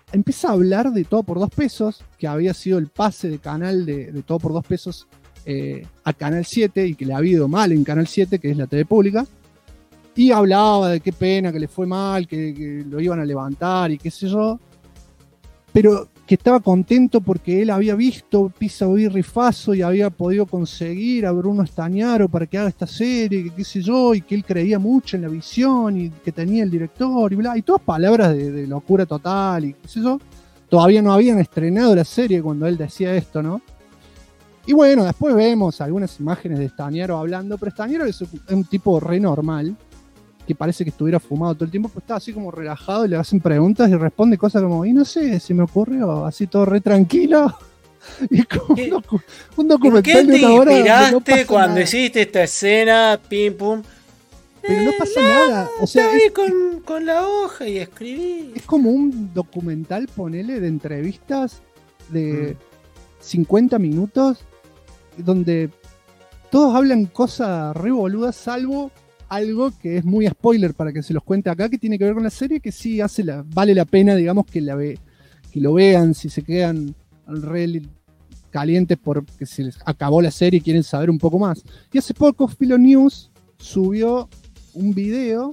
empieza a hablar de Todo por 2 pesos, que había sido el pase de canal de Todo por 2 pesos a Canal 7 y que le había ido mal en Canal 7, que es la TV pública. Y hablaba de qué pena que le fue mal, que lo iban a levantar y qué sé yo. Pero que estaba contento porque él había visto Pisa Birri Faso y había podido conseguir a Bruno Estañaro para que haga esta serie, que qué sé yo, y que él creía mucho en la visión y que tenía el director y bla, y todas palabras de locura total y qué sé yo. Todavía no habían estrenado la serie cuando él decía esto, ¿no? Y bueno, después vemos algunas imágenes de Estañaro hablando, pero Estañaro es un tipo re normal, que parece que estuviera fumado todo el tiempo, pues está así como relajado y le hacen preguntas y responde cosas como, y no sé, se me ocurrió, así todo re tranquilo. Y como un documental ¿En qué de te una hora. inspiraste cuando hiciste esta escena? Pim, pum. Pero no pasa nada. O sea, estaba ahí con la hoja y escribí. Es como un documental, ponele, de entrevistas de 50 minutos, donde todos hablan cosas re boludas, salvo algo que es muy spoiler para que se los cuente acá, que tiene que ver con la serie, que sí vale la pena, digamos, que lo vean, si se quedan re calientes porque se les acabó la serie y quieren saber un poco más. Y hace poco Filonews subió un video,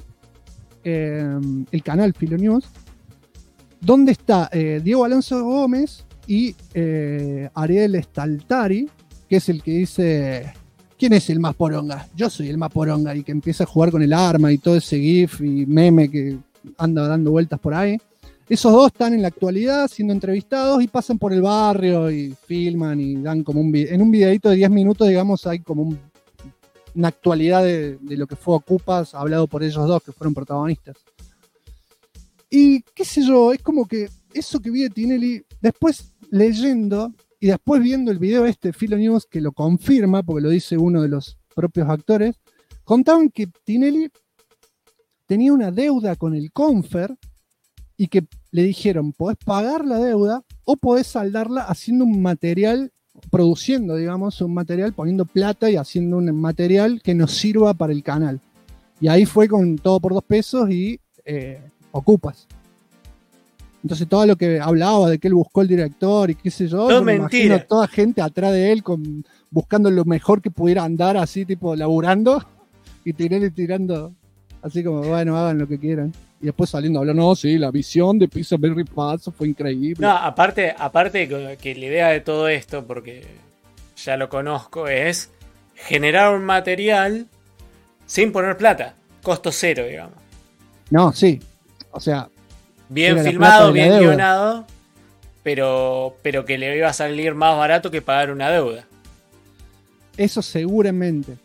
el canal Filonews, donde está Diego Alonso Gómez y Ariel Staltari, que es el que dice... ¿Quién es el más poronga? Yo soy el más poronga, y que empieza a jugar con el arma y todo ese gif y meme que anda dando vueltas por ahí. Esos dos están en la actualidad siendo entrevistados y pasan por el barrio y filman y dan como en un videito de 10 minutos, digamos, hay como una actualidad de lo que fue Ocupas, hablado por ellos dos que fueron protagonistas. Y qué sé yo, es como que eso que vi de Tinelli, después leyendo... Y después viendo el video Filonews, que lo confirma, porque lo dice uno de los propios actores, contaban que Tinelli tenía una deuda con el Confer y que le dijeron, podés pagar la deuda o podés saldarla haciendo un material, produciendo, digamos, un material, poniendo plata y haciendo un material que nos sirva para el canal. Y ahí fue con Todo por 2 pesos y Ocupas. Entonces todo lo que hablaba de que él buscó el director y qué sé yo, no, me mentira. imagino toda gente atrás de él buscando lo mejor que pudiera andar así, tipo laburando, y tirando así como, bueno, hagan lo que quieran. Y después saliendo a hablar, no, sí, la visión de Pisa Birri Faso fue increíble. No, aparte que la idea de todo esto, porque ya lo conozco, es generar un material sin poner plata, costo cero, digamos. No, sí, o sea... Bien filmado, bien guionado, pero que le iba a salir más barato que pagar una deuda. Eso seguramente.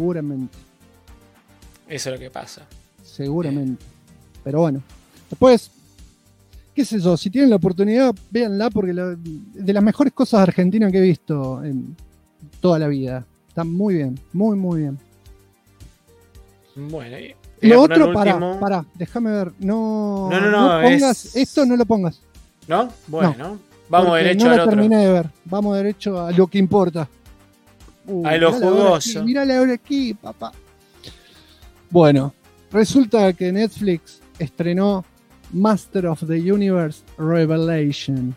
Eso es lo que pasa. Seguramente. Pero bueno. Después, qué sé yo, si tienen la oportunidad, véanla, porque de las mejores cosas argentinas que he visto en toda la vida. Está muy bien, muy, muy bien. Bueno, lo otro, pará, déjame ver. No pongas esto, no lo pongas. ¿No? Bueno, vamos derecho al otro. No la terminé de ver. Vamos derecho a lo que importa. A lo jugoso. Mírala ahora aquí, papá. Bueno, resulta que Netflix estrenó Master of the Universe Revelation.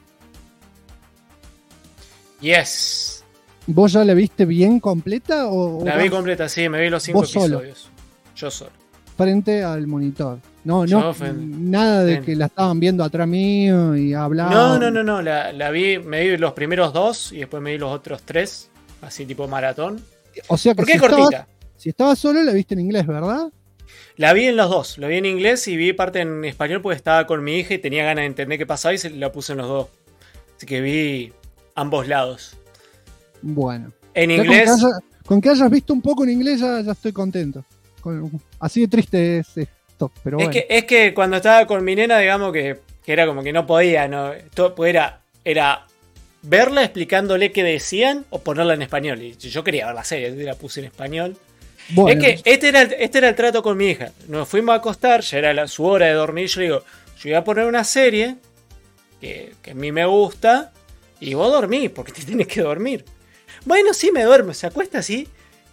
Yes. ¿Vos ya la viste bien completa? La vi completa, sí, me vi los 5 episodios. Solo. Yo solo. Frente al monitor. No, nada de que la estaban viendo atrás mío y hablaban. No, la vi, me vi los primeros 2 y después me vi los otros 3, así tipo maratón. O sea que ¿por qué es cortita? Si estabas solo, la viste en inglés, ¿verdad? La vi en los dos, la vi en inglés y vi parte en español porque estaba con mi hija y tenía ganas de entender qué pasaba y se la puse en los dos. Así que vi ambos lados. Bueno. En inglés... Con que hayas visto un poco en inglés ya estoy contento. Así de triste es esto, pero bueno. Es que cuando estaba con mi nena, digamos que era como que no podía, ¿no? Era verla explicándole qué decían o ponerla en español. Y yo quería ver la serie, la puse en español. Bueno, es que este era el trato con mi hija. Nos fuimos a acostar, ya era su hora de dormir. Yo digo, yo voy a poner una serie que a mí me gusta y vos dormís, porque te tienes que dormir. Bueno, sí, me duermo, se acuesta así.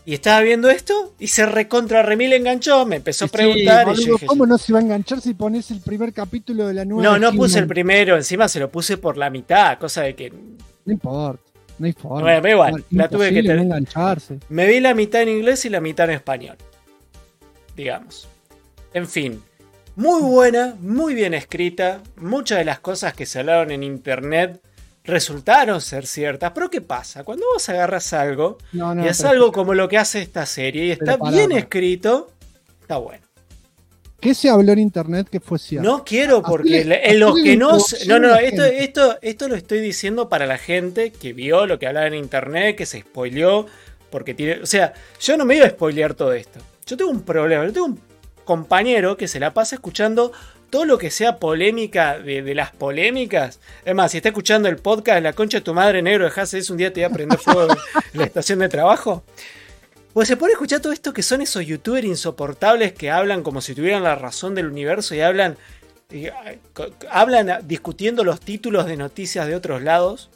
Y estaba viendo esto y se recontra remil enganchó, me empezó a Sí, preguntar y boludo, yo dije, ¿cómo no se va a enganchar si pones el primer capítulo de la nueva? no puse el He-Man? primero, encima se lo puse por la mitad, cosa de que No importa, no hay forma. Bueno, da igual, la tuve que Imposible tener. no engancharse. me vi la mitad en inglés y la mitad en español, digamos. En fin, muy buena, muy bien escrita, muchas de las cosas que se hablaron en internet resultaron ser ciertas, pero ¿qué pasa? Cuando vos agarras algo No, y es pero- algo como lo que hace esta serie y está Pero bien pará. escrito, está bueno. ¿Qué se habló en internet que fue cierto? No quiero porque Hacele- en los hacele que la no... introducción No, a la esto, gente. esto lo estoy diciendo para la gente que vio lo que hablaba en internet, que se spoileó, porque tiene... O sea, yo no me iba a spoilear todo esto. Yo tengo un problema, yo tengo un compañero que se la pasa escuchando todo lo que sea polémica de las polémicas. Es más, si está escuchando el podcast La concha de tu madre, negro, dejase eso, un día te voy a prender fuego en la estación de trabajo. Pues se pone a escuchar todo esto que son esos youtubers insoportables que hablan como si tuvieran la razón del universo y hablan discutiendo los títulos de noticias de otros lados.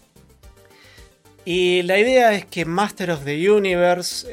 Y la idea es que Master of the Universe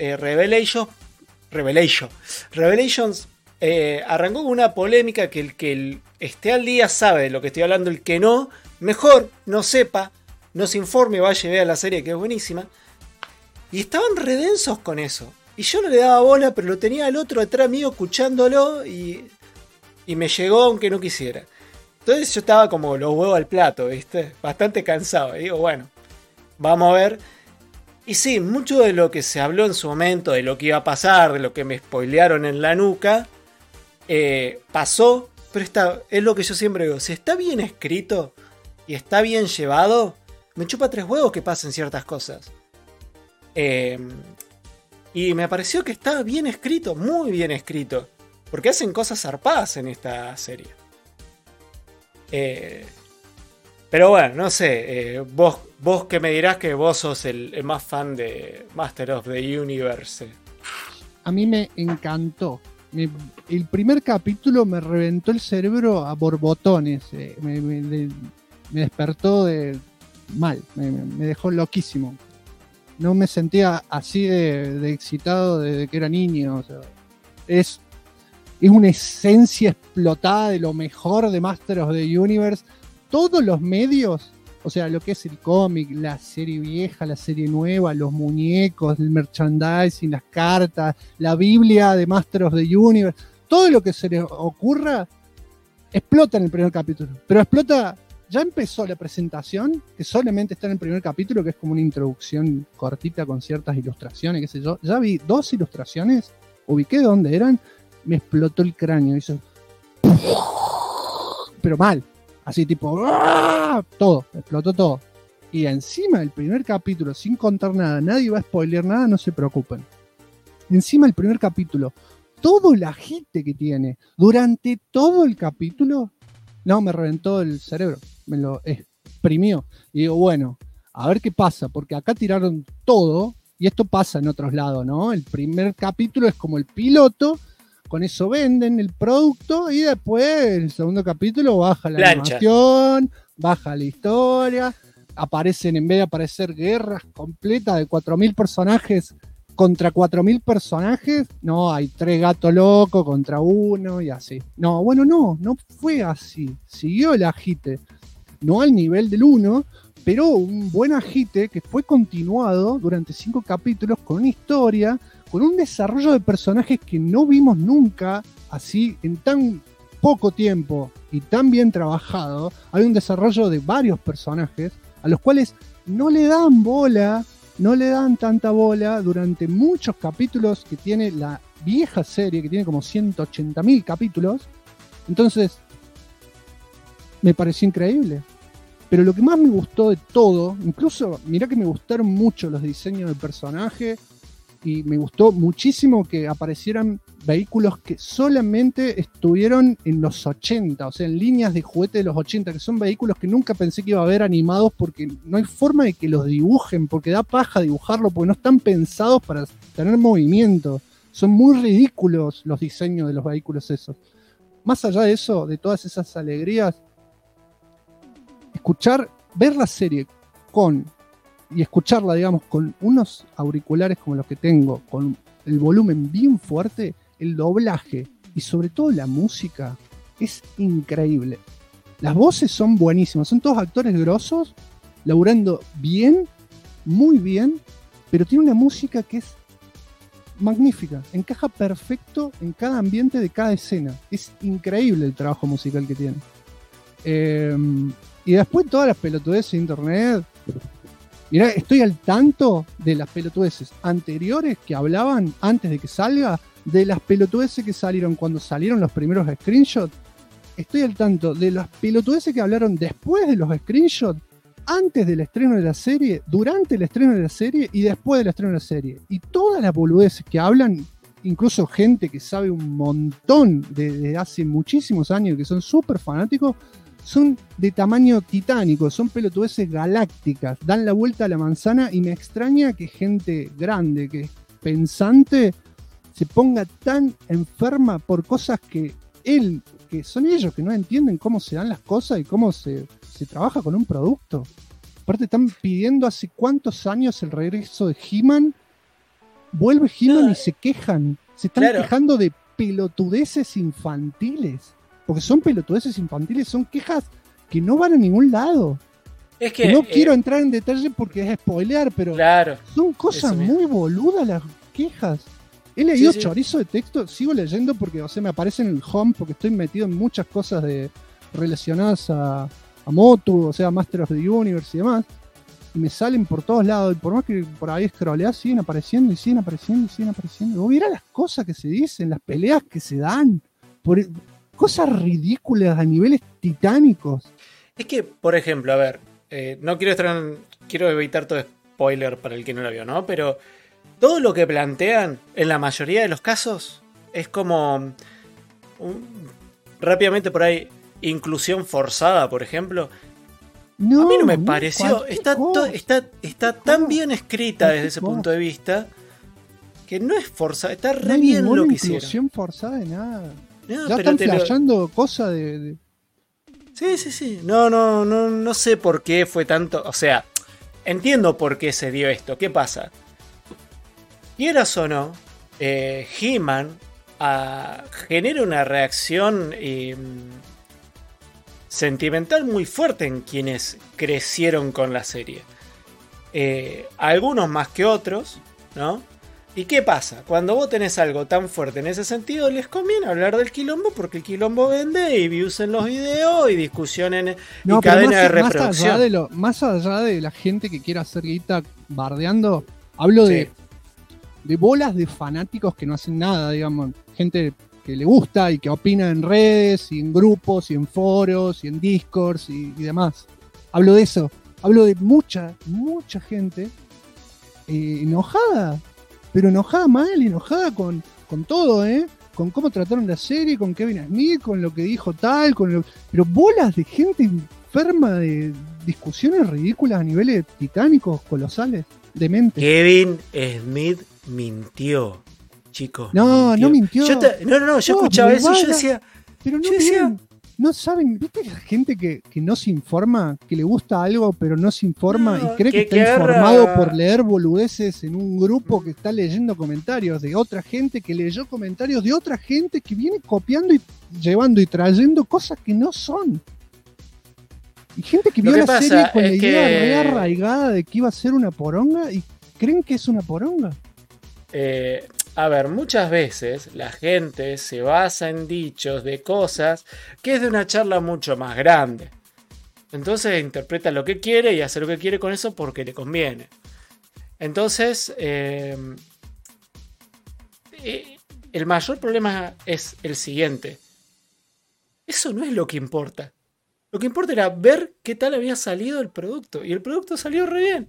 Revelations arrancó con una polémica que el que esté al día sabe de lo que estoy hablando, el que no, mejor no sepa, no se informe, vaya y vea la serie que es buenísima. Y estaban redensos con eso. Y yo no le daba bola, pero lo tenía al otro detrás mío escuchándolo y me llegó aunque no quisiera. Entonces yo estaba como los huevos al plato, ¿viste? Bastante cansado. Y digo, bueno, vamos a ver. Y sí, mucho de lo que se habló en su momento, de lo que iba a pasar, de lo que me spoilearon en la nuca, pasó. Pero es lo que yo siempre digo. Si está bien escrito y está bien llevado, me chupa tres huevos que pasen ciertas cosas. Y me pareció que está bien escrito, muy bien escrito. Porque hacen cosas zarpadas en esta serie. Pero bueno, no sé. Vos que me dirás que vos sos el más fan de Master of the Universe. A mí me encantó. El primer capítulo me reventó el cerebro a borbotones. Me despertó mal. Me dejó loquísimo. No me sentía así de excitado desde que era niño. O sea, es una esencia explotada de lo mejor de Master of the Universe. Todos los medios, o sea, lo que es el cómic, la serie vieja, la serie nueva, los muñecos, el merchandising, las cartas, la Biblia de Master of the Universe, todo lo que se les ocurra explota en el primer capítulo. Pero explota, ya empezó la presentación, que solamente está en el primer capítulo, que es como una introducción cortita con ciertas ilustraciones, qué sé yo. Ya vi 2 ilustraciones, ubiqué dónde eran, me explotó el cráneo, hizo... pero mal. Así tipo, ¡ah! Todo, explotó todo. Y encima del primer capítulo, sin contar nada, nadie va a spoilear nada, no se preocupen. Encima del primer capítulo, todo el agite que tiene durante todo el capítulo, no, me reventó el cerebro, me lo exprimió. Y digo, bueno, a ver qué pasa, porque acá tiraron todo, y esto pasa en otros lados, ¿no? El primer capítulo es como el piloto, con eso venden el producto y después el segundo capítulo baja la animación, baja la historia, aparecen, en vez de aparecer guerras completas de 4.000 personajes contra 4.000 personajes, no, hay 3 gatos locos contra uno y así. No, bueno, no fue así, siguió el agite, no al nivel del 1, pero un buen agite que fue continuado durante 5 capítulos con una historia, con un desarrollo de personajes que no vimos nunca así en tan poco tiempo y tan bien trabajado. Hay un desarrollo de varios personajes a los cuales no le dan bola, no le dan tanta bola durante muchos capítulos que tiene la vieja serie, que tiene como 180.000 capítulos. Entonces, me pareció increíble. Pero lo que más me gustó de todo, incluso, mirá que me gustaron mucho los diseños de personaje, y me gustó muchísimo que aparecieran vehículos que solamente estuvieron en los 80, o sea, en líneas de juguete de los 80, que son vehículos que nunca pensé que iba a ver animados porque no hay forma de que los dibujen, porque da paja dibujarlo, porque no están pensados para tener movimiento. Son muy ridículos los diseños de los vehículos esos. Más allá de eso, de todas esas alegrías, ver la serie con y escucharla, digamos, con unos auriculares como los que tengo, con el volumen bien fuerte, el doblaje y sobre todo la música es increíble. Las voces son buenísimas, son todos actores grosos, laburando bien, muy bien, pero tiene una música que es magnífica, encaja perfecto en cada ambiente de cada escena. Es increíble el trabajo musical que tiene. Y después todas las pelotudeces de internet. Mirá, estoy al tanto de las pelotudeces anteriores que hablaban antes de que salga, de las pelotudeces que salieron cuando salieron los primeros screenshots. Estoy al tanto de las pelotudeces que hablaron después de los screenshots, antes del estreno de la serie, durante el estreno de la serie y después del estreno de la serie. Y todas las boludeces que hablan, incluso gente que sabe un montón de hace muchísimos años, que son súper fanáticos, son de tamaño titánico, son pelotudeces galácticas, dan la vuelta a la manzana, y me extraña que gente grande, que es pensante, se ponga tan enferma por cosas que son ellos que no entienden cómo se dan las cosas y cómo se trabaja con un producto. Aparte están pidiendo hace cuántos años el regreso de He-Man. Vuelve He-Man y se quejan. Se están quejando de pelotudeces infantiles. Porque son pelotudeces infantiles, son quejas que no van a ningún lado. Es que no quiero entrar en detalle porque es spoilear, pero son cosas muy boludas las quejas. He leído chorizo de texto, sigo leyendo porque, o sea, me aparece en el home porque estoy metido en muchas cosas relacionadas a Motu, o sea, Master of the Universe y demás, y me salen por todos lados, y por más que por ahí scrolleas, siguen apareciendo. Vos mirá las cosas que se dicen, las peleas que se dan, cosas ridículas a niveles titánicos. Es que, por ejemplo, a ver, no quiero evitar todo spoiler para el que no lo vio, ¿no? Pero todo lo que plantean, en la mayoría de los casos, es como rápidamente por ahí, inclusión forzada, por ejemplo. A mí no me pareció. Está tan bien escrita desde ese punto de vista que no es forzada. Está re bien lo que hicieron. No hay inclusión forzada de nada. No, ya están flashando cosas de... Sí. No sé por qué fue tanto. O sea, entiendo por qué se dio esto. ¿Qué pasa? Quieras o no, He-Man genera una reacción sentimental muy fuerte en quienes crecieron con la serie. Algunos más que otros, ¿no? ¿Y qué pasa? Cuando vos tenés algo tan fuerte en ese sentido, les conviene hablar del quilombo porque el quilombo vende, y views en los videos y discusiones y cadena de reproducción. Más allá de la gente que quiera hacer guita bardeando, hablo de bolas de fanáticos que no hacen nada, digamos, gente que le gusta y que opina en redes y en grupos y en foros y en discords y demás. Hablo de eso, hablo de mucha gente enojada, pero enojada mal, enojada con todo, con cómo trataron la serie, con Kevin Smith, con lo que dijo tal, pero bolas de gente enferma de discusiones ridículas a niveles titánicos, colosales, dementes. Kevin Smith mintió, chicos. No mintió. Yo escuchaba eso y yo decía... Pero no saben, ¿viste la gente que no se informa, que le gusta algo pero no se informa y cree que está informado por leer boludeces en un grupo que está leyendo comentarios de otra gente que leyó comentarios de otra gente que viene copiando y llevando y trayendo cosas que no son? Y gente que vio la serie con la idea re arraigada de que iba a ser una poronga y creen que es una poronga. A ver, muchas veces la gente se basa en dichos de cosas que es de una charla mucho más grande. Entonces interpreta lo que quiere y hace lo que quiere con eso porque le conviene. Entonces, el mayor problema es el siguiente. Eso no es lo que importa. Lo que importa era ver qué tal había salido el producto. Y el producto salió re bien.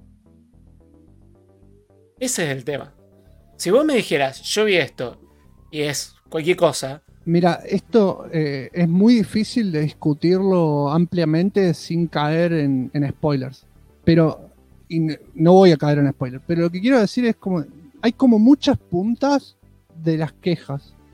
Ese es el tema. Si vos me dijeras, yo vi esto y es cualquier cosa. Mira, esto es muy difícil de discutirlo ampliamente sin caer en spoilers. Pero, y no voy a caer en spoilers, pero lo que quiero decir es como, hay como muchas puntas de las quejas.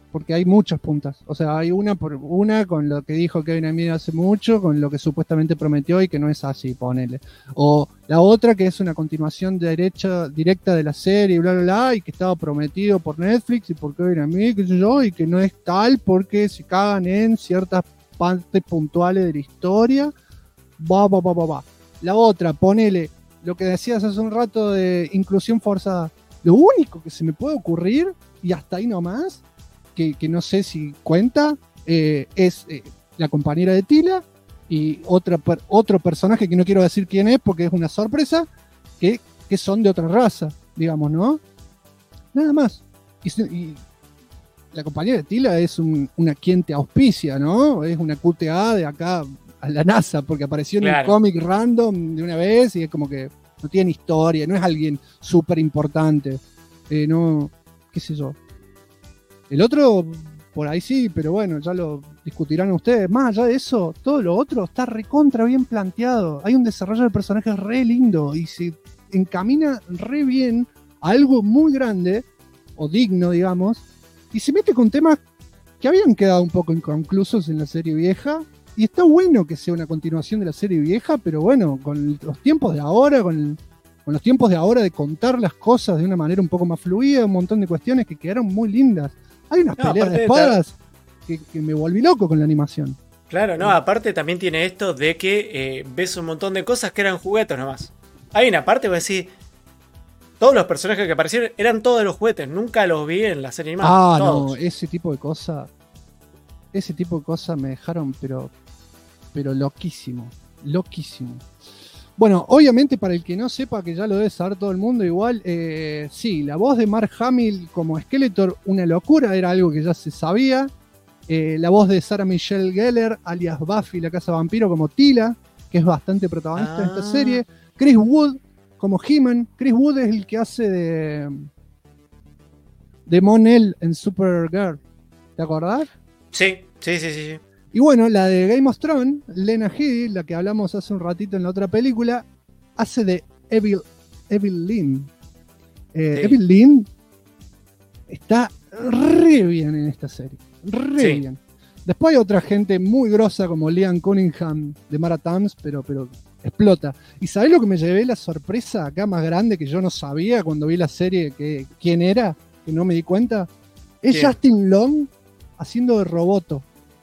porque hay muchas puntas. O sea, hay una por una con lo que dijo Kevin Smith hace mucho, con lo que supuestamente prometió y que no es así, ponele. O la otra que es una continuación directa de la serie, bla, bla, bla, y que estaba prometido por Netflix y por Kevin Smith, qué sé yo, y que no es tal porque se cagan en ciertas partes puntuales de la historia. Va. La otra, ponele lo que decías hace un rato de inclusión forzada. Lo único que se me puede ocurrir, y hasta ahí nomás, que no sé si cuenta, es la compañera de Tila y otro personaje que no quiero decir quién es porque es una sorpresa, que son de otra raza, digamos, ¿no? Nada más. Y la compañera de Tila es una quien te auspicia, ¿no? Es una QTA de acá a la NASA, porque apareció en un cómic random de una vez y es como que no tiene historia, no es alguien súper importante, no, qué sé yo. El otro, por ahí sí, pero bueno, ya lo discutirán ustedes. Más allá de eso, todo lo otro está recontra bien planteado. Hay un desarrollo de personajes re lindo y se encamina re bien a algo muy grande, o digno, digamos, y se mete con temas que habían quedado un poco inconclusos en la serie vieja. Y está bueno que sea una continuación de la serie vieja, pero bueno, con los tiempos de ahora, con los tiempos de ahora de contar las cosas de una manera un poco más fluida, un montón de cuestiones que quedaron muy lindas. Hay unas peleas de espadas que me volví loco con la animación. Claro, no, aparte también tiene esto de que ves un montón de cosas que eran juguetes nomás. Hay una parte que decís, todos los personajes que aparecieron eran todos de los juguetes, nunca los vi en la serie animada. No, ese tipo de cosas me dejaron pero loquísimo. Bueno, obviamente para el que no sepa, que ya lo debe saber todo el mundo igual, sí, la voz de Mark Hamill como Skeletor, una locura, era algo que ya se sabía. La voz de Sarah Michelle Gellar, alias Buffy, la Casa Vampiro, como Tila, que es bastante protagonista de esta serie. Chris Wood como He-Man. Chris Wood es el que hace de Mon-El en Supergirl. ¿Te acordás? Sí. Y bueno, la de Game of Thrones, Lena Headey, la que hablamos hace un ratito en la otra película, hace de Evil Lynn. Sí. Evil Lynn está re bien en esta serie. Re bien. Después hay otra gente muy grosa como Liam Cunningham de Mara Thames, pero explota. ¿Y sabés lo que me llevé la sorpresa acá más grande que yo no sabía cuando vi la serie quién era? Que no me di cuenta. Es ¿quién? Justin Long haciendo de Roboto.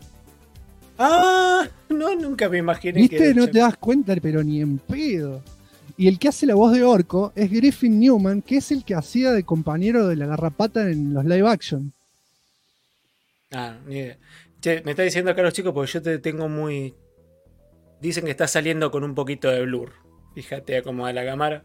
No, nunca me imaginé. ¿Viste? Que no te das cuenta, pero ni en pedo. Y el que hace la voz de Orco es Griffin Newman, que es el que hacía de compañero de la Garrapata en los live action. Ni idea. Che, me está diciendo acá los chicos porque yo te tengo muy... Dicen que está saliendo con un poquito de blur. Fíjate cómo va la cámara.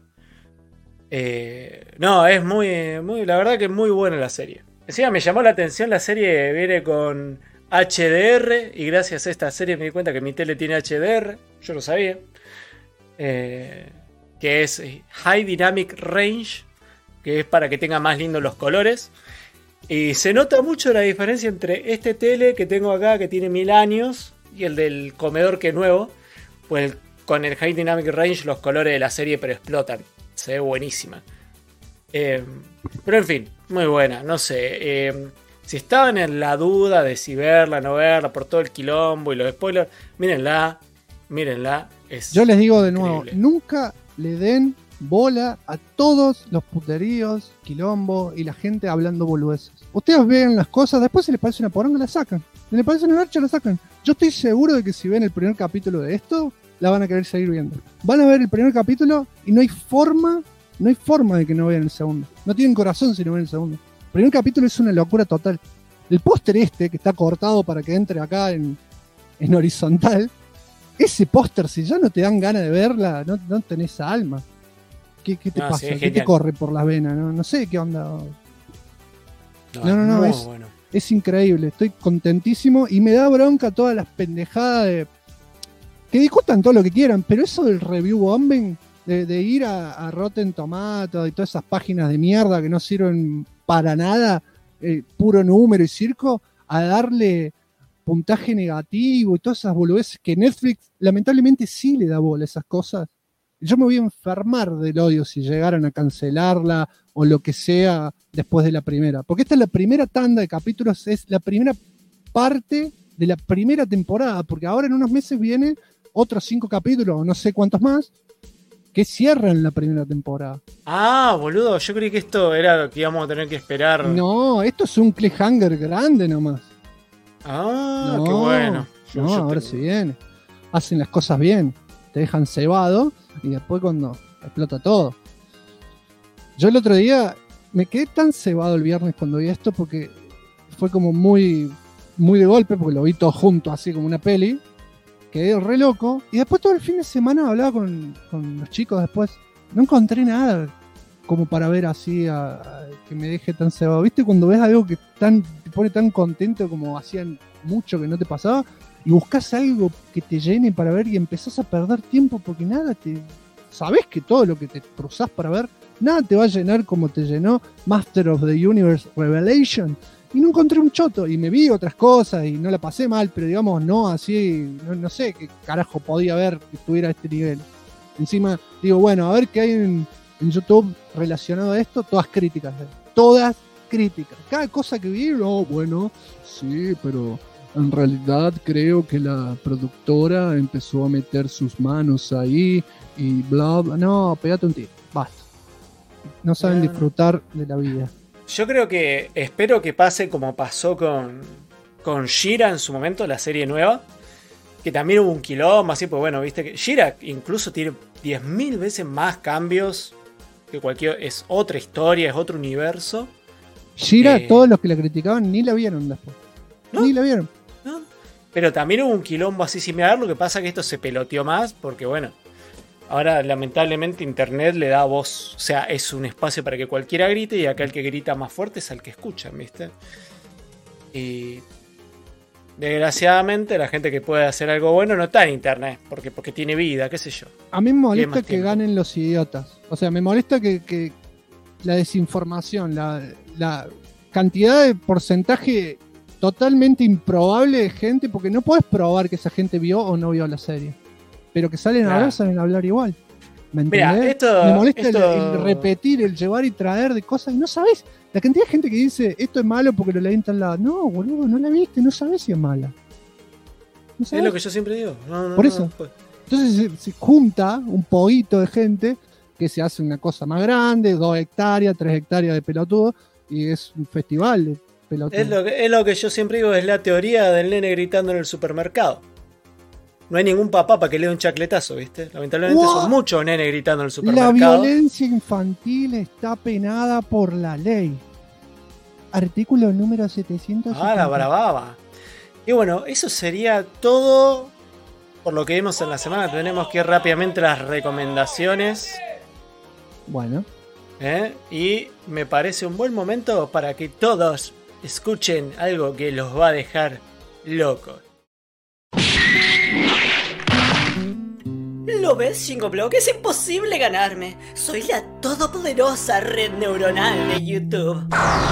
No, es muy... La verdad que es muy buena la serie. Encima me llamó la atención, la serie viene con HDR y gracias a esta serie me di cuenta que mi tele tiene HDR, yo lo sabía, que es High Dynamic Range, que es para que tenga más lindos los colores, y se nota mucho la diferencia entre este tele que tengo acá que tiene 1000 años y el del comedor que es nuevo, pues con el High Dynamic Range los colores de la serie pero explotan, se ve buenísima. Pero en fin, muy buena, no sé, si estaban en la duda de si verla o no verla por todo el quilombo y los spoilers, mírenla. Yo les digo de nuevo, nunca le den bola a todos los puteríos, quilombo y la gente hablando boludeces. Ustedes ven las cosas, después si les parece una poronga la sacan, si les parece una garcha la sacan. Yo estoy seguro de que si ven el primer capítulo de esto, la van a querer seguir viendo. Van a ver el primer capítulo y no hay forma de que no vean el segundo. No tienen corazón si no ven el segundo. El primer capítulo es una locura total. El póster que está cortado para que entre acá en horizontal, ese póster, si ya no te dan ganas de verla, no tenés alma. ¿Qué te pasa? Sí, ¿qué te corre por las venas? No sé qué onda. No, bueno. Es increíble. Estoy contentísimo y me da bronca todas las pendejadas de... Que discutan todo lo que quieran, pero eso del review bombing, de ir a Rotten Tomatoes y todas esas páginas de mierda que no sirven para nada, puro número y circo, a darle puntaje negativo y todas esas boludeces que Netflix lamentablemente sí le da bola a esas cosas. Yo me voy a enfermar del odio si llegaran a cancelarla o lo que sea después de la primera. Porque esta es la primera tanda de capítulos, es la primera parte de la primera temporada, porque ahora en unos meses viene otros 5 capítulos, o no sé cuántos más, que cierran la primera temporada. Ah, boludo, yo creí que esto era lo que íbamos a tener que esperar. No, esto es un cliffhanger grande nomás. Ah, No, qué bueno. No, ahora se viene. Hacen las cosas bien, te dejan cebado y después cuando explota todo. Yo el otro día me quedé tan cebado el viernes cuando vi esto porque fue como muy, muy de golpe, porque lo vi todo junto, así como una peli. Quedé re loco. Y después todo el fin de semana hablaba con los chicos después. No encontré nada como para ver así que me deje tan cebado. ¿Viste cuando ves algo que te pone tan contento como hacían mucho que no te pasaba? Y buscas algo que te llene para ver y empezás a perder tiempo porque nada sabés que todo lo que te cruzás para ver, nada te va a llenar como te llenó Master of the Universe Revelation. Y no encontré un choto, y me vi otras cosas y no la pasé mal, pero digamos, no así, no sé qué carajo podía haber que estuviera a este nivel. Encima, digo, bueno, a ver qué hay en YouTube relacionado a esto, todas críticas. Cada cosa que vi, no, bueno, sí, pero en realidad creo que la productora empezó a meter sus manos ahí y bla, bla. No, pegate un tiro, basta. No saben disfrutar de la vida. Yo creo que espero que pase como pasó con She-Ra en su momento, la serie nueva. Que también hubo un quilombo así, pues bueno, viste que She-Ra incluso tiene 10.000 veces más cambios que cualquier. Es otra historia, es otro universo. She-Ra, todos los que la criticaban ni la vieron después. ¿No? Ni la vieron. ¿No? Pero también hubo un quilombo así similar. Lo que pasa es que esto se peloteó más porque bueno. Ahora, lamentablemente, Internet le da voz. O sea, es un espacio para que cualquiera grite. Y acá el que grita más fuerte es el que escucha, ¿viste? Y desgraciadamente, la gente que puede hacer algo bueno no está en Internet. Porque tiene vida, qué sé yo. A mí me molesta que tiempo. ganen los idiotas. O sea, me molesta que la desinformación, la cantidad de porcentaje totalmente improbable de gente. Porque no puedes probar que esa gente vio o no vio la serie. Pero que salen a hablar, salen a hablar igual. ¿Me entendés? Me molesta el repetir, el llevar y traer de cosas y no sabés. La cantidad de gente que dice esto es malo porque lo leí en tal lado. No, boludo, no la viste, no sabés si es mala. No Es lo que yo siempre digo. Por eso. Entonces se junta un poquito de gente que se hace una cosa más grande, 2 hectáreas, 3 hectáreas de pelotudo, y es un festival de pelotudo. Es lo que yo siempre digo, es la teoría del nene gritando en el supermercado. No hay ningún papá para que le dé un chacletazo, ¿viste? Lamentablemente son muchos nenes gritando en el supermercado. La violencia infantil está penada por la ley. Artículo número 700. Ah, la bravaba. Y bueno, eso sería todo por lo que vimos en la semana. Tenemos que ir rápidamente a las recomendaciones. Bueno. Y me parece un buen momento para que todos escuchen algo que los va a dejar locos. ¿Lo ves, Shingoblock? Es imposible ganarme. Soy la todopoderosa red neuronal de YouTube.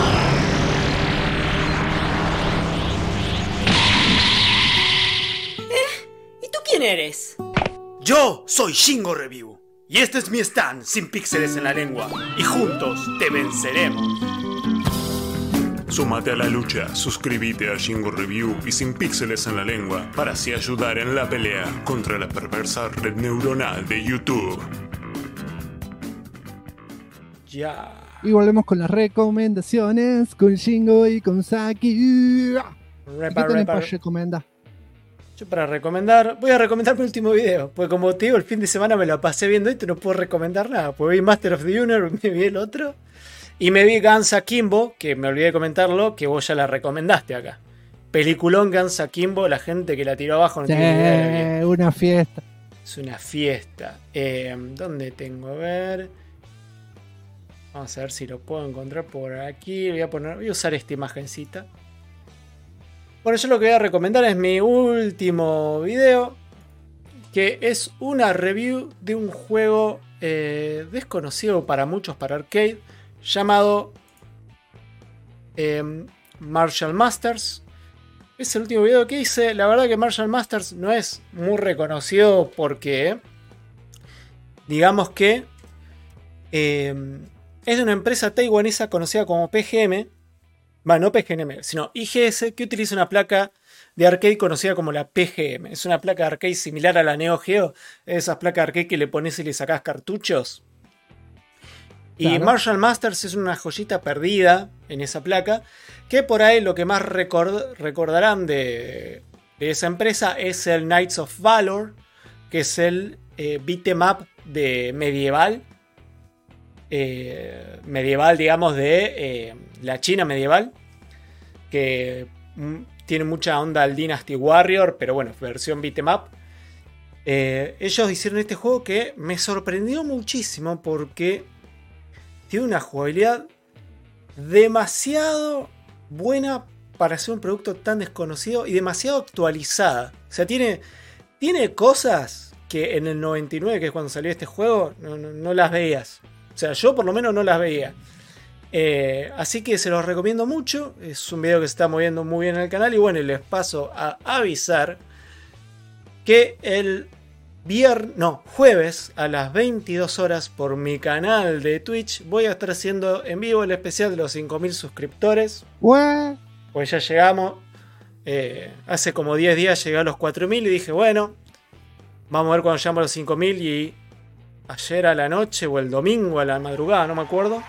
¿Y tú quién eres? Yo soy Shingo Review. Y este es mi stand sin píxeles en la lengua. Y juntos te venceremos. Súmate a la lucha, suscríbete a Shingo Review y Sin Píxeles en la Lengua para así ayudar en la pelea contra la perversa red neuronal de YouTube. Ya. Y volvemos con las recomendaciones con Shingo y con Saki. ¿Qué tenés para recomendar? Yo para recomendar, voy a recomendar mi último video, porque como te digo, el fin de semana me lo pasé viendo esto y no puedo recomendar nada, porque vi Master of the Universe, me vi el otro. Y me vi Guns Akimbo, que me olvidé de comentarlo, que vos ya la recomendaste acá. Peliculón Guns Akimbo, la gente que la tiró abajo no tiene ni idea. Es una fiesta. Es una fiesta. ¿Dónde tengo? A ver. Vamos a ver si lo puedo encontrar por aquí. Voy a usar esta imagencita. Bueno, yo lo que voy a recomendar es mi último video, que es una review de un juego desconocido para muchos, para arcade, llamado Martial Masters. Es el último video que hice. La verdad que Martial Masters no es muy reconocido porque digamos que es de una empresa taiwanesa conocida como PGM. Bueno, no PGM, sino IGS, que utiliza una placa de arcade conocida como la PGM. Es una placa de arcade similar a la Neo Geo. Esas placas de arcade que le pones y le sacás cartuchos. Y Claro. Marshall Masters es una joyita perdida en esa placa. Que por ahí lo que más recordarán de esa empresa es el Knights of Valor. Que es el beat'em up de medieval. Medieval, digamos, de la China medieval. Que tiene mucha onda al Dynasty Warrior. Pero bueno, versión beat'em up. Ellos hicieron este juego que me sorprendió muchísimo porque tiene una jugabilidad demasiado buena para ser un producto tan desconocido y demasiado actualizada. O sea, tiene cosas que en el 99, que es cuando salió este juego, no las veías. O sea, yo por lo menos no las veía. Así que se los recomiendo mucho. Es un video que se está moviendo muy bien en el canal. Y bueno, les paso a avisar que el jueves a las 22 horas por mi canal de Twitch voy a estar haciendo en vivo el especial de los 5000 suscriptores. Pues ya llegamos. Hace como 10 días llegué a los 4000 y dije, bueno, vamos a ver cuando llegamos a los 5000. Y ayer a la noche o el domingo a la madrugada, no me acuerdo.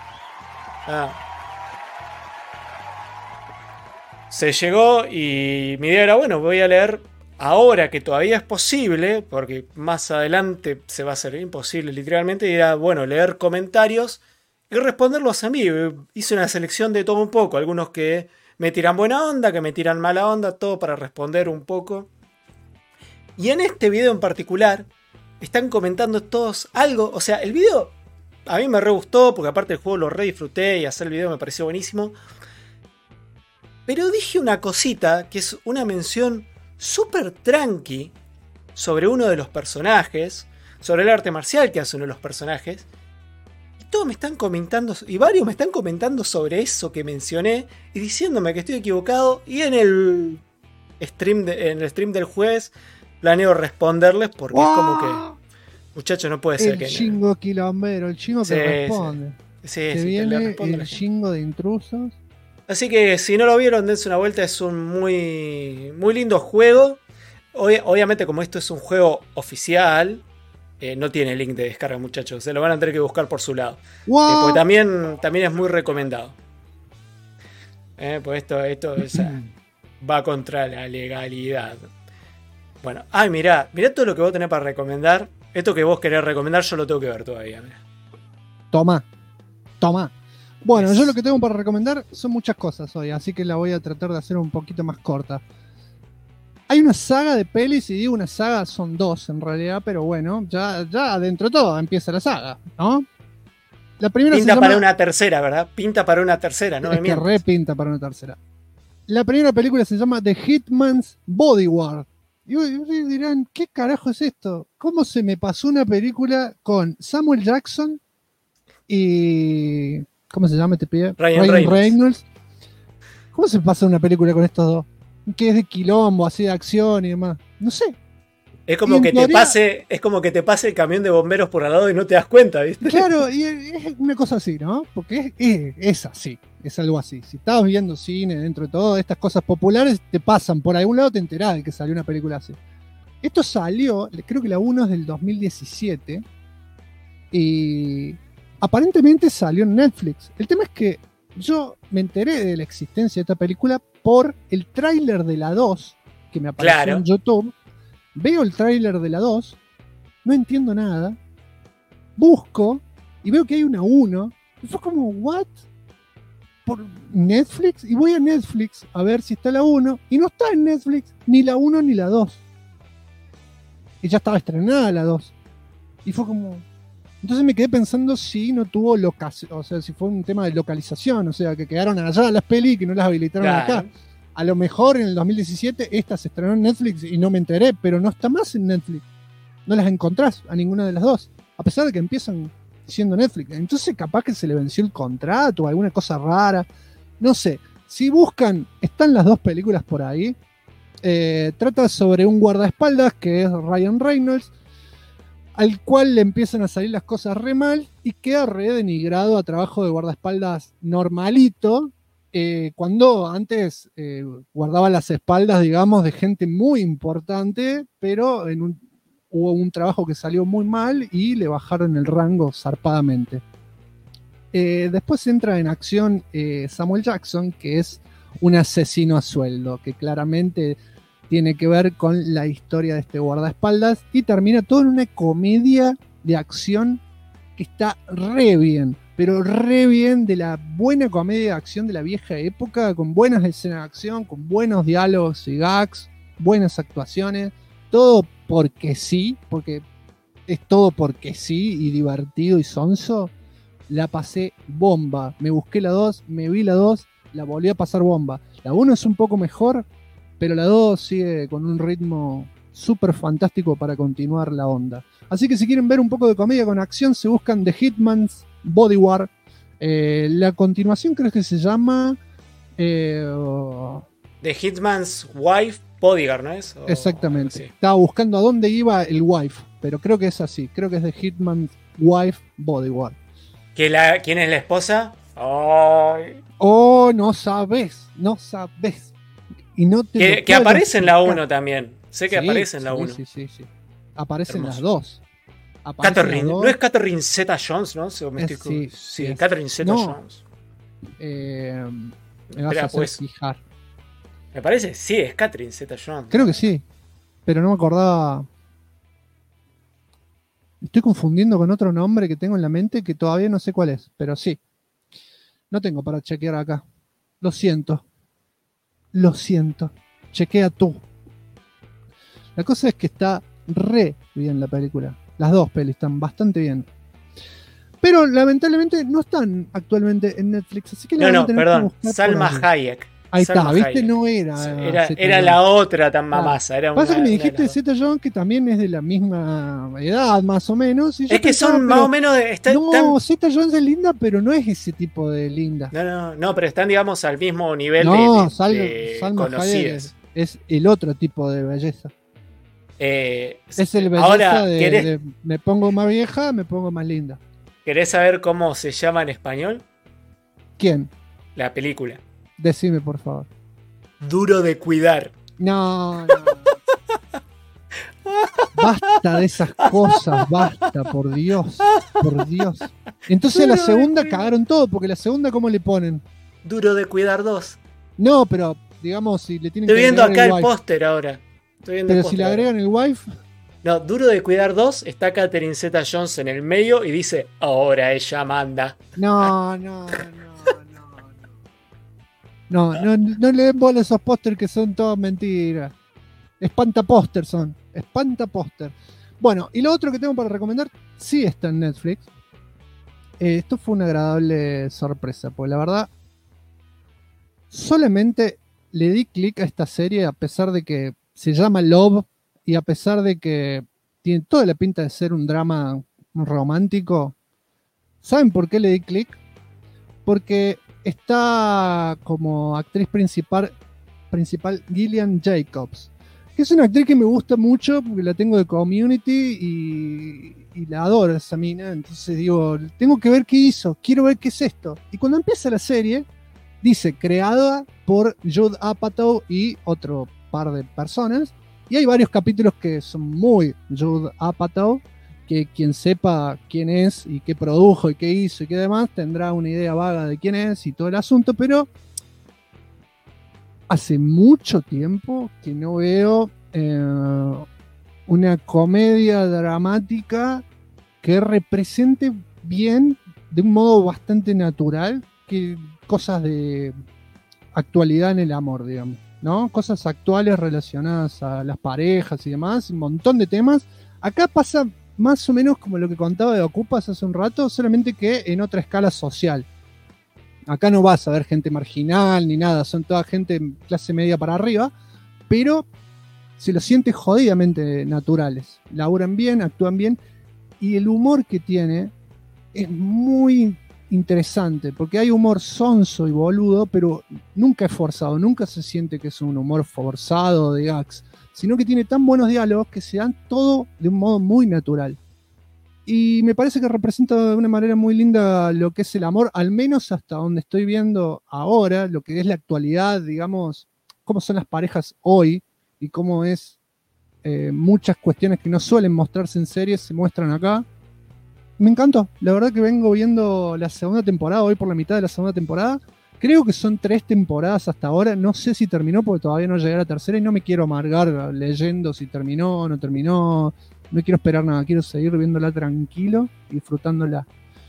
Se llegó y mi idea era, bueno, voy a leer ahora que todavía es posible, porque más adelante se va a hacer imposible literalmente, y era, bueno, leer comentarios y responderlos a mí. Hice una selección de todo un poco, algunos que me tiran buena onda, que me tiran mala onda, todo para responder un poco. Y en este video en particular están comentando todos algo, o sea, el video a mí me re gustó, porque aparte el juego lo re disfruté y hacer el video me pareció buenísimo. Pero dije una cosita, que es una mención súper tranqui sobre uno de los personajes, sobre el arte marcial que hace uno de los personajes. Y todos me están comentando, y varios me están comentando sobre eso que mencioné, y diciéndome que estoy equivocado. Y en el stream del jueves planeo responderles, porque es como que, muchachos, no puede ser que... El chingo quilombero, el chingo que Sí, responde. Sí, Que sí, que le viene respondo a la el gente. chingo de intrusos. Así que si no lo vieron, dense una vuelta. Es un muy lindo juego. Obviamente, como esto es un juego oficial, no tiene link de descarga, muchachos. Se lo van a tener que buscar por su lado. Porque también es muy recomendado. Pues esto va contra la legalidad. Bueno, mirá todo lo que vos tenés para recomendar. Esto que vos querés recomendar, yo lo tengo que ver todavía. Mirá. Toma. Bueno, yo lo que tengo para recomendar son muchas cosas hoy, así que la voy a tratar de hacer un poquito más corta. Hay una saga de pelis, y digo una saga, son dos en realidad, pero bueno, ya dentro de todo empieza la saga, ¿no? La primera Pinta se llama... para una tercera, ¿verdad? Pinta para una tercera, no me Es que mientas. repinta para una tercera. La primera película se llama The Hitman's Bodyguard. Y ustedes dirán, ¿qué carajo es esto? ¿Cómo se me pasó una película con Samuel Jackson y... ¿cómo se llama este pibe? Ryan Reynolds. ¿Cómo se pasa una película con estos dos? Que es de quilombo, así de acción y demás. No sé. Es como Y que en teoría- te pase el camión de bomberos por al lado y no te das cuenta, ¿viste? Claro, y es una cosa así, ¿no? Porque es así, es algo así. Si estabas viendo cine dentro de todo, estas cosas populares te pasan por algún lado, te enterás de que salió una película así. Esto salió, creo que la 1 es del 2017, y aparentemente salió en Netflix. El tema es que yo me enteré de la existencia de esta película por el tráiler de la 2, que me apareció Claro. en YouTube. Veo el tráiler de la 2, no entiendo nada, busco y veo que hay una 1, y fue como, ¿what? Por Netflix, y voy a Netflix a ver si está la 1, y no está en Netflix ni la 1 ni la 2. Y ya estaba estrenada la 2. Y fue como... Entonces me quedé pensando si no tuvo locación, o sea, si fue un tema de localización, o sea, que quedaron allá las pelis y que no las habilitaron Claro. acá. A lo mejor en el 2017 esta se estrenó en Netflix y no me enteré, pero no está más en Netflix. No las encontrás a ninguna de las dos, a pesar de que empiezan siendo Netflix. Entonces capaz que se le venció el contrato o alguna cosa rara. No sé. Si buscan, están las dos películas por ahí. Trata sobre un guardaespaldas que es Ryan Reynolds. al cual le empiezan a salir las cosas re mal y queda re denigrado a trabajo de guardaespaldas normalito, cuando antes guardaba las espaldas, digamos, de gente muy importante, pero hubo un trabajo que salió muy mal y le bajaron el rango zarpadamente. Después entra en acción Samuel Jackson, que es un asesino a sueldo, que claramente tiene que ver con la historia de este guardaespaldas y termina todo en una comedia de acción que está re bien, pero re bien, de la buena comedia de acción de la vieja época, con buenas escenas de acción, con buenos diálogos y gags, buenas actuaciones, todo porque sí, porque es todo porque sí y divertido y sonso. La pasé bomba, me busqué la 2, me vi la 2, la volví a pasar bomba. La 1 es un poco mejor, pero la 2 sigue con un ritmo súper fantástico para continuar la onda. Así que si quieren ver un poco de comedia con acción, se buscan The Hitman's Bodyguard. La continuación creo que se llama... The Hitman's Wife Bodyguard, ¿no es? Exactamente. Sí. Estaba buscando a dónde iba el wife, pero creo que es así. Creo que es The Hitman's Wife Bodyguard. ¿Quién es la esposa? ¡Ay! Oh, no sabes. Y no te que aparece en la 1 también. Sé que aparece en la 1. Sí. Aparecen Hermoso. las dos. No es Catherine Zeta-Jones, ¿no? Sí, Catherine Zeta-Jones. Me vas a hacer pues. fijar. Me parece, sí, es Catherine Zeta-Jones. Creo que sí, pero no me acordaba. Estoy confundiendo con otro nombre que tengo en la mente que todavía no sé cuál es, pero sí. No tengo para chequear acá. Lo siento. Chequea tú. La cosa es que está re bien la película. Las dos pelis están bastante bien. Pero lamentablemente no están actualmente en Netflix, así que perdón. Salma Hayek. Ahí Salma está, ¿viste? Hayek. No era. Era la otra tan mamasa. Era pasa que me dijiste Zeta-Jones, que también es de la misma edad, más o menos. Y es que son más o menos. Zeta-Jones es linda, pero no es ese tipo de linda. No, pero están, digamos, al mismo nivel de Salma conocidas. Hayek es el otro tipo de belleza. Es el belleza ahora, de me pongo más vieja, me pongo más linda. ¿Querés saber cómo se llama en español? ¿Quién? La película. Decime, por favor. Duro de cuidar. No. Basta de esas cosas, basta, por Dios. Entonces la segunda cagaron todo, porque la segunda, ¿cómo le ponen? Duro de cuidar 2. No, pero, digamos, si le tienen Estoy que viendo acá el wife. Póster ahora. Pero si le agregan el wife... No, Duro de cuidar 2, está Catherine Zeta-Jones en el medio y dice, ahora ella manda. No le den bola a esos póster que son todas mentiras. Espantapóster son. Espantapóster. Bueno, y lo otro que tengo para recomendar sí está en Netflix. Esto fue una agradable sorpresa, porque la verdad solamente le di clic a esta serie a pesar de que se llama Love y a pesar de que tiene toda la pinta de ser un drama romántico. ¿Saben por qué le di clic? Porque está como actriz principal Gillian Jacobs, que es una actriz que me gusta mucho porque la tengo de Community y la adoro esa mina. Entonces digo, tengo que ver qué hizo, quiero ver qué es esto. Y cuando empieza la serie, dice creada por Judd Apatow y otro par de personas, y hay varios capítulos que son muy Judd Apatow, que quien sepa quién es y qué produjo y qué hizo y qué demás tendrá una idea vaga de quién es y todo el asunto, pero hace mucho tiempo que no veo una comedia dramática que represente bien, de un modo bastante natural, que cosas de actualidad en el amor, digamos, ¿no? Cosas actuales relacionadas a las parejas y demás, un montón de temas. Acá pasa más o menos como lo que contaba de Ocupas hace un rato, solamente que en otra escala social. Acá no vas a ver gente marginal ni nada, son toda gente clase media para arriba, pero se los siente jodidamente naturales. Laburan bien, actúan bien, y el humor que tiene es muy interesante, porque hay humor sonso y boludo, pero nunca es forzado, nunca se siente que es un humor forzado de gags, sino que tiene tan buenos diálogos que se dan todo de un modo muy natural. Y me parece que representa de una manera muy linda lo que es el amor, al menos hasta donde estoy viendo ahora, lo que es la actualidad, digamos, cómo son las parejas hoy y cómo es muchas cuestiones que no suelen mostrarse en series se muestran acá. Me encantó, la verdad que vengo viendo la segunda temporada, hoy por la mitad de la segunda temporada. Creo que son 3 temporadas hasta ahora, no sé si terminó porque todavía no llegué a la tercera y no me quiero amargar leyendo si terminó o no terminó. No quiero esperar nada, quiero seguir viéndola tranquilo, disfrutándola.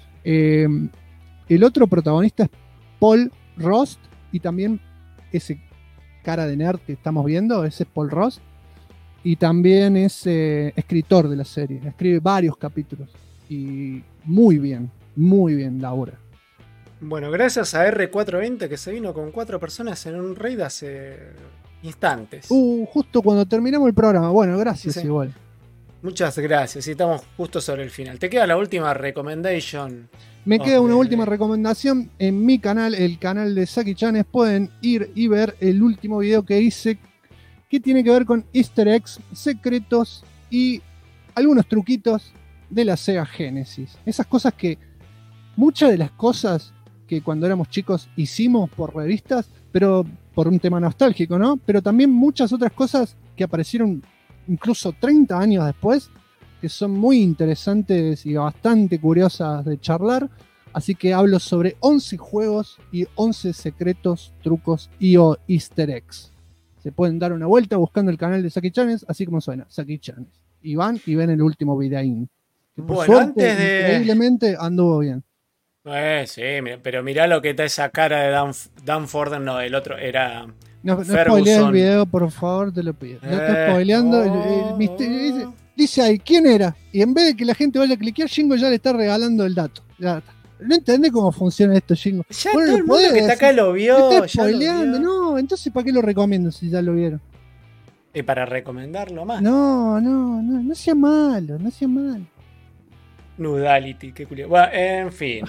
El otro protagonista es Paul Rost y también ese cara de nerd que estamos viendo, ese es Paul Rost. Y también es escritor de la serie, escribe varios capítulos y muy bien labura. Bueno, gracias a R420 que se vino con 4 personas en un raid hace instantes. Justo cuando terminamos el programa. Bueno, gracias Sí. igual. Muchas gracias, y estamos justo sobre el final. Te queda la última recommendation. Me queda una última recomendación. En mi canal, el canal de Saki Chanes, pueden ir y ver el último video que hice que tiene que ver con easter eggs, secretos y algunos truquitos de la Sega Genesis. Esas cosas que, muchas de las cosas que cuando éramos chicos hicimos por revistas, pero por un tema nostálgico, ¿no? Pero también muchas otras cosas que aparecieron incluso 30 años después, que son muy interesantes y bastante curiosas de charlar. Así que hablo sobre 11 juegos y 11 secretos, trucos y o easter eggs. Se pueden dar una vuelta buscando el canal de Saki Chanes, así como suena, Saki Chanes. Y van y ven el último videín. Que por Bueno, suerte, antes de... increíblemente, anduvo bien. Sí, pero mirá lo que está esa cara de Dan Forden, no, el otro era... No spoilees el video, por favor, te lo pido. No está spoileando el misterio. Dice ahí, ¿quién era? Y en vez de que la gente vaya a cliquear, Shingo ya le está regalando el dato. No entendés cómo funciona esto, Shingo. Ya todo el mundo que está acá lo vio. Está spoileando. No, entonces ¿para qué lo recomiendo si ya lo vieron? Y para recomendarlo más. No sea malo, Nudality, qué curioso. Bueno, en fin.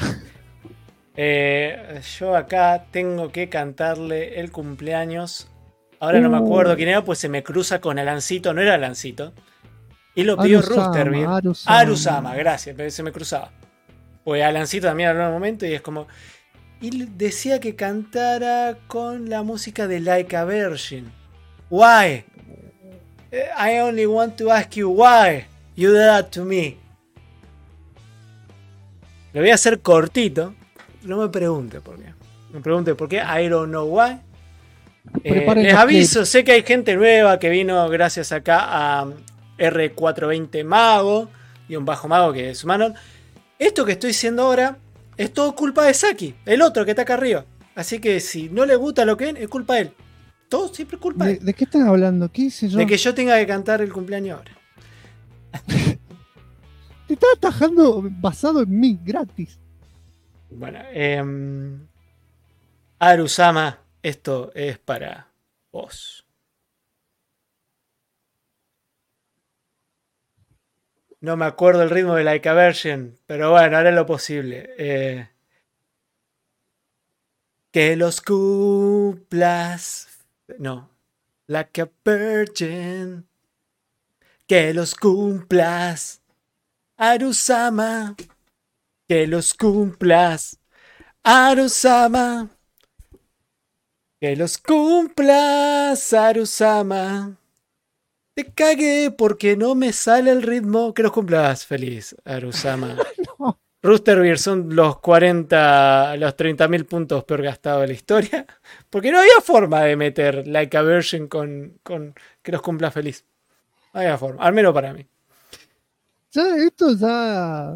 Yo acá tengo que cantarle el cumpleaños. Ahora no me acuerdo quién era, pues se me cruza con Alancito. No era Alancito. Y lo pidió Roosterbeer. Arusama, gracias, pero se me cruzaba. Pues Alancito también habló en un momento y es como... Y decía que cantara con la música de Like a Virgin. Why? I only want to ask you why you did that to me. Lo voy a hacer cortito. No me pregunte por qué. Me pregunte por qué. I don't know why. Les aviso, sé que hay gente nueva que vino gracias acá a R420 Mago y un bajo mago que es humano. Esto que estoy diciendo ahora es todo culpa de Saki, el otro que está acá arriba. Así que si no le gusta lo que es culpa de él. Todo siempre es culpa de él. ¿De qué están hablando? ¿Qué hice yo? De que yo tenga que cantar el cumpleaños ahora. Te estaba atajando basado en mí, gratis. Bueno, Arusama, esto es para vos. No me acuerdo el ritmo de Like a Virgin, pero bueno, haré lo posible. Que los cumplas. No. Like a Virgin. Que los cumplas. Arusama. Que los cumplas. Arusama. Que los cumplas, Arusama. Te cagué porque no me sale el ritmo. Que los cumplas feliz, Arusama. No. Roosterbeer son los 30.000 puntos peor gastados de la historia. Porque no había forma de meter Like a Virgin con que los cumpla feliz. No había forma, al menos para mí. Ya, esto ya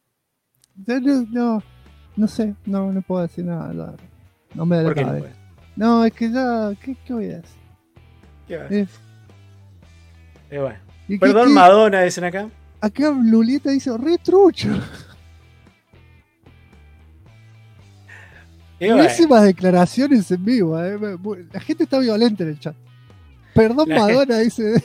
no sé, no puedo decir nada. No me da la cabeza. No, es que ya, ¿qué voy a decir? ¿Qué va a decir? Bueno. Perdón, Madonna, dicen acá. Acá Lulieta dice, re trucho. Buenísimas declaraciones en vivo. La gente está violenta en el chat. Perdón, Madonna, dice.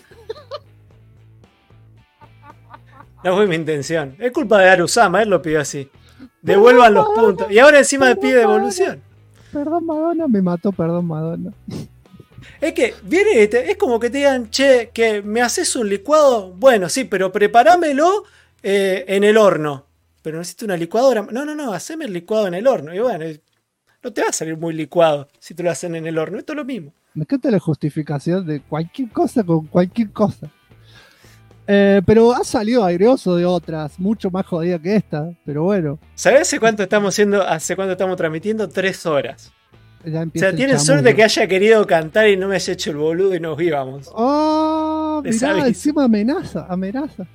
No fue mi intención. Es culpa de Arusama, él lo pidió así. Devuelvan los puntos. Y ahora encima me pide devolución. Perdón, Madonna, me mató, perdón, Madonna. Es que es como que te digan, che, que me haces un licuado. Bueno, sí, pero prepáramelo en el horno. Pero necesito una licuadora. No, haceme el licuado en el horno. Y bueno, no te va a salir muy licuado si te lo hacen en el horno. Esto es lo mismo. Me encanta la justificación de cualquier cosa con cualquier cosa. Pero ha salido aireoso de otras, mucho más jodida que esta, pero bueno. ¿Sabés hace cuánto estamos transmitiendo? 3 horas. Ya o sea, tiene suerte de que haya querido cantar y no me haya hecho el boludo y nos íbamos. ¡Oh! Mirá, encima amenaza. Aléjate,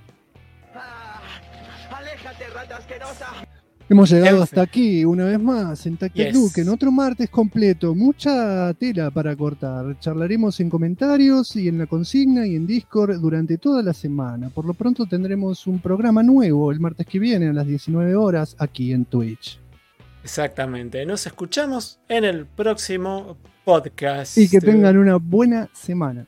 rata asquerosa. Hemos llegado hasta aquí, una vez más, en Tactic Duke, en otro martes completo. Mucha tela para cortar. Charlaremos en comentarios y en la consigna y en Discord durante toda la semana. Por lo pronto tendremos un programa nuevo el martes que viene a las 19 horas aquí en Twitch. Exactamente. Nos escuchamos en el próximo podcast. Y que tengan una buena semana.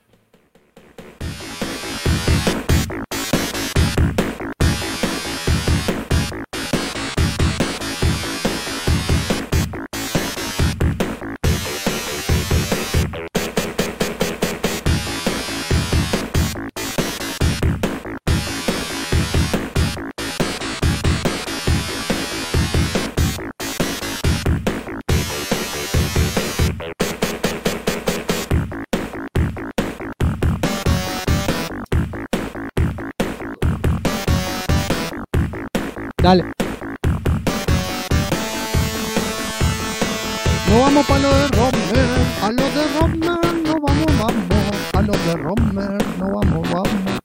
Dale. No vamos para lo de Romer, a lo de Romer, no vamos, a lo de Romer, no vamos.